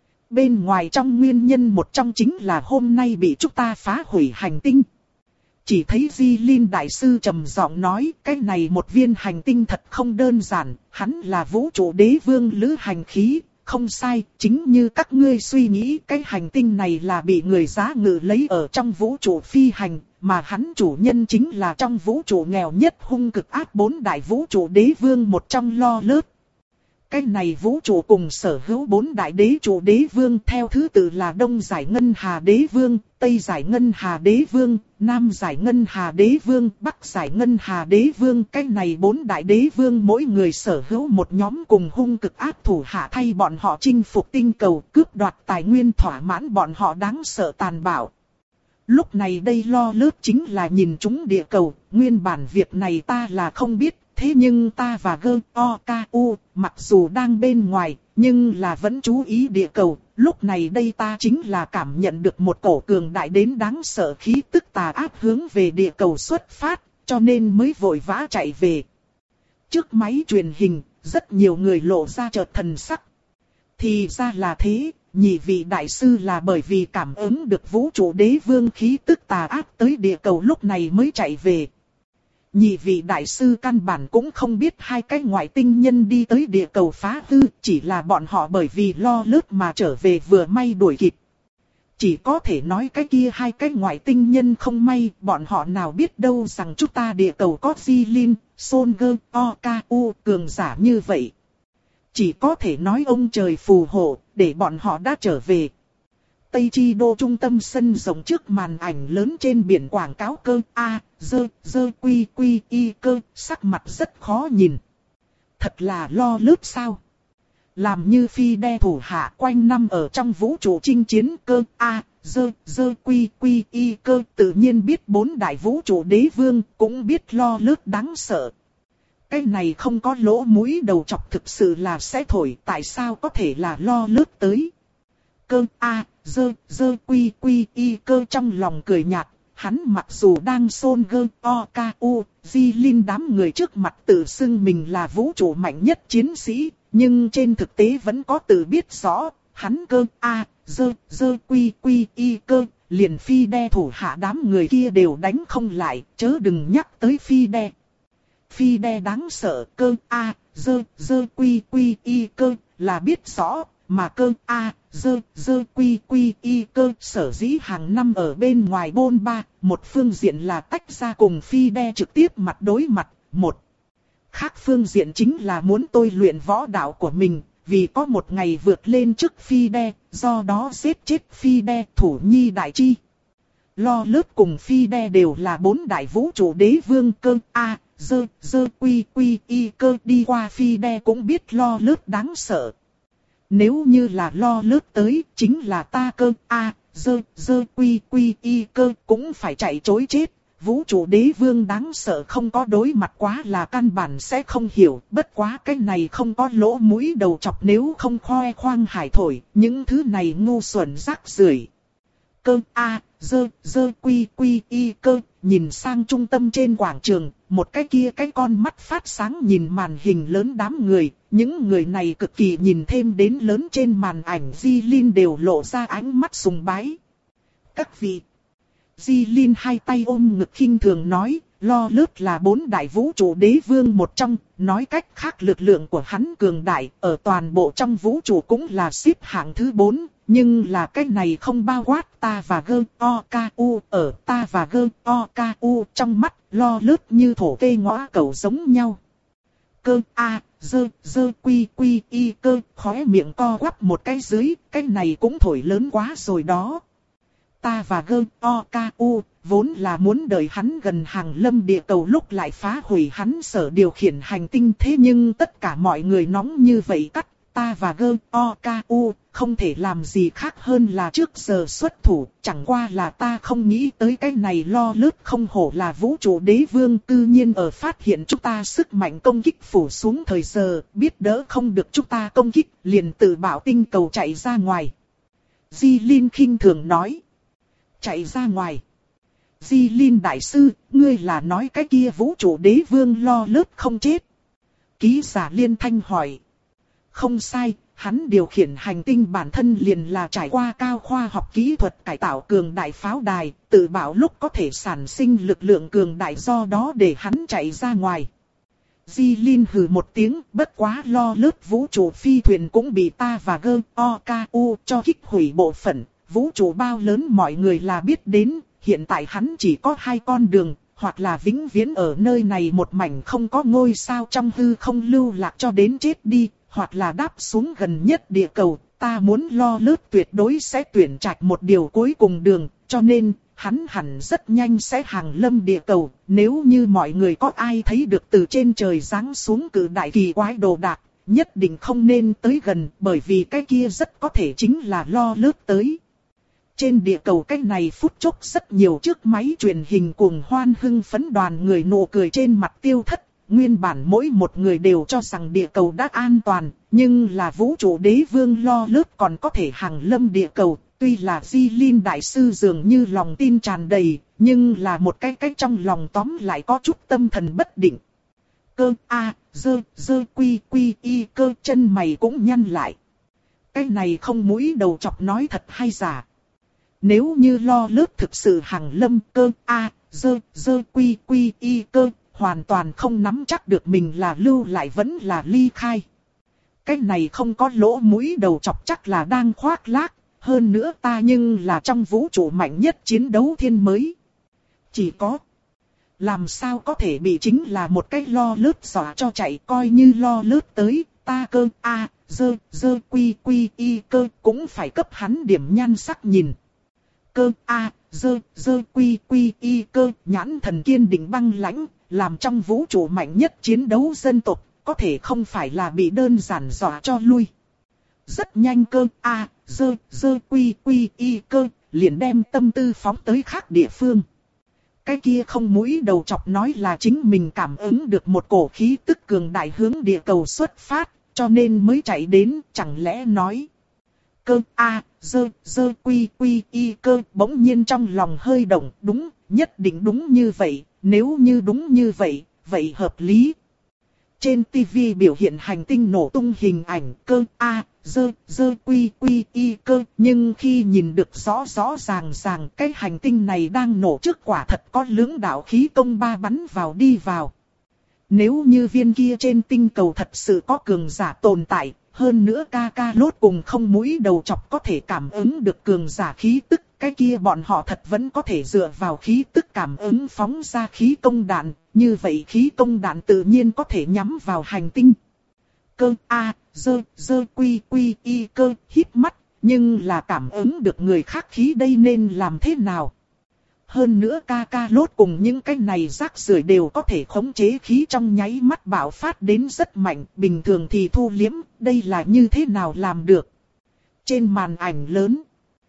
Bên ngoài trong nguyên nhân một trong chính là hôm nay bị chúng ta phá hủy hành tinh. Chỉ thấy Di Linh đại sư trầm giọng nói, cái này một viên hành tinh thật không đơn giản, hắn là vũ trụ đế vương lữ hành khí. Không sai, chính như các ngươi suy nghĩ, cái hành tinh này là bị người giá ngự lấy ở trong vũ trụ phi hành, mà hắn chủ nhân chính là trong vũ trụ nghèo nhất hung cực ác bốn đại vũ trụ đế vương một trong Lo Lớt. Cái này vũ trụ cùng sở hữu bốn đại đế trụ đế vương theo thứ tự là Đông Giải Ngân Hà Đế Vương, Tây Giải Ngân Hà Đế Vương, Nam Giải Ngân Hà Đế Vương, Bắc Giải Ngân Hà Đế Vương. Cái này bốn đại đế vương mỗi người sở hữu một nhóm cùng hung cực ác thủ hạ thay bọn họ chinh phục tinh cầu, cướp đoạt tài nguyên, thỏa mãn bọn họ đáng sợ tàn bạo. Lúc này đây Lo Lớt chính là nhìn chúng địa cầu, nguyên bản việc này ta là không biết. Thế nhưng ta và Gơ Oku mặc dù đang bên ngoài, nhưng là vẫn chú ý địa cầu. Lúc này đây ta chính là cảm nhận được một cổ cường đại đến đáng sợ khí tức tà ác hướng về địa cầu xuất phát, cho nên mới vội vã chạy về. Trước máy truyền hình, rất nhiều người lộ ra chợt thần sắc. Thì ra là thế, nhị vị đại sư là bởi vì cảm ứng được vũ trụ đế vương khí tức tà ác tới địa cầu lúc này mới chạy về. Nhị vị đại sư căn bản cũng không biết hai cái ngoại tinh nhân đi tới địa cầu phá hư, chỉ là bọn họ bởi vì Lo Lớt mà trở về vừa may đuổi kịp. Chỉ có thể nói cái kia hai cái ngoại tinh nhân không may, bọn họ nào biết đâu rằng chúng ta địa cầu có Di Linh, Son Gơ Oku cường giả như vậy. Chỉ có thể nói ông trời phù hộ, để bọn họ đã trở về. Tây Chi Đô trung tâm sân rộng trước màn ảnh lớn trên biển quảng cáo cơ A, dơ, dơ quy quy y cơ, sắc mặt rất khó nhìn. Thật là Lo Lớt sao? Làm như phi đe thủ hạ quanh năm ở trong vũ trụ chinh chiến cơ A, dơ, dơ quy quy y cơ, tự nhiên biết bốn đại vũ trụ đế vương, cũng biết Lo Lớt đáng sợ. Cái này không có lỗ mũi đầu chọc thực sự là sẽ thổi, tại sao có thể là Lo Lớt tới? Cơ A, dơ, dơ quy quy y cơ trong lòng cười nhạt, hắn mặc dù đang Son Gơ Oku, Di Linh đám người trước mặt tự xưng mình là vũ trụ mạnh nhất chiến sĩ, nhưng trên thực tế vẫn có tự biết rõ, hắn cơ A, dơ, dơ quy quy y cơ, liền phi đe thủ hạ đám người kia đều đánh không lại, chớ đừng nhắc tới phi đe. Phi đe đáng sợ, cơ A, dơ, dơ quy quy y cơ, là biết rõ. mà cơ a, dơ, dơ quy quy y cơ sở dĩ hàng năm ở bên ngoài bôn ba, một phương diện là tách ra cùng phi đe trực tiếp mặt đối mặt, một. Khác phương diện chính là muốn tôi luyện võ đạo của mình, vì có một ngày vượt lên trước phi đe, do đó giết chết phi đe thủ nhi đại chi. Lo lớp cùng phi đe đều là bốn đại vũ trụ đế vương cơ a, dơ, dơ quy quy y cơ đi qua phi đe cũng biết lo lớp đáng sợ. Nếu như là lo lớp tới, chính là ta cơ a, dơ, dơ quy quy y cơ cũng phải chạy chối chết. Vũ trụ đế vương đáng sợ không có đối mặt quá là căn bản sẽ không hiểu, bất quá cái này không có lỗ mũi đầu chọc nếu không khoe khoang hải thổi, những thứ này ngu xuẩn rác rưởi. Cơ a, dơ, dơ quy quy y cơ, nhìn sang trung tâm trên quảng trường, một cái kia cái con mắt phát sáng nhìn màn hình lớn đám người, những người này cực kỳ nhìn thêm đến lớn trên màn ảnh Di Linh đều lộ ra ánh mắt sùng bái. Các vị, Di Linh hai tay ôm ngực khinh thường nói, lo lớp là bốn đại vũ trụ đế vương một trong, nói cách khác lực lượng của hắn cường đại, ở toàn bộ trong vũ trụ cũng là xếp hạng thứ bốn. Nhưng là cái này không bao quát ta và gơ o ca u, ở ta và gơ o ca u trong mắt lo lớp như thổ kê ngõa cầu giống nhau. Cơ a, dơ, dơ quy quy y cơ, khóe miệng co quắp một cái dưới, cái này cũng thổi lớn quá rồi đó. Ta và gơ o ca u vốn là muốn đợi hắn gần hàng lâm địa cầu lúc lại phá hủy hắn sở điều khiển hành tinh, thế nhưng tất cả mọi người nóng như vậy cắt. Ta và gơ o ca u không thể làm gì khác hơn là trước giờ xuất thủ, chẳng qua là ta không nghĩ tới cái này lo lớp không hổ là vũ trụ đế vương, cư nhiên ở phát hiện chúng ta sức mạnh công kích phủ xuống thời giờ, biết đỡ không được chúng ta công kích, liền tự bảo tinh cầu chạy ra ngoài. Di Linh khinh thường nói. Chạy ra ngoài. Di Linh đại sư, ngươi là nói cái kia vũ trụ đế vương lo lớp không chết? Ký giả Liên Thanh hỏi. Không sai, hắn điều khiển hành tinh bản thân liền là trải qua cao khoa học kỹ thuật cải tạo cường đại pháo đài, tự bảo lúc có thể sản sinh lực lượng cường đại, do đó để hắn chạy ra ngoài. Di Linh hừ một tiếng, bất quá lo lớp vũ trụ phi thuyền cũng bị ta và gơ o ca u cho kích hủy bộ phận, vũ trụ bao lớn mọi người là biết đến, hiện tại hắn chỉ có hai con đường. Hoặc là vĩnh viễn ở nơi này một mảnh không có ngôi sao trong hư không lưu lạc cho đến chết đi, hoặc là đáp xuống gần nhất địa cầu, ta muốn lo lớp tuyệt đối sẽ tuyển trạch một điều cuối cùng đường, cho nên, hắn hẳn rất nhanh sẽ hàng lâm địa cầu, nếu như mọi người có ai thấy được từ trên trời giáng xuống cự đại kỳ quái đồ đạc, nhất định không nên tới gần, bởi vì cái kia rất có thể chính là lo lớp tới. Trên địa cầu cách này phút chốc rất nhiều chiếc máy truyền hình cuồng hoan hưng phấn đoàn người nụ cười trên mặt tiêu thất. Nguyên bản mỗi một người đều cho rằng địa cầu đã an toàn, nhưng là vũ trụ đế vương lo lớp còn có thể hàng lâm địa cầu. Tuy là Di Linh đại sư dường như lòng tin tràn đầy, nhưng là một cái cái trong lòng tóm lại có chút tâm thần bất định. Cơ a, dơ, dơ quy quy y cơ, chân mày cũng nhăn lại. Cái này không mũi đầu chọc nói thật hay giả? Nếu như lo lớp thực sự hàng lâm, cơ a, dơ, dơ quy quy y cơ, hoàn toàn không nắm chắc được mình là lưu lại vẫn là ly khai. Cái này không có lỗ mũi đầu chọc chắc là đang khoác lác, hơn nữa ta nhưng là trong vũ trụ mạnh nhất chiến đấu thiên mới. Chỉ có, làm sao có thể bị chính là một cái lo lớp dọa cho chạy, coi như lo lớp tới, ta cơ a, dơ, dơ quy quy y cơ cũng phải cấp hắn điểm nhan sắc nhìn. Cơ a, dơ, dơ quy quy y cơ, nhãn thần kiên định băng lãnh, làm trong vũ trụ mạnh nhất chiến đấu dân tộc, có thể không phải là bị đơn giản dọa cho lui. Rất nhanh cơ a, dơ, dơ quy quy y cơ, liền đem tâm tư phóng tới khác địa phương. Cái kia không mũi đầu chọc nói là chính mình cảm ứng được một cổ khí tức cường đại hướng địa cầu xuất phát, cho nên mới chạy đến, chẳng lẽ nói. Cơ a, dơ, dơ quy quy y cơ, bỗng nhiên trong lòng hơi động, đúng, nhất định đúng như vậy, nếu như đúng như vậy, vậy hợp lý. Trên tivi biểu hiện hành tinh nổ tung hình ảnh cơ a, dơ, dơ quy quy y cơ, nhưng khi nhìn được rõ rõ ràng ràng cái hành tinh này đang nổ trước quả thật có lưỡng đạo khí công ba bắn vào đi vào. Nếu như viên kia trên tinh cầu thật sự có cường giả tồn tại, Hơn nữa ca ca lốt cùng không mũi đầu chọc có thể cảm ứng được cường giả khí tức, cái kia bọn họ thật vẫn có thể dựa vào khí tức cảm ứng phóng ra khí công đạn, như vậy khí công đạn tự nhiên có thể nhắm vào hành tinh. Cơ A, dơ, dơ quy quy y cơ, híp mắt, nhưng là cảm ứng được người khác khí đây nên làm thế nào? Hơn nữa ca ca lốt cùng những cái này rác rưởi đều có thể khống chế khí trong nháy mắt bạo phát đến rất mạnh, bình thường thì thu liếm, đây là như thế nào làm được? Trên màn ảnh lớn,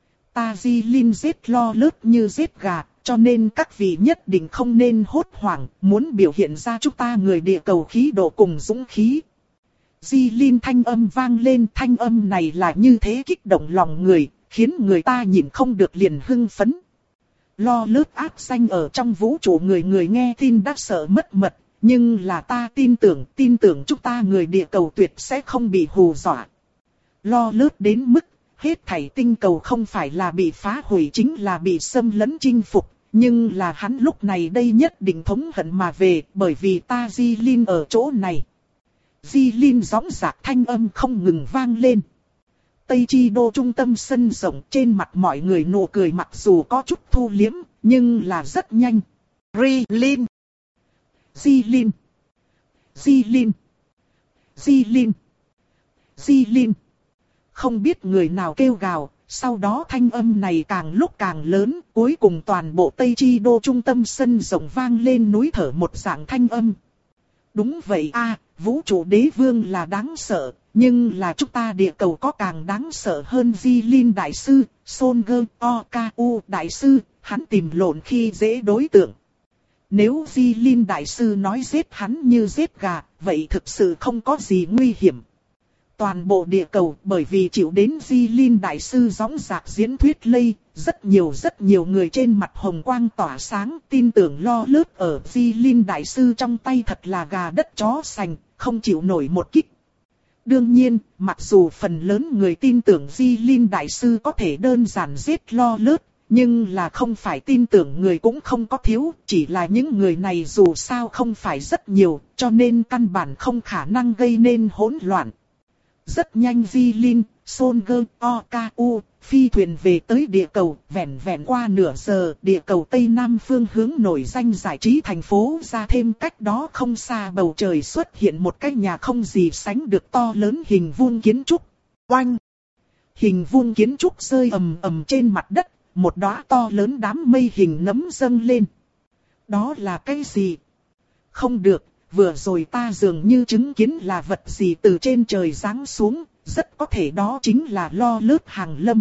Tazilin giết lo lướt như giết gà, cho nên các vị nhất định không nên hốt hoảng, muốn biểu hiện ra chúng ta người địa cầu khí độ cùng dũng khí. Jilin thanh âm vang lên, thanh âm này là như thế kích động lòng người, khiến người ta nhìn không được liền hưng phấn. Lo lướt áp xanh ở trong vũ trụ người người nghe tin đã sợ mất mật, nhưng là ta tin tưởng, tin tưởng chúng ta người địa cầu tuyệt sẽ không bị hù dọa. Lo lướt đến mức, hết thảy tinh cầu không phải là bị phá hủy chính là bị xâm lấn chinh phục, nhưng là hắn lúc này đây nhất định thống hận mà về, bởi vì ta Jilin ở chỗ này. Jilin gióng giạc thanh âm không ngừng vang lên. Tây Chi Đô trung tâm sân rộng, trên mặt mọi người nụ cười mặc dù có chút thu liếm, nhưng là rất nhanh. Jilin, Jilin, Jilin, Jilin, Jilin. Không biết người nào kêu gào, sau đó thanh âm này càng lúc càng lớn, cuối cùng toàn bộ Tây Chi Đô trung tâm sân rộng vang lên núi thở một dạng thanh âm. Đúng vậy a, vũ trụ đế vương là đáng sợ, nhưng là chúng ta địa cầu có càng đáng sợ hơn. Jilin đại sư, Solger Oku đại sư, hắn tìm lộn khi dễ đối tượng. Nếu Jilin đại sư nói giết hắn như giết gà, vậy thực sự không có gì nguy hiểm. Toàn bộ địa cầu bởi vì chịu đến Jilin đại sư gióng giạc diễn thuyết lây, rất nhiều rất nhiều người trên mặt hồng quang tỏa sáng, tin tưởng lo lướt ở Jilin đại sư trong tay thật là gà đất chó sành, không chịu nổi một kích. Đương nhiên, mặc dù phần lớn người tin tưởng Jilin đại sư có thể đơn giản giết lo lướt, nhưng là không phải tin tưởng người cũng không có thiếu, chỉ là những người này dù sao không phải rất nhiều, cho nên căn bản không khả năng gây nên hỗn loạn. Rất nhanh Jilin, Solger Oku, phi thuyền về tới địa cầu, vẹn vẹn qua nửa giờ, địa cầu Tây Nam phương hướng nổi danh giải trí thành phố ra thêm cách đó không xa bầu trời xuất hiện một cái nhà không gì sánh được to lớn hình vuông kiến trúc. Oanh! Hình vuông kiến trúc rơi ầm ầm trên mặt đất, một đóa to lớn đám mây hình nấm dâng lên. Đó là cái gì? Không được. Vừa rồi ta dường như chứng kiến là vật gì từ trên trời giáng xuống, rất có thể đó chính là lo lướt hàng lâm.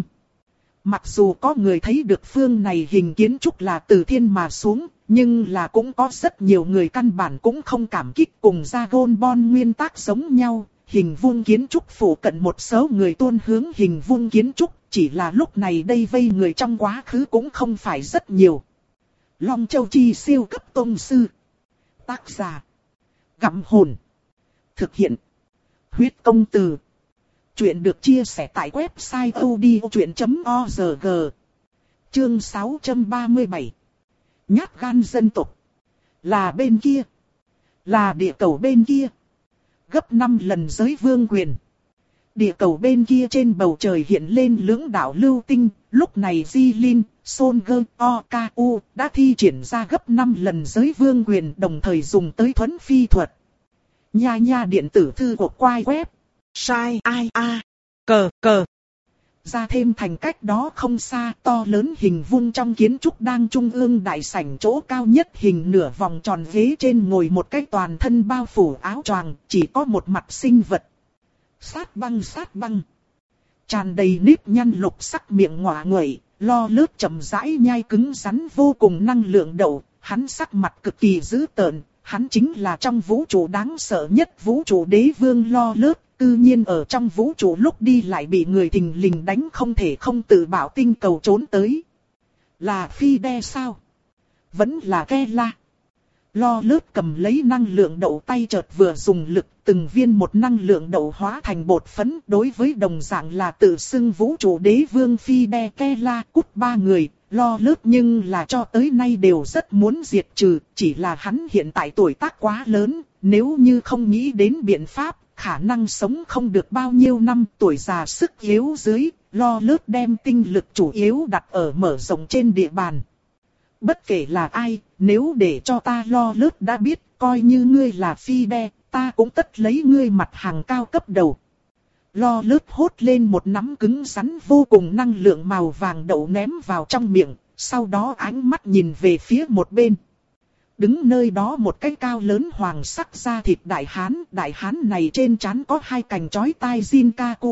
Mặc dù có người thấy được phương này hình kiến trúc là từ thiên mà xuống, nhưng là cũng có rất nhiều người căn bản cũng không cảm kích cùng Dragon Ball nguyên tắc giống nhau. Hình vuông kiến trúc phủ cận một số người tuôn hướng hình vuông kiến trúc, chỉ là lúc này đây vây người trong quá khứ cũng không phải rất nhiều. Long Châu Chi siêu cấp tông sư. Tác giả Gặm hồn. Thực hiện Huyết Công Từ. Chuyện được chia sẻ tại website odchuyện chấm org. Chương sáu trăm ba mươi bảy. Nhát gan dân tộc. Là bên kia. Là địa cầu bên kia. Gấp năm lần giới vương quyền. Địa cầu bên kia trên bầu trời hiện lên lưỡng đạo lưu tinh. Lúc này Jilin, Solger Oku đã thi triển ra gấp năm lần giới vương quyền, đồng thời dùng tới thuấn phi thuật. Nha nha điện tử thư của quai web. Sai ai a cờ cờ. Ra thêm thành cách đó không xa, to lớn hình vuông trong kiến trúc đang trung ương đại sảnh chỗ cao nhất, hình nửa vòng tròn ghế trên ngồi một cái toàn thân bao phủ áo choàng, chỉ có một mặt sinh vật. Sát băng sát băng. Tràn đầy nếp nhăn lục sắc miệng ngọa nguậy, lo lướt chậm rãi nhai cứng rắn vô cùng năng lượng đậu, hắn sắc mặt cực kỳ dữ tợn, hắn chính là trong vũ trụ đáng sợ nhất vũ trụ đế vương lo lướt, tự nhiên ở trong vũ trụ lúc đi lại bị người thình lình đánh không thể không tự bảo tinh cầu trốn tới. Là phi đe sao? Vẫn là ke la. Lo lướt cầm lấy năng lượng đậu tay chợt vừa dùng lực, từng viên một năng lượng đậu hóa thành bột phấn. Đối với đồng dạng là tự xưng vũ trụ đế vương phi đe ke la cút ba người, lo lướt nhưng là cho tới nay đều rất muốn diệt trừ, chỉ là hắn hiện tại tuổi tác quá lớn, nếu như không nghĩ đến biện pháp, khả năng sống không được bao nhiêu năm, tuổi già sức yếu dưới, Lo Lớt đem tinh lực chủ yếu đặt ở mở rộng trên địa bàn. Bất kể là ai, nếu để cho ta Lo Lớt đã biết, coi như ngươi là phi đe, ta cũng tất lấy ngươi mặt hàng cao cấp đầu. Lo Lớt hốt lên một nắm cứng rắn vô cùng năng lượng màu vàng đậu ném vào trong miệng, sau đó ánh mắt nhìn về phía một bên. Đứng nơi đó một cái cao lớn hoàng sắc da thịt đại hán, đại hán này trên trán có hai cành chói tai Jinkaku.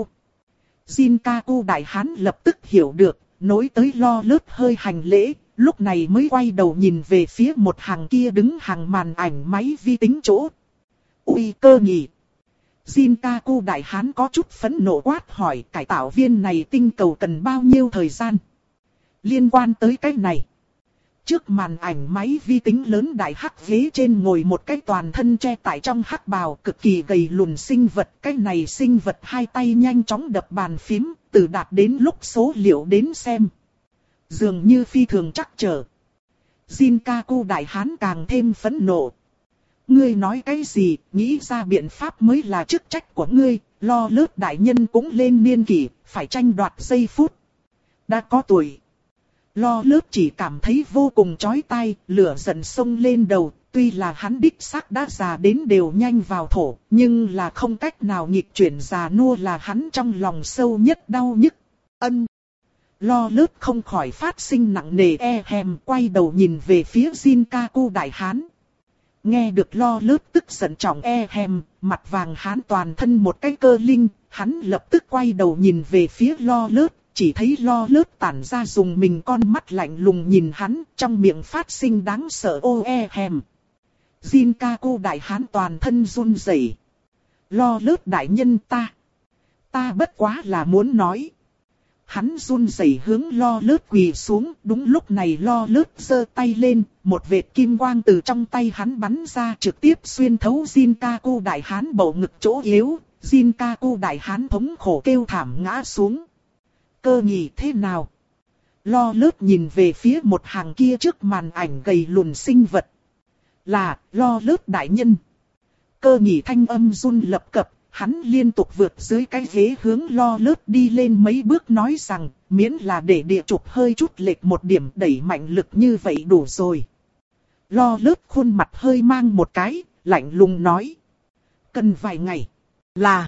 Jinkaku đại hán lập tức hiểu được, nối tới Lo Lớt hơi hành lễ, lúc này mới quay đầu nhìn về phía một hàng kia đứng hàng màn ảnh máy vi tính chỗ. Uy Cơ Nhị. Jinkaku đại hán có chút phẫn nộ quát hỏi cải tạo viên này tinh cầu cần bao nhiêu thời gian. Liên quan tới cái này. Trước màn ảnh máy vi tính lớn đại hắc ghế trên ngồi một cái toàn thân che tại trong hắc bào cực kỳ gầy lùn sinh vật. Cái này sinh vật hai tay nhanh chóng đập bàn phím, từ đạt đến lúc số liệu đến xem. Dường như phi thường chắc trở. Jinkaku đại hán càng thêm phẫn nộ. Ngươi nói cái gì, nghĩ ra biện pháp mới là chức trách của ngươi, Lo Lớt đại nhân cũng lên niên kỷ, phải tranh đoạt giây phút. Đã có tuổi. Lo Lớt chỉ cảm thấy vô cùng chói tai, lửa giận sông lên đầu, tuy là hắn đích xác đã già đến đều nhanh vào thổ, nhưng là không cách nào nghịch chuyển già nua là hắn trong lòng sâu nhất đau nhức. Ân. Lo Lớt không khỏi phát sinh nặng nề e hèm, quay đầu nhìn về phía Jinkaku đại hán. Nghe được Lo Lớt tức giận trọng e hèm, mặt vàng hán toàn thân một cái cơ linh, hắn lập tức quay đầu nhìn về phía Lo Lớt, chỉ thấy Lo Lớt tản ra dùng mình con mắt lạnh lùng nhìn hắn, trong miệng phát sinh đáng sợ ô e hèm. Jinkaku đại hán toàn thân run rẩy. Lo Lớt đại nhân ta, ta bất quá là muốn nói. Hắn run rẩy hướng Lo Lớt quỳ xuống, đúng lúc này Lo Lớt giơ tay lên, một vệt kim quang từ trong tay hắn bắn ra trực tiếp xuyên thấu Jinkaku đại hán bầu ngực chỗ yếu, Jinkaku đại hán thống khổ kêu thảm ngã xuống. Cơ Nhị thế nào? Lo Lớt nhìn về phía một hàng kia trước màn ảnh gầy lùn sinh vật. Là, Lo Lớt đại nhân. Cơ Nhị thanh âm run lập cập. Hắn liên tục vượt dưới cái ghế hướng Lo Lớt đi lên mấy bước nói rằng, miễn là để địa trục hơi chút lệch một điểm đẩy mạnh lực như vậy đủ rồi. Lo Lớt khuôn mặt hơi mang một cái, lạnh lùng nói. Cần vài ngày. Là.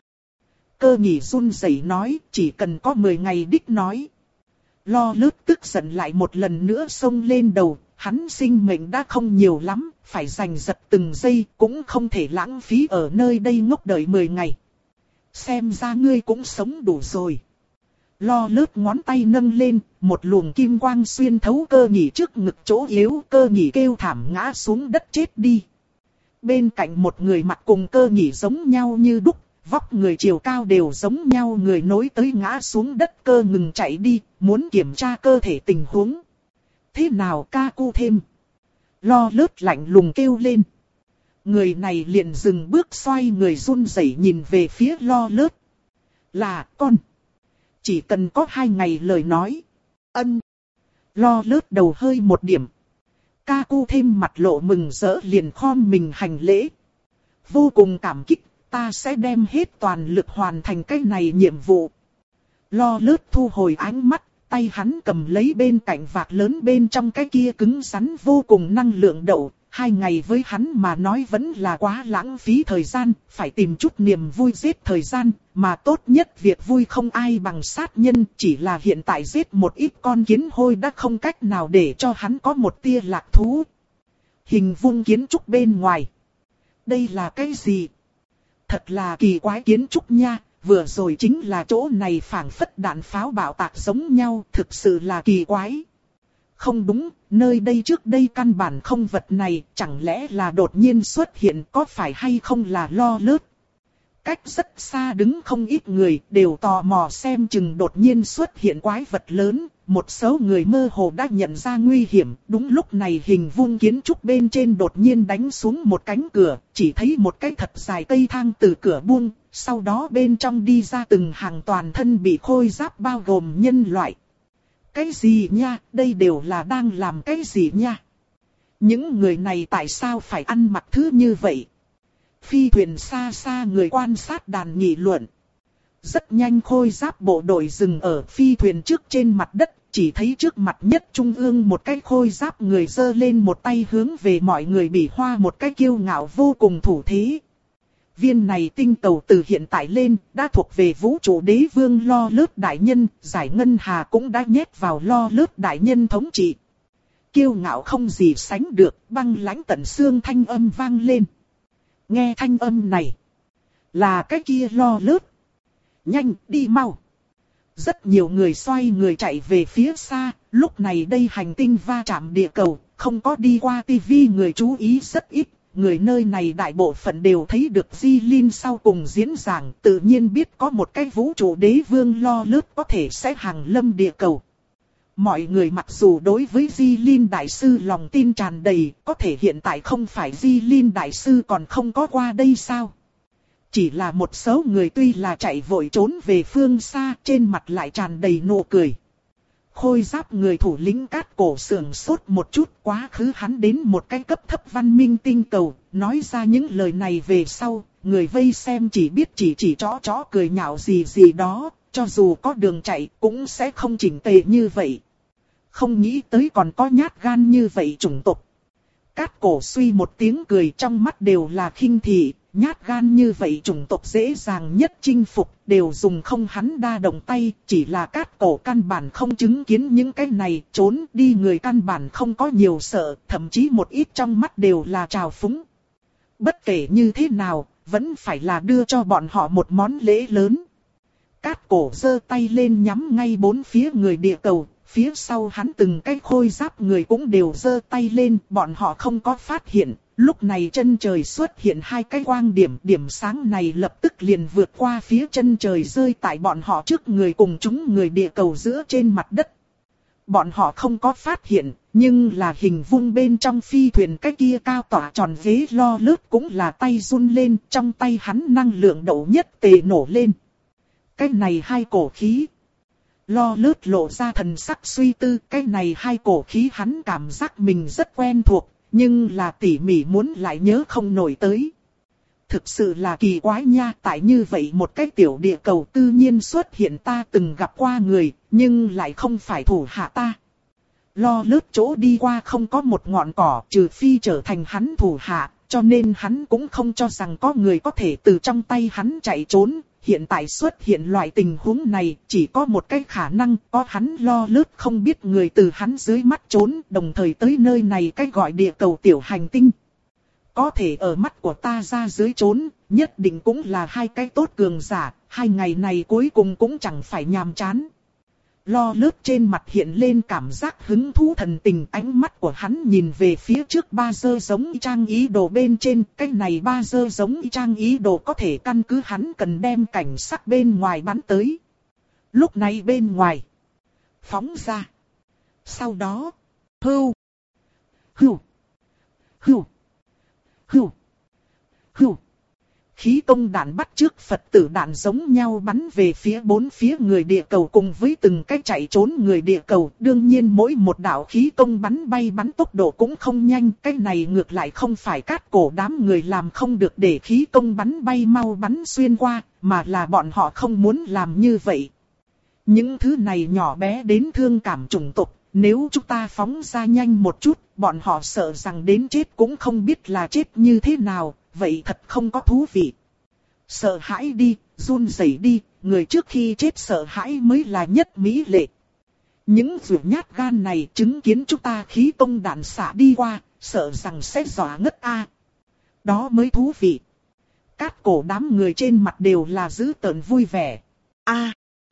Cơ Nhị run rẩy nói, chỉ cần có mười ngày đích nói. Lo Lớt tức giận lại một lần nữa xông lên đầu, hắn sinh mệnh đã không nhiều lắm, phải giành giật từng giây, cũng không thể lãng phí ở nơi đây ngốc đợi mười ngày. Xem ra ngươi cũng sống đủ rồi. Lo Lớt ngón tay nâng lên, một luồng kim quang xuyên thấu Cơ Nhị trước ngực chỗ yếu, Cơ Nhị kêu thảm ngã xuống đất chết đi. Bên cạnh một người mặt cùng Cơ Nhị giống nhau như đúc, vóc người chiều cao đều giống nhau, người nối tới ngã xuống đất. Cơ ngừng chạy đi, muốn kiểm tra cơ thể tình huống. Thế nào ca cu thêm? Lo Lớt lạnh lùng kêu lên. Người này liền dừng bước xoay người run rẩy nhìn về phía Lo Lớt. Là con. Chỉ cần có hai ngày lời nói. Ân. Lo Lớt đầu hơi một điểm. Ca cu thêm mặt lộ mừng rỡ liền khom mình hành lễ. Vô cùng cảm kích, ta sẽ đem hết toàn lực hoàn thành cái này nhiệm vụ. Lo Lớt thu hồi ánh mắt. Tay hắn cầm lấy bên cạnh vạc lớn bên trong cái kia cứng rắn vô cùng năng lượng đậu. Hai ngày với hắn mà nói vẫn là quá lãng phí thời gian, phải tìm chút niềm vui giết thời gian, mà tốt nhất việc vui không ai bằng sát nhân, chỉ là hiện tại giết một ít con kiến hôi đã không cách nào để cho hắn có một tia lạc thú. Hình vuông kiến trúc bên ngoài. Đây là cái gì? Thật là kỳ quái kiến trúc nha. Vừa rồi chính là chỗ này phảng phất đạn pháo bạo tạc giống nhau, thực sự là kỳ quái. Không đúng, nơi đây trước đây căn bản không vật này, chẳng lẽ là đột nhiên xuất hiện, có phải hay không là Lo Lớt. Cách rất xa đứng không ít người, đều tò mò xem chừng đột nhiên xuất hiện quái vật lớn. Một số người mơ hồ đã nhận ra nguy hiểm, đúng lúc này hình vuông kiến trúc bên trên đột nhiên đánh xuống một cánh cửa, chỉ thấy một cái thật dài cây thang từ cửa buông, sau đó bên trong đi ra từng hàng toàn thân bị khôi giáp bao gồm nhân loại. Cái gì nha, đây đều là đang làm cái gì nha? Những người này tại sao phải ăn mặc thứ như vậy? Phi thuyền xa xa người quan sát đàn nghị luận. Rất nhanh khôi giáp bộ đội dừng ở phi thuyền trước trên mặt đất, chỉ thấy trước mặt nhất trung ương một cái khôi giáp người giơ lên một tay hướng về mọi người bị hoa một cái kiêu ngạo vô cùng thủ thế. Viên này tinh tàu từ hiện tại lên đã thuộc về vũ trụ đế vương Lo Lớt đại nhân, giải ngân hà cũng đã nhét vào Lo Lớt đại nhân thống trị. Kiêu ngạo không gì sánh được, băng lãnh tận xương thanh âm vang lên. Nghe thanh âm này, là cái kia Lo Lớt. Nhanh, đi mau. Rất nhiều người xoay người chạy về phía xa, lúc này đây hành tinh va chạm địa cầu, không có đi qua tivi người chú ý rất ít. Người nơi này đại bộ phận đều thấy được Di Linh sau cùng diễn giảng, tự nhiên biết có một cái vũ trụ đế vương Lo Lớt có thể sẽ hàng lâm địa cầu. Mọi người mặc dù đối với Di Linh đại sư lòng tin tràn đầy, có thể hiện tại không phải Di Linh đại sư còn không có qua đây sao? Chỉ là một số người tuy là chạy vội trốn về phương xa, trên mặt lại tràn đầy nụ cười. Khôi giáp người thủ lĩnh Cát Cổ sưởng sốt một chút, quá khứ hắn đến một cái cấp thấp văn minh tinh cầu, nói ra những lời này về sau, người vây xem chỉ biết chỉ chỉ chó chó cười nhạo gì gì đó, cho dù có đường chạy cũng sẽ không chỉnh tề như vậy. Không nghĩ tới còn có nhát gan như vậy chủng tộc. Cát Cổ suy một tiếng cười, trong mắt đều là khinh thị. Nhát gan như vậy chủng tộc dễ dàng nhất chinh phục, đều dùng không hắn đa động tay, chỉ là Cát Cổ căn bản không chứng kiến những cái này, trốn đi người căn bản không có nhiều sợ, thậm chí một ít trong mắt đều là trào phúng. Bất kể như thế nào, vẫn phải là đưa cho bọn họ một món lễ lớn. Cát Cổ giơ tay lên nhắm ngay bốn phía người địa cầu, phía sau hắn từng cái khôi giáp người cũng đều giơ tay lên, bọn họ không có phát hiện. Lúc này chân trời xuất hiện hai cái quang điểm, điểm sáng này lập tức liền vượt qua phía chân trời rơi tại bọn họ trước người cùng chúng người địa cầu giữa trên mặt đất. Bọn họ không có phát hiện, nhưng là hình vuông bên trong phi thuyền cái kia cao tỏa tròn ghế Lo Lớt cũng là tay run lên, trong tay hắn năng lượng đậu nhất tề nổ lên. Cái này hai cổ khí. Lo Lớt lộ ra thần sắc suy tư, cái này hai cổ khí hắn cảm giác mình rất quen thuộc. Nhưng là tỉ mỉ muốn lại nhớ không nổi tới. Thực sự là kỳ quái nha, tại như vậy một cái tiểu địa cầu tự nhiên xuất hiện ta từng gặp qua người, nhưng lại không phải thủ hạ ta. Lo Lớt chỗ đi qua không có một ngọn cỏ, trừ phi trở thành hắn thủ hạ, cho nên hắn cũng không cho rằng có người có thể từ trong tay hắn chạy trốn. Hiện tại xuất hiện loại tình huống này, chỉ có một cái khả năng, có hắn Lo Lớt không biết người từ hắn dưới mắt trốn, đồng thời tới nơi này cái gọi địa cầu tiểu hành tinh. Có thể ở mắt của ta ra dưới trốn, nhất định cũng là hai cái tốt cường giả, hai ngày này cuối cùng cũng chẳng phải nhàm chán. Lo Lớt trên mặt hiện lên cảm giác hứng thú thần tình, ánh mắt của hắn nhìn về phía trước ba dơ giống y trang ý đồ bên trên, cái này ba dơ giống y trang ý đồ có thể căn cứ hắn cần đem cảnh sắc bên ngoài bắn tới. Lúc này bên ngoài, phóng ra. Sau đó, hưu, hưu, hưu, hưu, hưu. Khí công đạn bắt trước Phật tử đạn giống nhau bắn về phía bốn phía người địa cầu cùng với từng cái chạy trốn người địa cầu. Đương nhiên mỗi một đạo khí công bắn bay bắn tốc độ cũng không nhanh. Cái này ngược lại không phải Cát Cổ đám người làm không được để khí công bắn bay mau bắn xuyên qua, mà là bọn họ không muốn làm như vậy. Những thứ này nhỏ bé đến thương cảm chủng tộc, nếu chúng ta phóng ra nhanh một chút, bọn họ sợ rằng đến chết cũng không biết là chết như thế nào. Vậy thật không có thú vị. Sợ hãi đi, run rẩy đi, người trước khi chết sợ hãi mới là nhất mỹ lệ. Những ruột nhát gan này chứng kiến chúng ta khí công đạn xả đi qua, sợ rằng sẽ dọa ngất a. Đó mới thú vị. Cát Cổ đám người trên mặt đều là dữ tợn vui vẻ. A,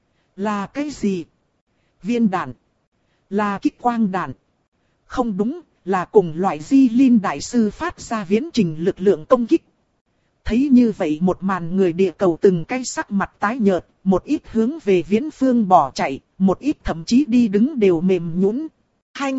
là cái gì? Viên đạn. Là kích quang đạn. Không đúng. Là cùng loại Di Linh đại sư phát ra viễn trình lực lượng công kích. Thấy như vậy một màn người địa cầu từng cái sắc mặt tái nhợt, một ít hướng về viễn phương bỏ chạy, một ít thậm chí đi đứng đều mềm nhũn. Hanh!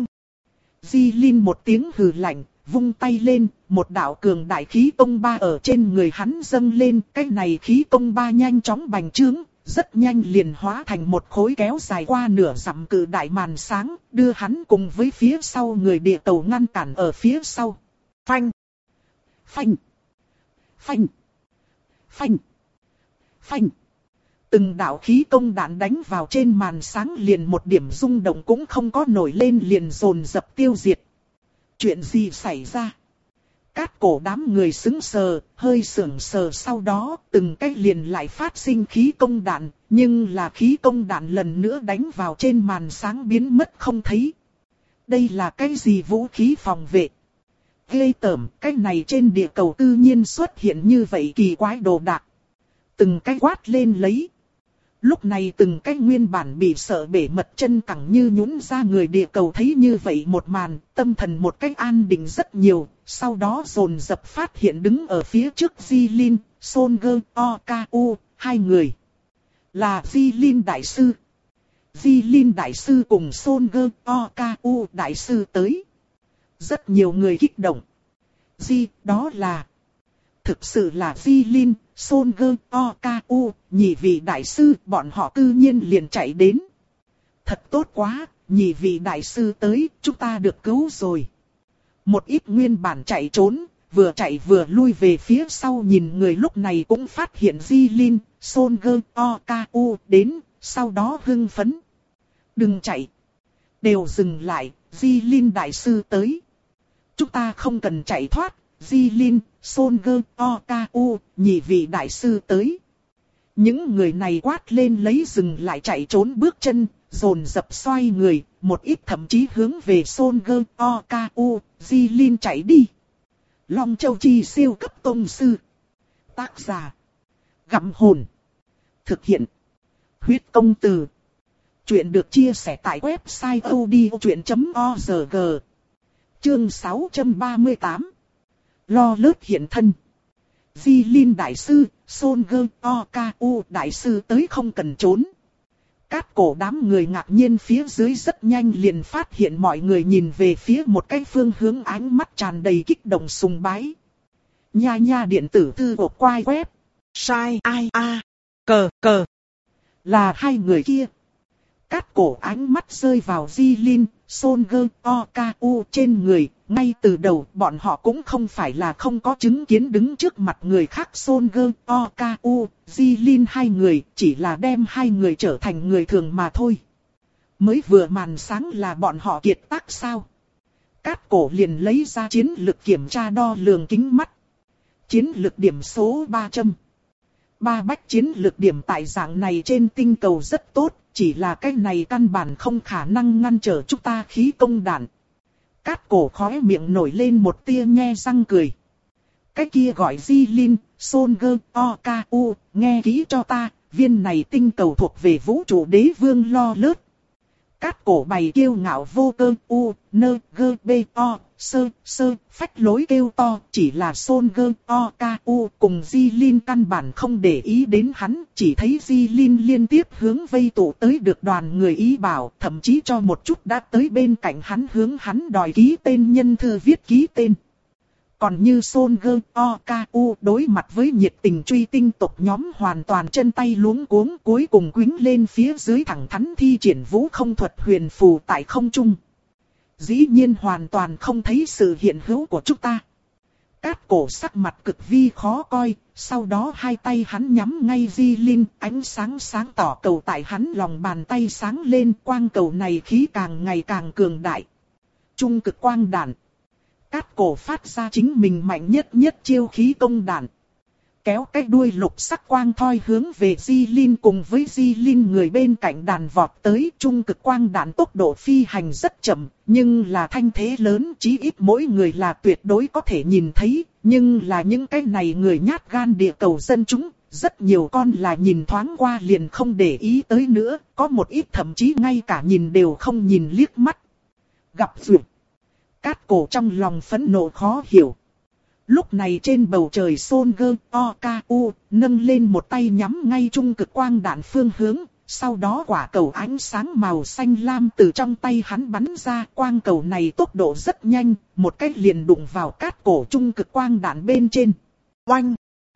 Di Linh một tiếng hừ lạnh, vung tay lên, một đạo cường đại khí công ba ở trên người hắn dâng lên, cái này khí công ba nhanh chóng bành trướng. Rất nhanh liền hóa thành một khối kéo dài qua nửa dặm cự đại màn sáng, đưa hắn cùng với phía sau người địa cầu ngăn cản ở phía sau. Phanh! Phanh! Phanh, phanh, phanh. Từng đạo khí công đạn đánh vào trên màn sáng liền một điểm rung động cũng không có nổi lên liền dồn dập tiêu diệt. Chuyện gì xảy ra? Cát cổ đám người sững sờ, hơi sững sờ sau đó từng cách liền lại phát sinh khí công đạn, nhưng là khí công đạn lần nữa đánh vào trên màn sáng biến mất không thấy. Đây là cái gì vũ khí phòng vệ? Ghê tởm, cái này trên địa cầu tự nhiên xuất hiện như vậy kỳ quái đồ đạc. Từng cái quát lên lấy. Lúc này từng cái nguyên bản bị sợ bể mật chân cẳng như nhũn ra người địa cầu thấy như vậy một màn, tâm thần một cách an định rất nhiều, sau đó dồn dập phát hiện đứng ở phía trước Jilin, Solger, Oku, hai người. Là Jilin đại sư. Jilin đại sư cùng Solger, Oku đại sư tới. Rất nhiều người kích động. Di, đó là... Thực sự là Jilin, Solger, Oku, nhị vị đại sư, bọn họ cư nhiên liền chạy đến. Thật tốt quá, nhị vị đại sư tới, chúng ta được cứu rồi. Một ít nguyên bản chạy trốn, vừa chạy vừa lui về phía sau nhìn người lúc này cũng phát hiện Jilin, Solger, Oku đến, sau đó hưng phấn. Đừng chạy. Đều dừng lại, Jilin đại sư tới. Chúng ta không cần chạy thoát. Jilin, Solger, Oku, nhị vị đại sư tới. Những người này quát lên lấy dừng lại chạy trốn bước chân, dồn dập xoay người, một ít thậm chí hướng về Solger, Oku, Jilin chạy đi. Long Châu Chi siêu cấp tông sư. Tác giả. Gặm hồn. Thực hiện. Huyết công từ. Chuyện được chia sẻ tại website odchuyện chấm org. Chương sáu trăm ba mươi tám. Lo lớt hiện thân. Jilin đại sư, Solger, Oku đại sư tới không cần trốn. Cát cổ đám người ngạc nhiên phía dưới rất nhanh liền phát hiện mọi người nhìn về phía một cái phương hướng ánh mắt tràn đầy kích động sùng bái. Nha nha điện tử thư của quai web. Sai ai a cờ cờ. Là hai người kia. Cát cổ ánh mắt rơi vào Jilin, Solger, Oku trên người. Ngay từ đầu bọn họ cũng không phải là không có chứng kiến đứng trước mặt người khác Solger, Oku, Jilin hai người, chỉ là đem hai người trở thành người thường mà thôi. Mới vừa màn sáng là bọn họ kiệt tác sao? Cát cổ liền lấy ra chiến lực kiểm tra đo lường kính mắt. Chiến lực điểm số ba trăm. Ba bách chiến lực điểm tại dạng này trên tinh cầu rất tốt, chỉ là cái này căn bản không khả năng ngăn trở chúng ta khí công đạn. Cát cổ khóe miệng nổi lên một tia nhe răng cười. Cái kia gọi Jilin, Solger, Oku, nghe kỹ cho ta, viên này tinh cầu thuộc về vũ trụ đế vương lo lớt. Cát cổ bày kiêu ngạo vô cơ, u, nơ, gơ, bê, o, sơ, sơ, phách lối kêu to, chỉ là Solger, Oku cùng Jilin căn bản không để ý đến hắn, chỉ thấy Jilin liên tiếp hướng vây tụ tới được đoàn người ý bảo, thậm chí cho một chút đã tới bên cạnh hắn hướng hắn đòi ký tên nhân thư viết ký tên. Còn như Solger, Oku đối mặt với nhiệt tình truy tinh tộc nhóm hoàn toàn chân tay luống cuống cuối cùng quýnh lên phía dưới thẳng thắn thi triển vũ không thuật huyền phù tại không trung. Dĩ nhiên hoàn toàn không thấy sự hiện hữu của chúng ta. Cát cổ sắc mặt cực vi khó coi, sau đó hai tay hắn nhắm ngay Jilin, ánh sáng sáng tỏ cầu tại hắn lòng bàn tay sáng lên, quang cầu này khí càng ngày càng cường đại. Trung cực quang đạn. Cát cổ phát ra chính mình mạnh nhất nhất chiêu khí công đạn. Kéo cái đuôi lục sắc quang thoi hướng về Jilin cùng với Jilin người bên cạnh đàn vọt tới. Trung cực quang đạn tốc độ phi hành rất chậm, nhưng là thanh thế lớn, chí ít mỗi người là tuyệt đối có thể nhìn thấy. Nhưng là những cái này người nhát gan địa cầu dân chúng, rất nhiều con là nhìn thoáng qua liền không để ý tới nữa, có một ít thậm chí ngay cả nhìn đều không nhìn liếc mắt. Gặp duyệt. Cát cổ trong lòng phẫn nộ khó hiểu. Lúc này trên bầu trời Solger, Oku nâng lên một tay nhắm ngay trung cực quang đạn phương hướng, sau đó quả cầu ánh sáng màu xanh lam từ trong tay hắn bắn ra, quang cầu này tốc độ rất nhanh, một cách liền đụng vào cát cổ trung cực quang đạn bên trên. Oanh!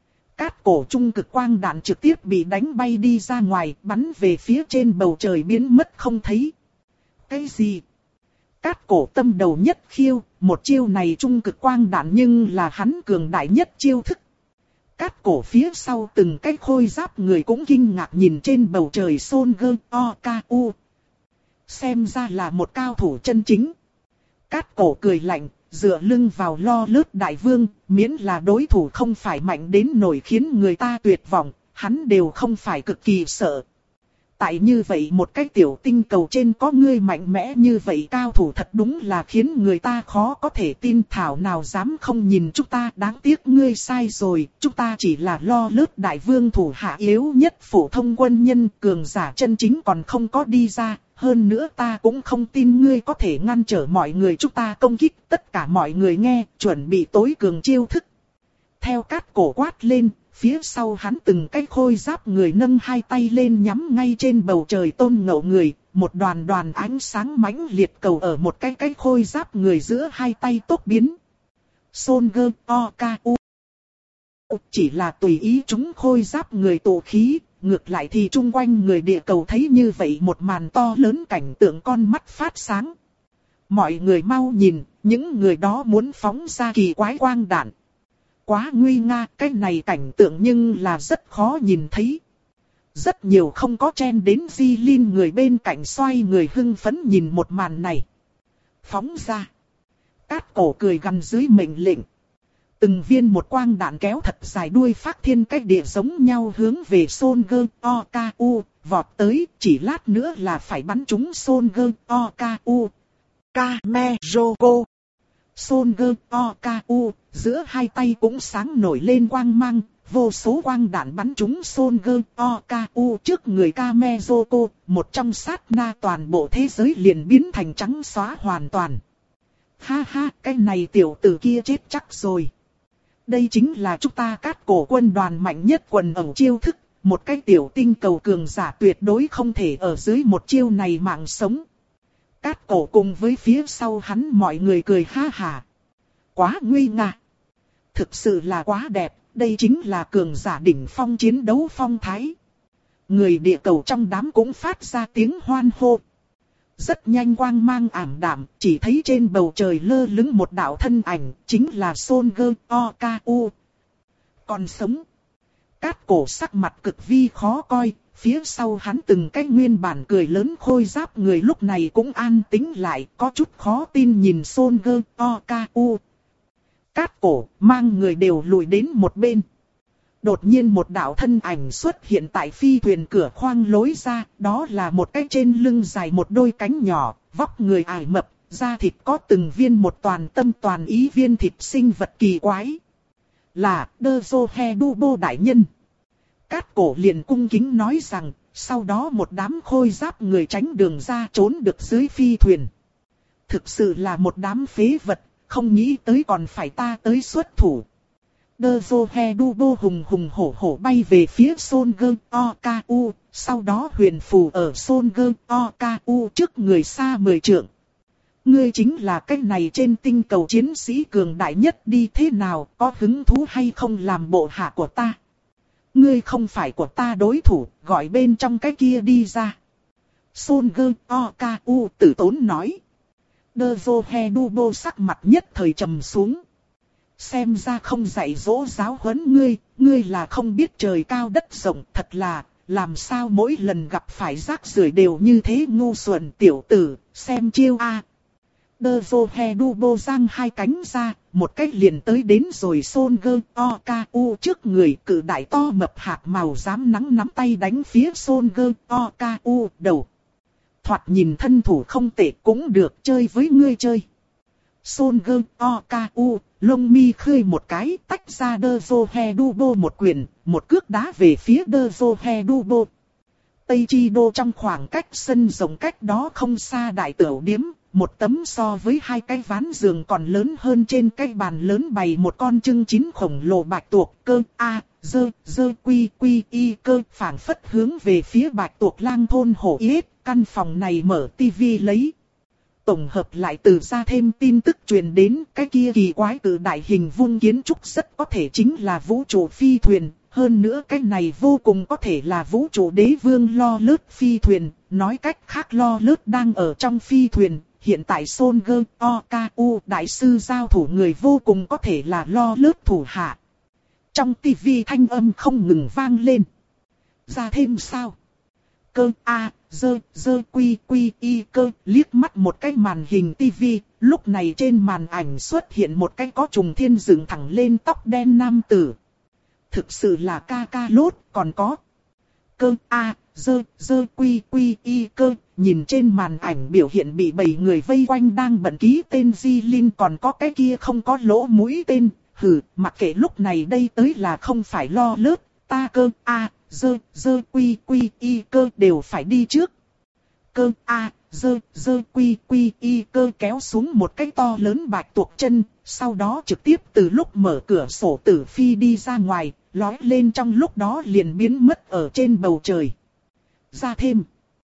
Cát cổ trung cực quang đạn trực tiếp bị đánh bay đi ra ngoài, bắn về phía trên bầu trời biến mất không thấy. Cái gì? Cát cổ tâm đầu nhất khiêu, một chiêu này trung cực quang đạn nhưng là hắn cường đại nhất chiêu thức. Cát cổ phía sau từng cái khôi giáp người cũng kinh ngạc nhìn trên bầu trời Son Gơ O K U. Xem ra là một cao thủ chân chính. Cát cổ cười lạnh, dựa lưng vào Lo Lướt đại vương, miễn là đối thủ không phải mạnh đến nổi khiến người ta tuyệt vọng, hắn đều không phải cực kỳ sợ. Tại như vậy một cái tiểu tinh cầu trên có ngươi mạnh mẽ như vậy cao thủ thật đúng là khiến người ta khó có thể tin, thảo nào dám không nhìn chúng ta, đáng tiếc ngươi sai rồi, chúng ta chỉ là Lo Lướt đại vương thủ hạ yếu nhất phổ thông quân nhân, cường giả chân chính còn không có đi ra, hơn nữa ta cũng không tin ngươi có thể ngăn trở mọi người chúng ta công kích, tất cả mọi người nghe, chuẩn bị tối cường chiêu thức. Theo Cát cổ quát lên, phía sau hắn từng cái khôi giáp người nâng hai tay lên nhắm ngay trên bầu trời Tôn Ngộ người, một đoàn đoàn ánh sáng mãnh liệt cầu ở một cái cái khôi giáp người giữa hai tay tốt biến. Son Gơ O K U chỉ là tùy ý chúng khôi giáp người tụ khí, ngược lại thì chung quanh người địa cầu thấy như vậy một màn to lớn cảnh tượng con mắt phát sáng. Mọi người mau nhìn, những người đó muốn phóng ra kỳ quái quang đạn. Quá nguy nga, cái này cảnh tượng nhưng là rất khó nhìn thấy. Rất nhiều không có chen đến Di Linh người bên cạnh xoay người hưng phấn nhìn một màn này. Phóng ra. Cát cổ cười gằn dưới mệnh lệnh. Từng viên một quang đạn kéo thật dài đuôi phát thiên cách địa giống nhau hướng về Son Gơ O K U, vọt tới, chỉ lát nữa là phải bắn trúng Son Gơ O K U. Kamejogo. Son Gơ O K U, giữa hai tay cũng sáng nổi lên quang mang, vô số quang đạn bắn trúng Son Gơ O K U trước người Kamejogo, một trong sát na toàn bộ thế giới liền biến thành trắng xóa hoàn toàn. Ha ha, cái này tiểu tử kia chết chắc rồi. Đây chính là chúng ta Cát cổ quân đoàn mạnh nhất quần ẩu chiêu thức, một cái tiểu tinh cầu cường giả tuyệt đối không thể ở dưới một chiêu này mạng sống. Cát cổ cùng với phía sau hắn mọi người cười ha hà. Quá nguy nga. Thực sự là quá đẹp, đây chính là cường giả đỉnh phong chiến đấu phong thái. Người địa cầu trong đám cũng phát ra tiếng hoan hô. Rất nhanh quang mang ảm đạm, chỉ thấy trên bầu trời lơ lửng một đạo thân ảnh, chính là Son Gơ O K U. Còn sống. Cát cổ sắc mặt cực vi khó coi, phía sau hắn từng cái nguyên bản cười lớn khôi giáp người lúc này cũng an tĩnh lại, có chút khó tin nhìn Son Gơ O K U. Cát cổ mang người đều lùi đến một bên. Đột nhiên một đạo thân ảnh xuất hiện tại phi thuyền cửa khoang lối ra, đó là một cái trên lưng dài một đôi cánh nhỏ, vóc người ải mập, da thịt có từng viên một toàn tâm toàn ý viên thịt sinh vật kỳ quái. Là Dơ-dô-he-đu-bô đại nhân. Cát cổ liền cung kính nói rằng, sau đó một đám khôi giáp người tránh đường ra trốn được dưới phi thuyền. Thực sự là một đám phế vật, không nghĩ tới còn phải ta tới xuất thủ. Dơ-dô-he-đu-bô hùng hùng hổ hổ bay về phía Son Gơ O K U, sau đó huyền phù ở Son Gơ O K U trước người xa mười trượng. Ngươi chính là cái này trên tinh cầu chiến sĩ cường đại nhất đi, thế nào, có hứng thú hay không làm bộ hạ của ta? Ngươi không phải của ta đối thủ, gọi bên trong cái kia đi ra. Son Gơ O K U tử tốn nói. Dơ-dô-he-đu-bô sắc mặt nhất thời trầm xuống. Xem ra không dạy dỗ giáo huấn ngươi, ngươi là không biết trời cao đất rộng, thật là, làm sao mỗi lần gặp phải rác rưởi đều như thế ngu xuẩn tiểu tử, xem chiêu a. Dơ-dô-he-đu-bô giang hai cánh ra, một cách liền tới đến rồi Son Gơ O K U trước người, cự đại to mập hạt màu dám nắng nắm tay đánh phía Son Gơ O K U đầu. Thoạt nhìn thân thủ không tệ cũng được, chơi với ngươi chơi. Son Gơ O K U, lông mi khơi một cái, tách ra Dơ-dô-he-đu-bô một quyền, một cước đá về phía Dơ-dô-he-đu-bô. Tây Chi Đô trong khoảng cách sân rộng cách đó không xa đại tửu điếm, một tấm so với hai cái ván giường còn lớn hơn trên cái bàn lớn bày một con trưng chín khổng lồ bạch tuộc cơ a dơ dơ quy quy y cơ, phảng phất hướng về phía bạch tuộc lang thôn hổ yết. Căn phòng này mở tivi lấy. Tổng hợp lại từ ra thêm tin tức truyền đến, cái kia kỳ quái cự đại hình vuông kiến trúc rất có thể chính là vũ trụ phi thuyền. Hơn nữa cái này vô cùng có thể là vũ trụ đế vương Lo Lướt phi thuyền. Nói cách khác Lo Lướt đang ở trong phi thuyền. Hiện tại Son Gơ O K U đại sư giao thủ người vô cùng có thể là Lo Lướt thủ hạ. Trong tivi thanh âm không ngừng vang lên. Ra thêm sao? Cơ a, dơ, dơ quy quy y cơ, liếc mắt một cái màn hình tivi, lúc này trên màn ảnh xuất hiện một cái có trùng thiên dựng thẳng lên tóc đen nam tử. Thực sự là ca ca lốt, còn có. Cơ a, dơ, dơ quy quy y cơ, nhìn trên màn ảnh biểu hiện bị bảy người vây quanh đang bận ký tên Di Linh, còn có cái kia không có lỗ mũi tên. Hừ, mặc kệ lúc này đây tới là không phải lo lớt, ta cơ a, dơ, dơ quy quy y cơ đều phải đi trước. Cơ a, dơ, dơ quy quy y cơ kéo xuống một cái to lớn bạch tuộc chân, sau đó trực tiếp từ lúc mở cửa sổ tử phi đi ra ngoài, lói lên trong lúc đó liền biến mất ở trên bầu trời. Ra thêm.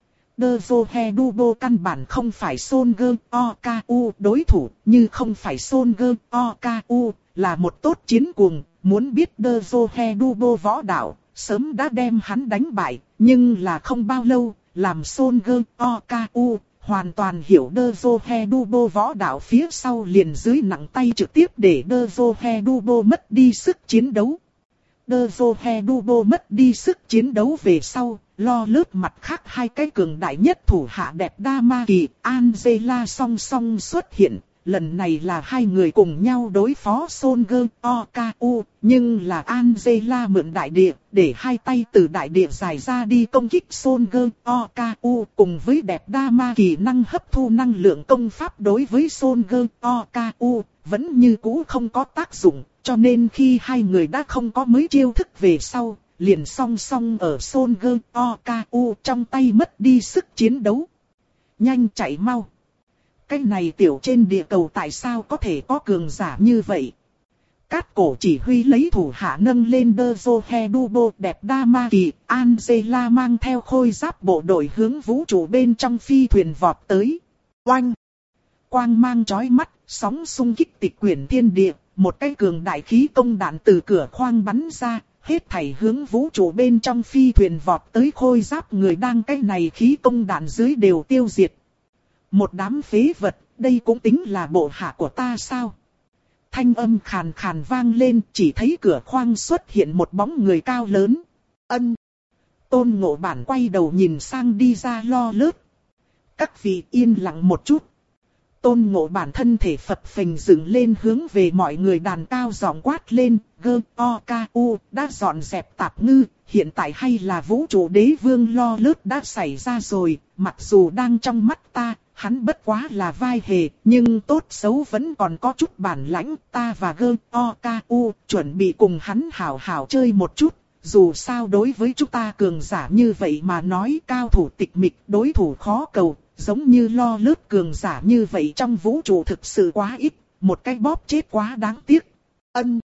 Dezo Hedubo căn bản không phải Songe Okaku đối thủ, như không phải Songe Okaku, là một tốt chiến cuồng, muốn biết Dezo Hedubo võ đạo, sớm đã đem hắn đánh bại, nhưng là không bao lâu, làm Songe Okaku, hoàn toàn hiểu Dezo Hedubo võ đạo phía sau liền dưới nặng tay trực tiếp để Dezo Hedubo mất đi sức chiến đấu. Dezo Hedubo mất đi sức chiến đấu về sau, lo lướt mặt khác hai cái cường đại nhất thủ hạ đẹp đa ma kỳ, Angela song song xuất hiện. Lần này là hai người cùng nhau đối phó Songe Okaku, nhưng là Angela mượn đại địa, để hai tay từ đại địa dài ra đi công kích Songe Okaku, cùng với đẹp đa ma kỳ năng hấp thu năng lượng công pháp đối với Songe Okaku, vẫn như cũ không có tác dụng, cho nên khi hai người đã không có mới chiêu thức về sau, liền song song ở Songe Okaku trong tay mất đi sức chiến đấu. Nhanh chạy mau! Cái này tiểu trên địa cầu tại sao có thể có cường giả như vậy? Cát cổ chỉ huy lấy thủ hạ nâng lên Dezo Hedubo, đẹp đa ma kỳ, Angela mang theo khôi giáp bộ đội hướng vũ trụ bên trong phi thuyền vọt tới. Oanh! Quang mang chói mắt, sóng xung kích tịch quyển thiên địa, một cái cường đại khí công đạn từ cửa khoang bắn ra, hết thảy hướng vũ trụ bên trong phi thuyền vọt tới khôi giáp người đang cái này khí công đạn dưới đều tiêu diệt. Một đám phế vật, đây cũng tính là bộ hạ của ta sao? Thanh âm khàn khàn vang lên, chỉ thấy cửa khoang xuất hiện một bóng người cao lớn. Ân. Tôn Ngộ Bản quay đầu nhìn sang đi ra lo lớt. Các vị yên lặng một chút. Tôn Ngộ Bản thân thể phập phình dựng lên hướng về mọi người đàn cao giọng quát lên. Gơ, o, ca, u, đã dọn dẹp tạp ngư, hiện tại hay là vũ trụ đế vương lo lớt đã xảy ra rồi, mặc dù đang trong mắt ta. Hắn bất quá là vai hề, nhưng tốt xấu vẫn còn có chút bản lãnh, ta và Gơ, O, Ca, U, chuẩn bị cùng hắn hảo hảo chơi một chút, dù sao đối với chúng ta cường giả như vậy mà nói cao thủ tịch mịch, đối thủ khó cầu, giống như lo lướt cường giả như vậy trong vũ trụ thực sự quá ít, một cái bóp chết quá đáng tiếc. Ân.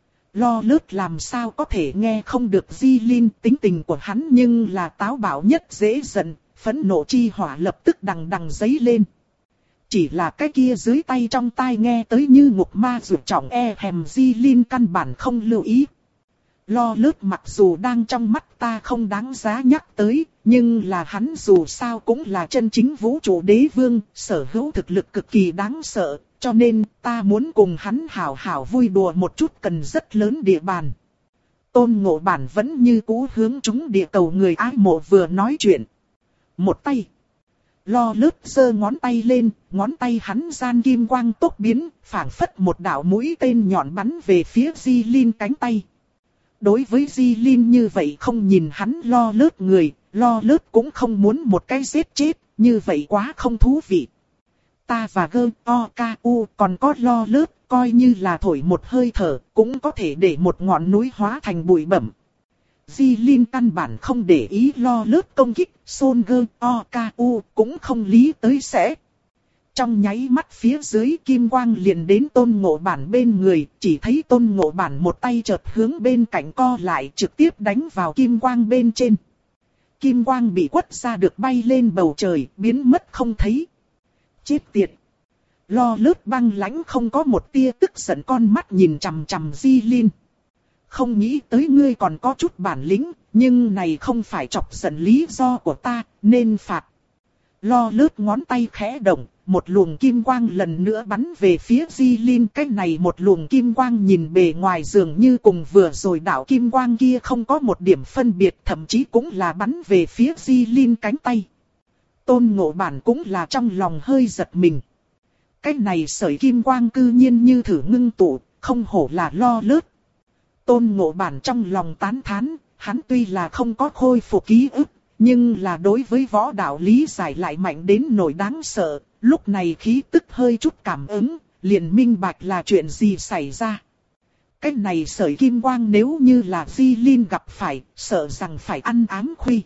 Lo lướt làm sao có thể nghe không được Di Linh, tính tình của hắn nhưng là táo bạo nhất dễ giận. Phẫn nộ chi hỏa lập tức đằng đằng giấy lên. Chỉ là cái kia dưới tay trong tai nghe tới như ngục ma rụt trọng e hèm Di Linh căn bản không lưu ý. Lo lướt mặc dù đang trong mắt ta không đáng giá nhắc tới, nhưng là hắn dù sao cũng là chân chính vũ trụ đế vương, sở hữu thực lực cực kỳ đáng sợ, cho nên ta muốn cùng hắn hảo hảo vui đùa một chút cần rất lớn địa bàn. Tôn Ngộ Bản vẫn như cũ hướng chúng địa cầu người ái mộ vừa nói chuyện. Một tay. Lo lướt giơ ngón tay lên, ngón tay hắn gian kim quang tốc biến, phảng phất một đạo mũi tên nhọn bắn về phía Di Linh cánh tay. Đối với Di Linh như vậy không nhìn hắn lo lướt người, lo lướt cũng không muốn một cái giết chết, như vậy quá không thú vị. Ta và Gơ, O, Ca, U còn có lo lướt, coi như là thổi một hơi thở, cũng có thể để một ngọn núi hóa thành bụi bẩm. Di Linh căn bản không để ý lo lướt công kích, Songe Okaku cũng không lý tới sẽ. Trong nháy mắt phía dưới kim quang liền đến Tôn Ngộ Bản bên người, chỉ thấy Tôn Ngộ Bản một tay chợt hướng bên cạnh co lại trực tiếp đánh vào kim quang bên trên. Kim quang bị quất ra được bay lên bầu trời, biến mất không thấy. Chết tiệt! Lo lướt băng lãnh không có một tia tức giận con mắt nhìn chằm chằm Di Linh. Không nghĩ tới ngươi còn có chút bản lĩnh, nhưng này không phải chọc giận lý do của ta, nên phạt. Lo lướt ngón tay khẽ động, một luồng kim quang lần nữa bắn về phía Di Linh. Cái này một luồng kim quang nhìn bề ngoài dường như cùng vừa rồi đạo kim quang kia không có một điểm phân biệt, thậm chí cũng là bắn về phía Di Linh cánh tay. Tôn Ngộ Bản cũng là trong lòng hơi giật mình. Cái này sợi kim quang cư nhiên như thử ngưng tụ, không hổ là Lo lướt. Tôn Ngộ Bản trong lòng tán thán, hắn tuy là không có khôi phục ký ức, nhưng là đối với võ đạo lý giải lại mạnh đến nỗi đáng sợ. Lúc này khí tức hơi chút cảm ứng, liền minh bạch là chuyện gì xảy ra. Cái này sợi kim quang nếu như là Di Linh gặp phải, sợ rằng phải ăn ám khuy.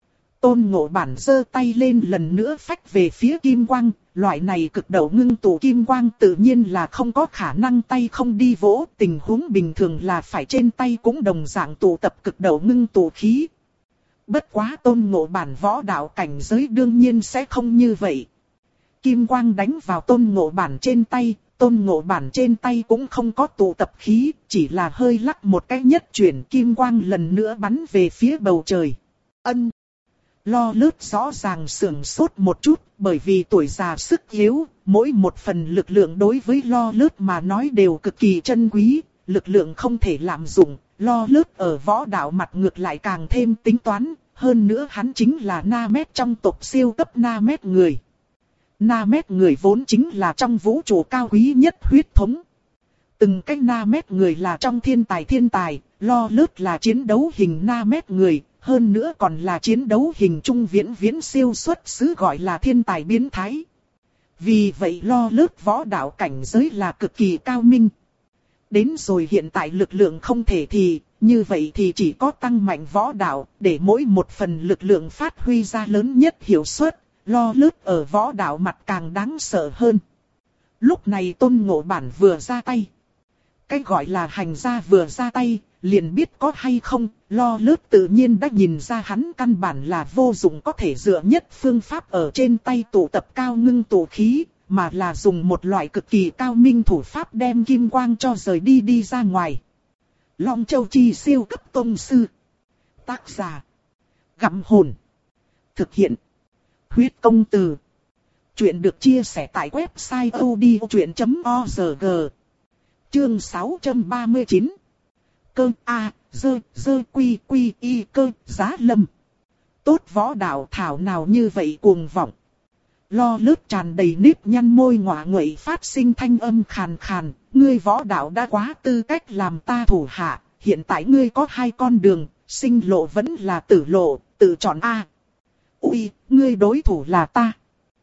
Tôn Ngộ Bản giơ tay lên lần nữa phách về phía kim quang, loại này cực độ ngưng tụ kim quang tự nhiên là không có khả năng tay không đi vỗ, tình huống bình thường là phải trên tay cũng đồng dạng tụ tập cực độ ngưng tụ khí. Bất quá Tôn Ngộ Bản võ đạo cảnh giới đương nhiên sẽ không như vậy. Kim quang đánh vào Tôn Ngộ Bản trên tay, Tôn Ngộ Bản trên tay cũng không có tụ tập khí, chỉ là hơi lắc một cái nhất chuyển, kim quang lần nữa bắn về phía bầu trời. Ân. Lo lướt rõ ràng sưởng sốt một chút, bởi vì tuổi già sức yếu, mỗi một phần lực lượng đối với Lo lướt mà nói đều cực kỳ chân quý, lực lượng không thể lạm dụng. Lo lướt ở võ đạo mặt ngược lại càng thêm tính toán, hơn nữa hắn chính là Na-mét trong tộc siêu cấp Na-mét người. Na-mét người vốn chính là trong vũ trụ cao quý nhất huyết thống. Từng cái Na-mét người là trong thiên tài thiên tài, Lo lướt là chiến đấu hình Na-mét người, hơn nữa còn là chiến đấu hình trung viễn viễn siêu xuất xứ gọi là thiên tài biến thái. Vì vậy Lo lướt võ đạo cảnh giới là cực kỳ cao minh. Đến rồi hiện tại lực lượng không thể thì, như vậy thì chỉ có tăng mạnh võ đạo, để mỗi một phần lực lượng phát huy ra lớn nhất hiệu suất. Lo lướt ở võ đạo mặt càng đáng sợ hơn. Lúc này Tôn Ngộ Bản vừa ra tay. Cái gọi là hành gia vừa ra tay, liền biết có hay không. Lo lướt tự nhiên đã nhìn ra hắn căn bản là vô dụng, có thể dựa nhất phương pháp ở trên tay tụ tập cao ngưng tụ khí, mà là dùng một loại cực kỳ cao minh thủ pháp đem kim quang cho rời đi đi ra ngoài. Long Châu Chi siêu cấp tông sư. Tác giả: Gặm Hồn. Thực hiện: Huyết Công Từ. Chuyện được chia sẻ tại website odchuyện chấm org. Chương sáu trăm ba mươi chín. Cơ A, dơ, dơ quy quy y cơ, giá lâm. Tốt võ đạo thảo nào như vậy cuồng vọng. Lo lướt tràn đầy nếp nhăn môi ngọa nguậy phát sinh thanh âm khàn khàn. Ngươi võ đạo đã quá tư cách làm ta thủ hạ. Hiện tại ngươi có hai con đường, sinh lộ vẫn là tử lộ, tự chọn A. Ui, ngươi đối thủ là ta.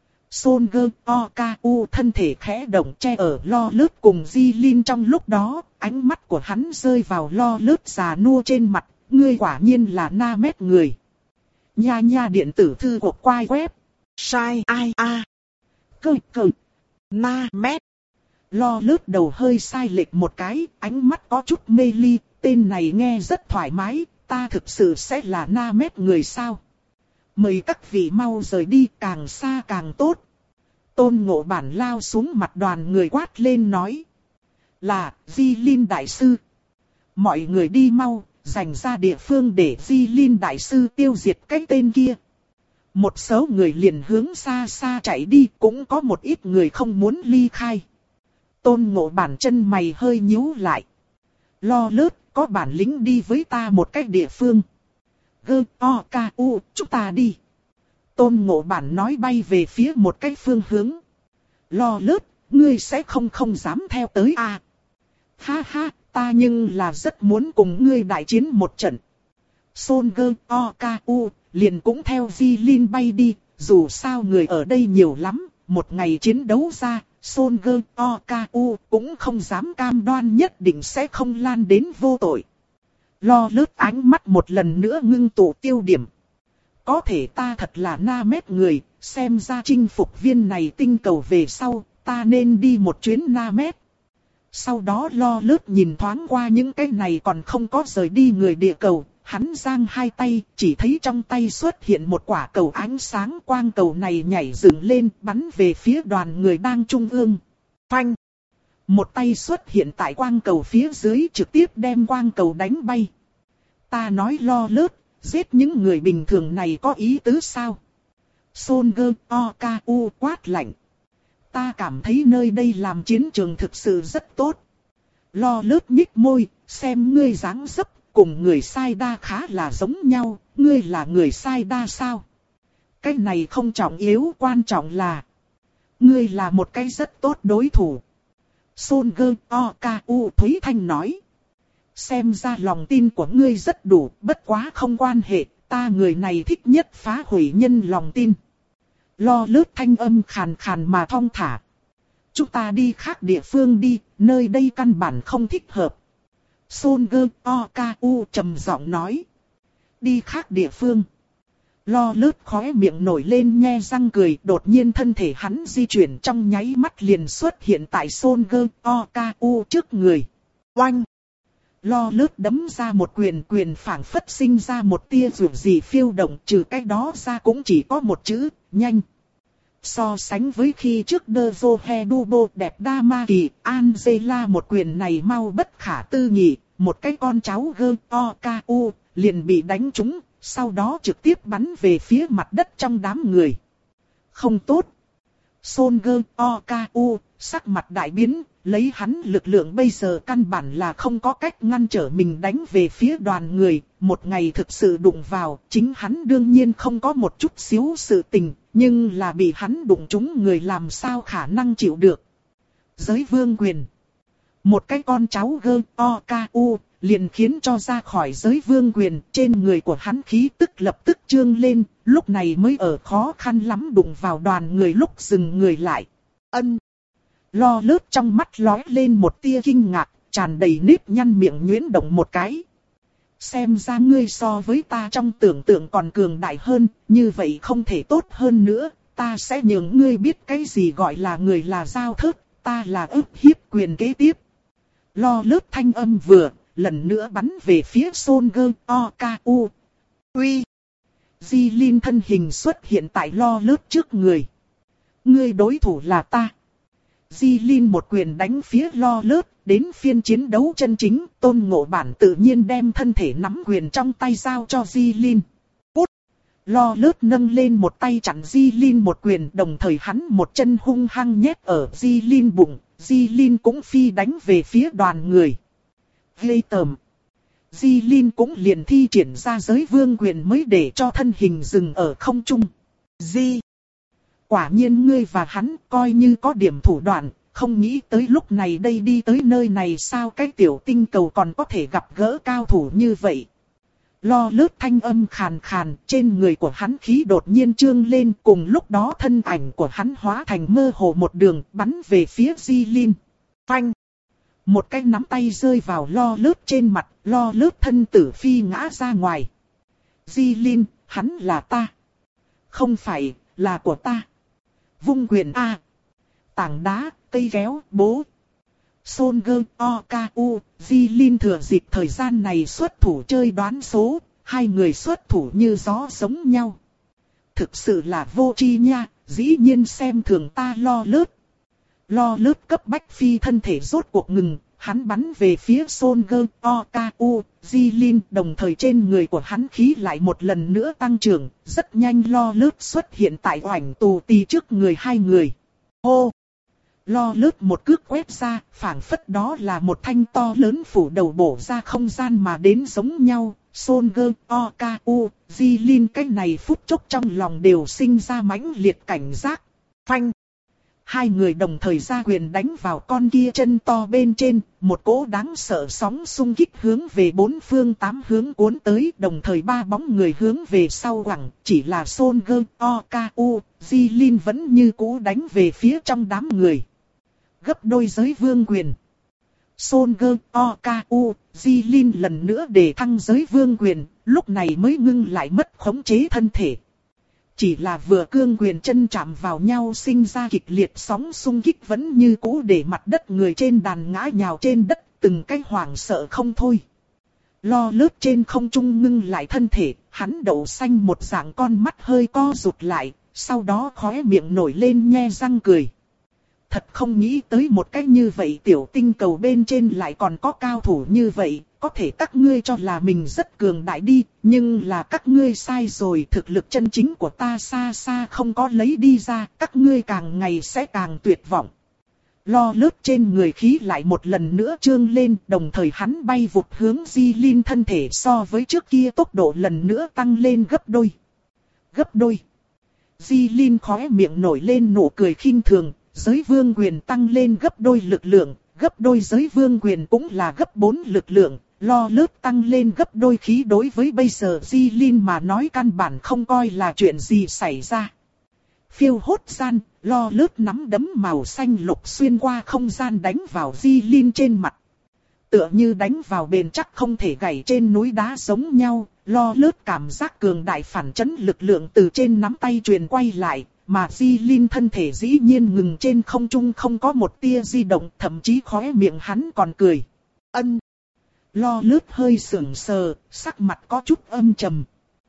Son Gơ O K U thân thể khẽ động che ở Lo lướt cùng Di Linh trong lúc đó, ánh mắt của hắn rơi vào Lo lướt già nua trên mặt, ngươi quả nhiên là Na-mét người. Nha nha điện tử thư của quai web. Sai ai a. Cơ cơ. Na-mét. Lo lướt đầu hơi sai lệch một cái, ánh mắt có chút mê ly, tên này nghe rất thoải mái, ta thực sự sẽ là Na-mét người sao? Mời các vị mau rời đi, càng xa càng tốt. Tôn Ngộ Bản lao xuống mặt đoàn người quát lên nói. Là, Di Linh Đại Sư. Mọi người đi mau, dành ra địa phương để Di Linh Đại Sư tiêu diệt cái tên kia. Một số người liền hướng xa xa chạy đi, cũng có một ít người không muốn ly khai. Tôn Ngộ Bản chân mày hơi nhíu lại. Lo lướt, có bản lĩnh đi với ta một cách địa phương. Gơ, o, ca, u, chúng ta đi. Tôn Ngộ Bản nói bay về phía một cái phương hướng. Lo lướt, ngươi sẽ không không dám theo tới à. Ha ha, ta nhưng là rất muốn cùng ngươi đại chiến một trận. Son Gơ, o, ca, u, liền cũng theo Di Linh bay đi. Dù sao người ở đây nhiều lắm, một ngày chiến đấu ra, Son Gơ, o, ca, u cũng không dám cam đoan nhất định sẽ không lan đến vô tội. Lo lướt ánh mắt một lần nữa ngưng tụ tiêu điểm. Có thể ta thật là Na-mét người, xem ra chinh phục viên này tinh cầu về sau, ta nên đi một chuyến Na-mét. Sau đó Lo lướt nhìn thoáng qua những cái này còn không có rời đi người địa cầu, hắn giang hai tay, chỉ thấy trong tay xuất hiện một quả cầu ánh sáng, quang cầu này nhảy dựng lên, bắn về phía đoàn người đang trung ương. Phanh! Một tay xuất hiện tại quang cầu phía dưới trực tiếp đem quang cầu đánh bay. Ta nói Lo lướt, giết những người bình thường này có ý tứ sao? Son Gơ Oku quát lạnh. Ta cảm thấy nơi đây làm chiến trường thực sự rất tốt. Lo lướt nhích môi, xem ngươi dáng dấp, cùng người sai đa khá là giống nhau, ngươi là người sai đa sao? Cái này không trọng yếu, quan trọng là ngươi là một cái rất tốt đối thủ. Son Gơ Oku Thúy Thanh nói. Xem ra lòng tin của ngươi rất đủ, bất quá không quan hệ, ta người này thích nhất phá hủy nhân lòng tin. Lo lướt thanh âm khàn khàn mà thong thả. Chúng ta đi khác địa phương đi, nơi đây căn bản không thích hợp. Son Gơ Oku trầm giọng nói. Đi khác địa phương. Lo lướt khóe miệng nổi lên nhe răng cười, đột nhiên thân thể hắn di chuyển trong nháy mắt liền xuất hiện tại Son Gơ Oku trước người. Oanh! Lo lướt đấm ra một quyền, quyền phảng phất sinh ra một tia rủi gì phiêu động, trừ cái đó ra cũng chỉ có một chữ, nhanh. So sánh với khi trước Dezo Hedubo đẹp đa ma kỳ, Angela một quyền này mau bất khả tư nghị, một cái con cháu Gơ Oku liền bị đánh trúng, sau đó trực tiếp bắn về phía mặt đất trong đám người. Không tốt. Son Gơ Oku sắc mặt đại biến, lấy hắn lực lượng bây giờ căn bản là không có cách ngăn trở mình đánh về phía đoàn người. Một ngày thực sự đụng vào, chính hắn đương nhiên không có một chút xíu sự tình, nhưng là bị hắn đụng trúng người làm sao khả năng chịu được. Giới vương quyền. Một cái con cháu Gơ Oku liền khiến cho ra khỏi giới vương quyền, trên người của hắn khí tức lập tức trương lên, lúc này mới ở khó khăn lắm đụng vào đoàn người lúc dừng người lại. Ân. Lo lướt trong mắt lóe lên một tia kinh ngạc, tràn đầy nếp nhăn miệng nhuyễn động một cái. Xem ra ngươi so với ta trong tưởng tượng còn cường đại hơn, như vậy không thể tốt hơn nữa, ta sẽ nhường ngươi biết cái gì gọi là người là giao thớt, ta là ức hiếp quyền kế tiếp. Lo lướt thanh âm vừa, lần nữa bắn về phía Son Gơ Oku. Uy! Di Linh thân hình xuất hiện tại lo lướt trước người. Ngươi đối thủ là ta. Di Linh một quyền đánh phía lo lướt, đến phiên chiến đấu chân chính, Tôn Ngộ Bản tự nhiên đem thân thể nắm quyền trong tay giao cho Di Linh. Cút! Lo lướt nâng lên một tay chặn Di Linh một quyền, đồng thời hắn một chân hung hăng nhét ở Di Linh bụng, Di Linh cũng phi đánh về phía đoàn người. Ghê tởm! Di Linh cũng liền thi triển ra giới vương quyền mới để cho thân hình dừng ở không trung. Di! Quả nhiên ngươi và hắn coi như có điểm thủ đoạn, không nghĩ tới lúc này đây đi tới nơi này sao cái tiểu tinh cầu còn có thể gặp gỡ cao thủ như vậy. Lo lướt thanh âm khàn khàn, trên người của hắn khí đột nhiên trương lên, cùng lúc đó thân ảnh của hắn hóa thành mơ hồ một đường bắn về phía Di Linh. Phanh! Một cái nắm tay rơi vào lo lướt trên mặt, lo lướt thân tử phi ngã ra ngoài. Di Linh, hắn là ta. Không phải, là của ta. Vung quyền A. Tảng đá, cây kéo, bố. Son Gơ Oku, Di Linh thừa dịp thời gian này xuất thủ chơi đoán số, hai người xuất thủ như gió giống nhau. Thực sự là vô tri nha, dĩ nhiên xem thường ta lo lướt. Lo lướt cấp bách phi thân thể rốt cuộc ngừng, hắn bắn về phía Son Gơ Oku, Di Linh, đồng thời trên người của hắn khí lại một lần nữa tăng trưởng, rất nhanh lo lướt xuất hiện tại oảnh tù tì trước người hai người. Hô! Lo lướt một cước quét ra, phảng phất đó là một thanh to lớn phủ đầu bổ ra không gian mà đến giống nhau. Son Gơ Oku, Di Linh cái này phút chốc trong lòng đều sinh ra mãnh liệt cảnh giác. Phanh! Hai người đồng thời ra quyền đánh vào con kia chân to bên trên, một cỗ đáng sợ sóng xung kích hướng về bốn phương tám hướng cuốn tới, đồng thời ba bóng người hướng về sau quẳng, chỉ là Son Gơ Oku, Di Linh vẫn như cũ đánh về phía trong đám người. Gấp đôi giới vương quyền. Son Gơ Oku, Di Linh lần nữa để thăng giới vương quyền, lúc này mới ngưng lại mất khống chế thân thể. Chỉ là vừa cương quyền chân chạm vào nhau sinh ra kịch liệt sóng xung kích vẫn như cũ để mặt đất người trên đàn ngã nhào trên đất, từng cái hoảng sợ không thôi. Lo lướt trên không trung ngưng lại thân thể, hắn đậu xanh một dạng con mắt hơi co rụt lại, sau đó khóe miệng nổi lên nhe răng cười. Thật không nghĩ tới một cách như vậy tiểu tinh cầu bên trên lại còn có cao thủ như vậy, có thể các ngươi cho là mình rất cường đại đi, nhưng là các ngươi sai rồi, thực lực chân chính của ta xa xa không có lấy đi ra, các ngươi càng ngày sẽ càng tuyệt vọng. Lo lướt trên người khí lại một lần nữa trương lên, đồng thời hắn bay vụt hướng Di Linh thân thể so với trước kia tốc độ lần nữa tăng lên gấp đôi. Gấp đôi. Di Linh khóe miệng nổi lên nụ cười khinh thường, giới vương quyền tăng lên gấp đôi lực lượng, gấp đôi giới vương quyền cũng là gấp bốn lực lượng, lo lướt tăng lên gấp đôi khí đối với bây giờ Di Linh mà nói căn bản không coi là chuyện gì xảy ra. Phiêu hốt gian, lo lướt nắm đấm màu xanh lục xuyên qua không gian đánh vào Di Linh trên mặt. Tựa như đánh vào bền chắc không thể gãy trên núi đá giống nhau, lo lướt cảm giác cường đại phản chấn lực lượng từ trên nắm tay truyền quay lại, mà Di Linh thân thể dĩ nhiên ngừng trên không trung không có một tia di động, thậm chí khóe miệng hắn còn cười. Ân. Lo lướt hơi sững sờ, sắc mặt có chút âm trầm.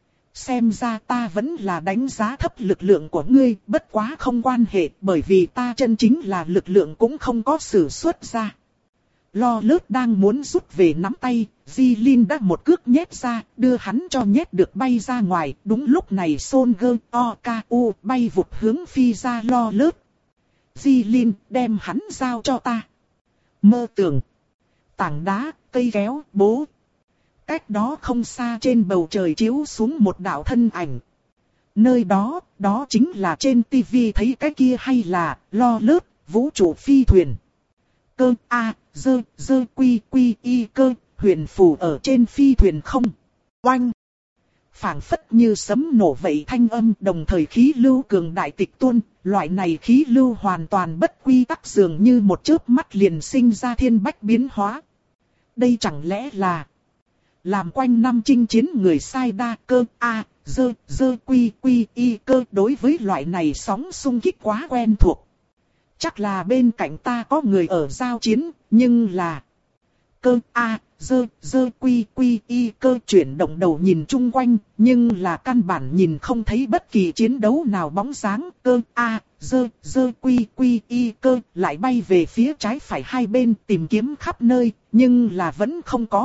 Xem ra ta vẫn là đánh giá thấp lực lượng của ngươi, bất quá không quan hệ, bởi vì ta chân chính là lực lượng cũng không có sử xuất ra. Lo lướt đang muốn rút về nắm tay, Di Linh đã một cước nhét ra, đưa hắn cho nhét được bay ra ngoài. Đúng lúc này Son Gơ O K U bay vụt hướng phi ra lo lướt. Di Linh đem hắn giao cho ta. Mơ tưởng. Tảng đá, cây kéo, bố. Cách đó không xa trên bầu trời chiếu xuống một đạo thân ảnh. Nơi đó, đó chính là trên tivi thấy cái kia hay là lo lướt, vũ trụ phi thuyền. Cơ A, dơ, dơ quy quy y cơ, huyền phù ở trên phi thuyền không. Oanh! Phảng phất như sấm nổ vậy thanh âm, đồng thời khí lưu cường đại tịch tuôn, loại này khí lưu hoàn toàn bất quy tắc, dường như một chớp mắt liền sinh ra thiên bách biến hóa. Đây chẳng lẽ là làm quanh năm chinh chiến người sai đa cơ A, dơ, dơ quy quy y cơ, đối với loại này sóng xung kích quá quen thuộc. Chắc là bên cạnh ta có người ở giao chiến, nhưng là cơ A, dơ, dơ quy quy y cơ chuyển động đầu nhìn chung quanh, nhưng là căn bản nhìn không thấy bất kỳ chiến đấu nào bóng dáng. Cơ A, dơ, dơ quy quy y cơ lại bay về phía trái phải hai bên tìm kiếm khắp nơi, nhưng là vẫn không có.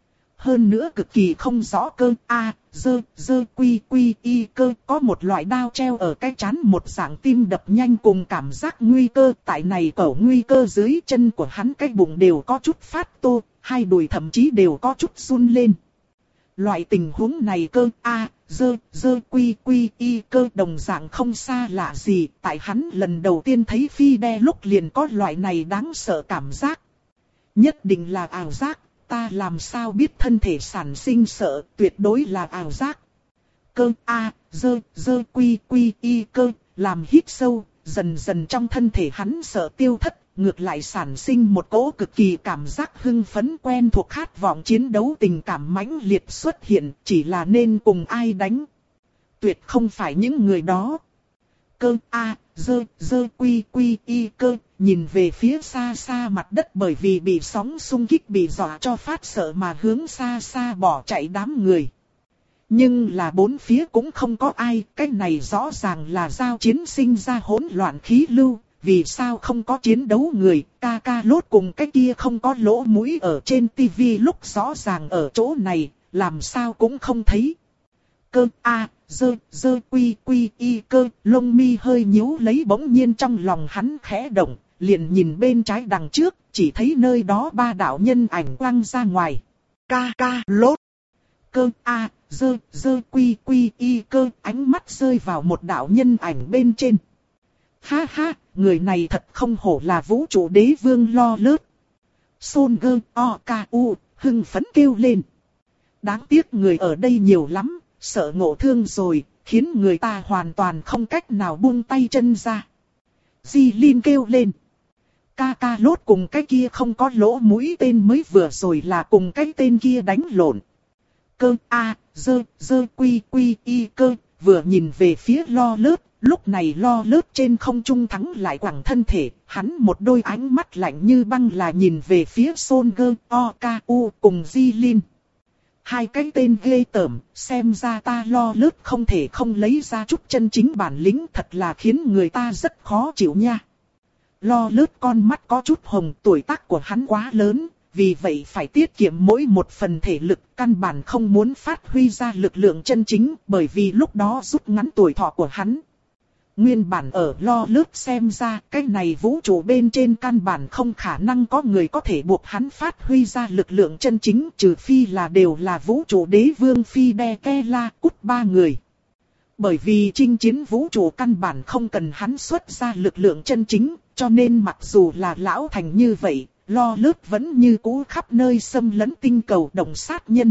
Hơn nữa cực kỳ không rõ cơ A, dơ, dơ quy quy y cơ có một loại đao treo ở cái trán, một dạng tim đập nhanh cùng cảm giác nguy cơ. Tại này cẩu nguy cơ dưới chân của hắn cái bụng đều có chút phát tô, hai đùi thậm chí đều có chút run lên. Loại tình huống này cơ A, dơ, dơ quy quy y cơ đồng dạng không xa lạ gì. Tại hắn lần đầu tiên thấy phi đe lúc liền có loại này đáng sợ cảm giác. Nhất định là ảo giác. Ta làm sao biết thân thể sản sinh sợ, tuyệt đối là ảo giác. Cơ A, dơ, dơ quy quy y cơ, làm hít sâu, dần dần trong thân thể hắn sợ tiêu thất, ngược lại sản sinh một cỗ cực kỳ cảm giác hưng phấn quen thuộc, khát vọng chiến đấu, tình cảm mãnh liệt xuất hiện, chỉ là nên cùng ai đánh. Tuyệt không phải những người đó. Cơ A, dơ, dơ quy quy y cơ, nhìn về phía xa xa mặt đất, bởi vì bị sóng xung kích bị dọa cho phát sợ mà hướng xa xa bỏ chạy đám người. Nhưng là bốn phía cũng không có ai, cái này rõ ràng là giao chiến sinh ra hỗn loạn khí lưu, vì sao không có chiến đấu người, ca ca lốt cùng cái kia không có lỗ mũi ở trên tivi lúc rõ ràng ở chỗ này, làm sao cũng không thấy. Cơ A, dơ, dơ quy quy y cơ, lông mi hơi nhíu lấy, bỗng nhiên trong lòng hắn khẽ động, liền nhìn bên trái đằng trước, chỉ thấy nơi đó ba đạo nhân ảnh quăng ra ngoài. Ca ca lốt. Cơ A, dơ, dơ quy quy y cơ, ánh mắt rơi vào một đạo nhân ảnh bên trên. Ha ha, người này thật không hổ là vũ trụ đế vương lo lướt. Son Gơ O K U hưng phấn kêu lên. Đáng tiếc người ở đây nhiều lắm, sợ ngộ thương rồi, khiến người ta hoàn toàn không cách nào buông tay chân ra. Di Linh kêu lên. Ca ca lốt cùng cái kia không có lỗ mũi tên mới vừa rồi là cùng cái tên kia đánh lộn. Cơ A, dơ, dơ quy quy y cơ, vừa nhìn về phía lo lướt, lúc này lo lướt trên không trung thắng lại quẳng thân thể, hắn một đôi ánh mắt lạnh như băng là nhìn về phía Son Gơ O K U cùng Di Linh. Hai cái tên ghê tởm, xem ra ta lo lướt không thể không lấy ra chút chân chính bản lĩnh, thật là khiến người ta rất khó chịu nha. Lo lướt con mắt có chút hồng, tuổi tác của hắn quá lớn, vì vậy phải tiết kiệm mỗi một phần thể lực, căn bản không muốn phát huy ra lực lượng chân chính, bởi vì lúc đó rút ngắn tuổi thọ của hắn. Nguyên bản ở Lo lướt xem ra, cái này vũ trụ bên trên căn bản không khả năng có người có thể buộc hắn phát huy ra lực lượng chân chính, trừ phi là đều là vũ trụ đế vương Fidekela Cút ba người. Bởi vì chinh chiến vũ trụ căn bản không cần hắn xuất ra lực lượng chân chính, cho nên mặc dù là lão thành như vậy, Lo lướt vẫn như cũ khắp nơi xâm lấn tinh cầu động sát nhân.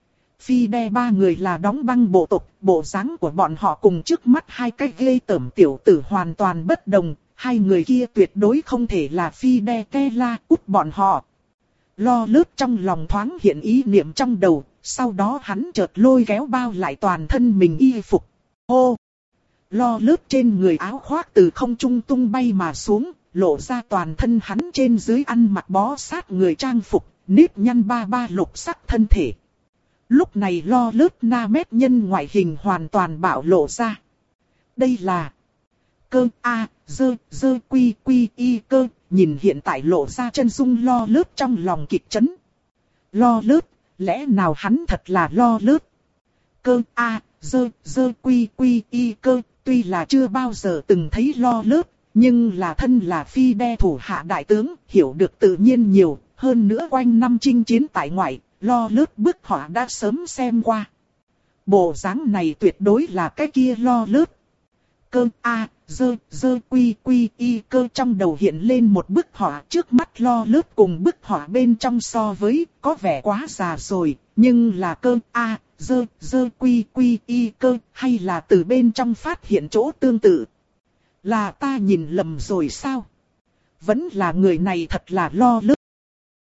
Fide ba người là đóng băng bộ tộc, bộ dáng của bọn họ cùng trước mắt hai cái ghê tởm tiểu tử hoàn toàn bất đồng, hai người kia tuyệt đối không thể là Fidekela Cút bọn họ. Lo lướt trong lòng thoáng hiện ý niệm trong đầu, sau đó hắn chợt lôi kéo bao lại toàn thân mình y phục. Ô! Lo lướt trên người áo khoác từ không trung tung bay mà xuống, lộ ra toàn thân hắn trên dưới ăn mặc bó sát người trang phục, nếp nhăn ba ba lục sắc thân thể. Lúc này Lo lướt na mét nhân ngoại hình hoàn toàn bạo lộ ra. Đây là cơ a dơ dơ quy quy y cơ, nhìn hiện tại lộ ra chân dung Lo lướt trong lòng kịch chấn. Lo lướt, lẽ nào hắn thật là Lo lướt? Cơ a dơ dơ quy quy y cơ, tuy là chưa bao giờ từng thấy Lo lướt, nhưng là thân là Fide thủ hạ đại tướng, hiểu được tự nhiên nhiều, hơn nữa quanh năm chinh chiến tại ngoại, Lo lướt bức họa đã sớm xem qua. Bộ dáng này tuyệt đối là cái kia Lo lướt. Cơ a dơ dơ quy quy y cơ, trong đầu hiện lên một bức họa, trước mắt Lo lướt cùng bức họa bên trong so với có vẻ quá già rồi, nhưng là cơ a dơ dơ quy quy y cơ, hay là từ bên trong phát hiện chỗ tương tự. Là ta nhìn lầm rồi sao? Vẫn là người này thật là Lo lướt.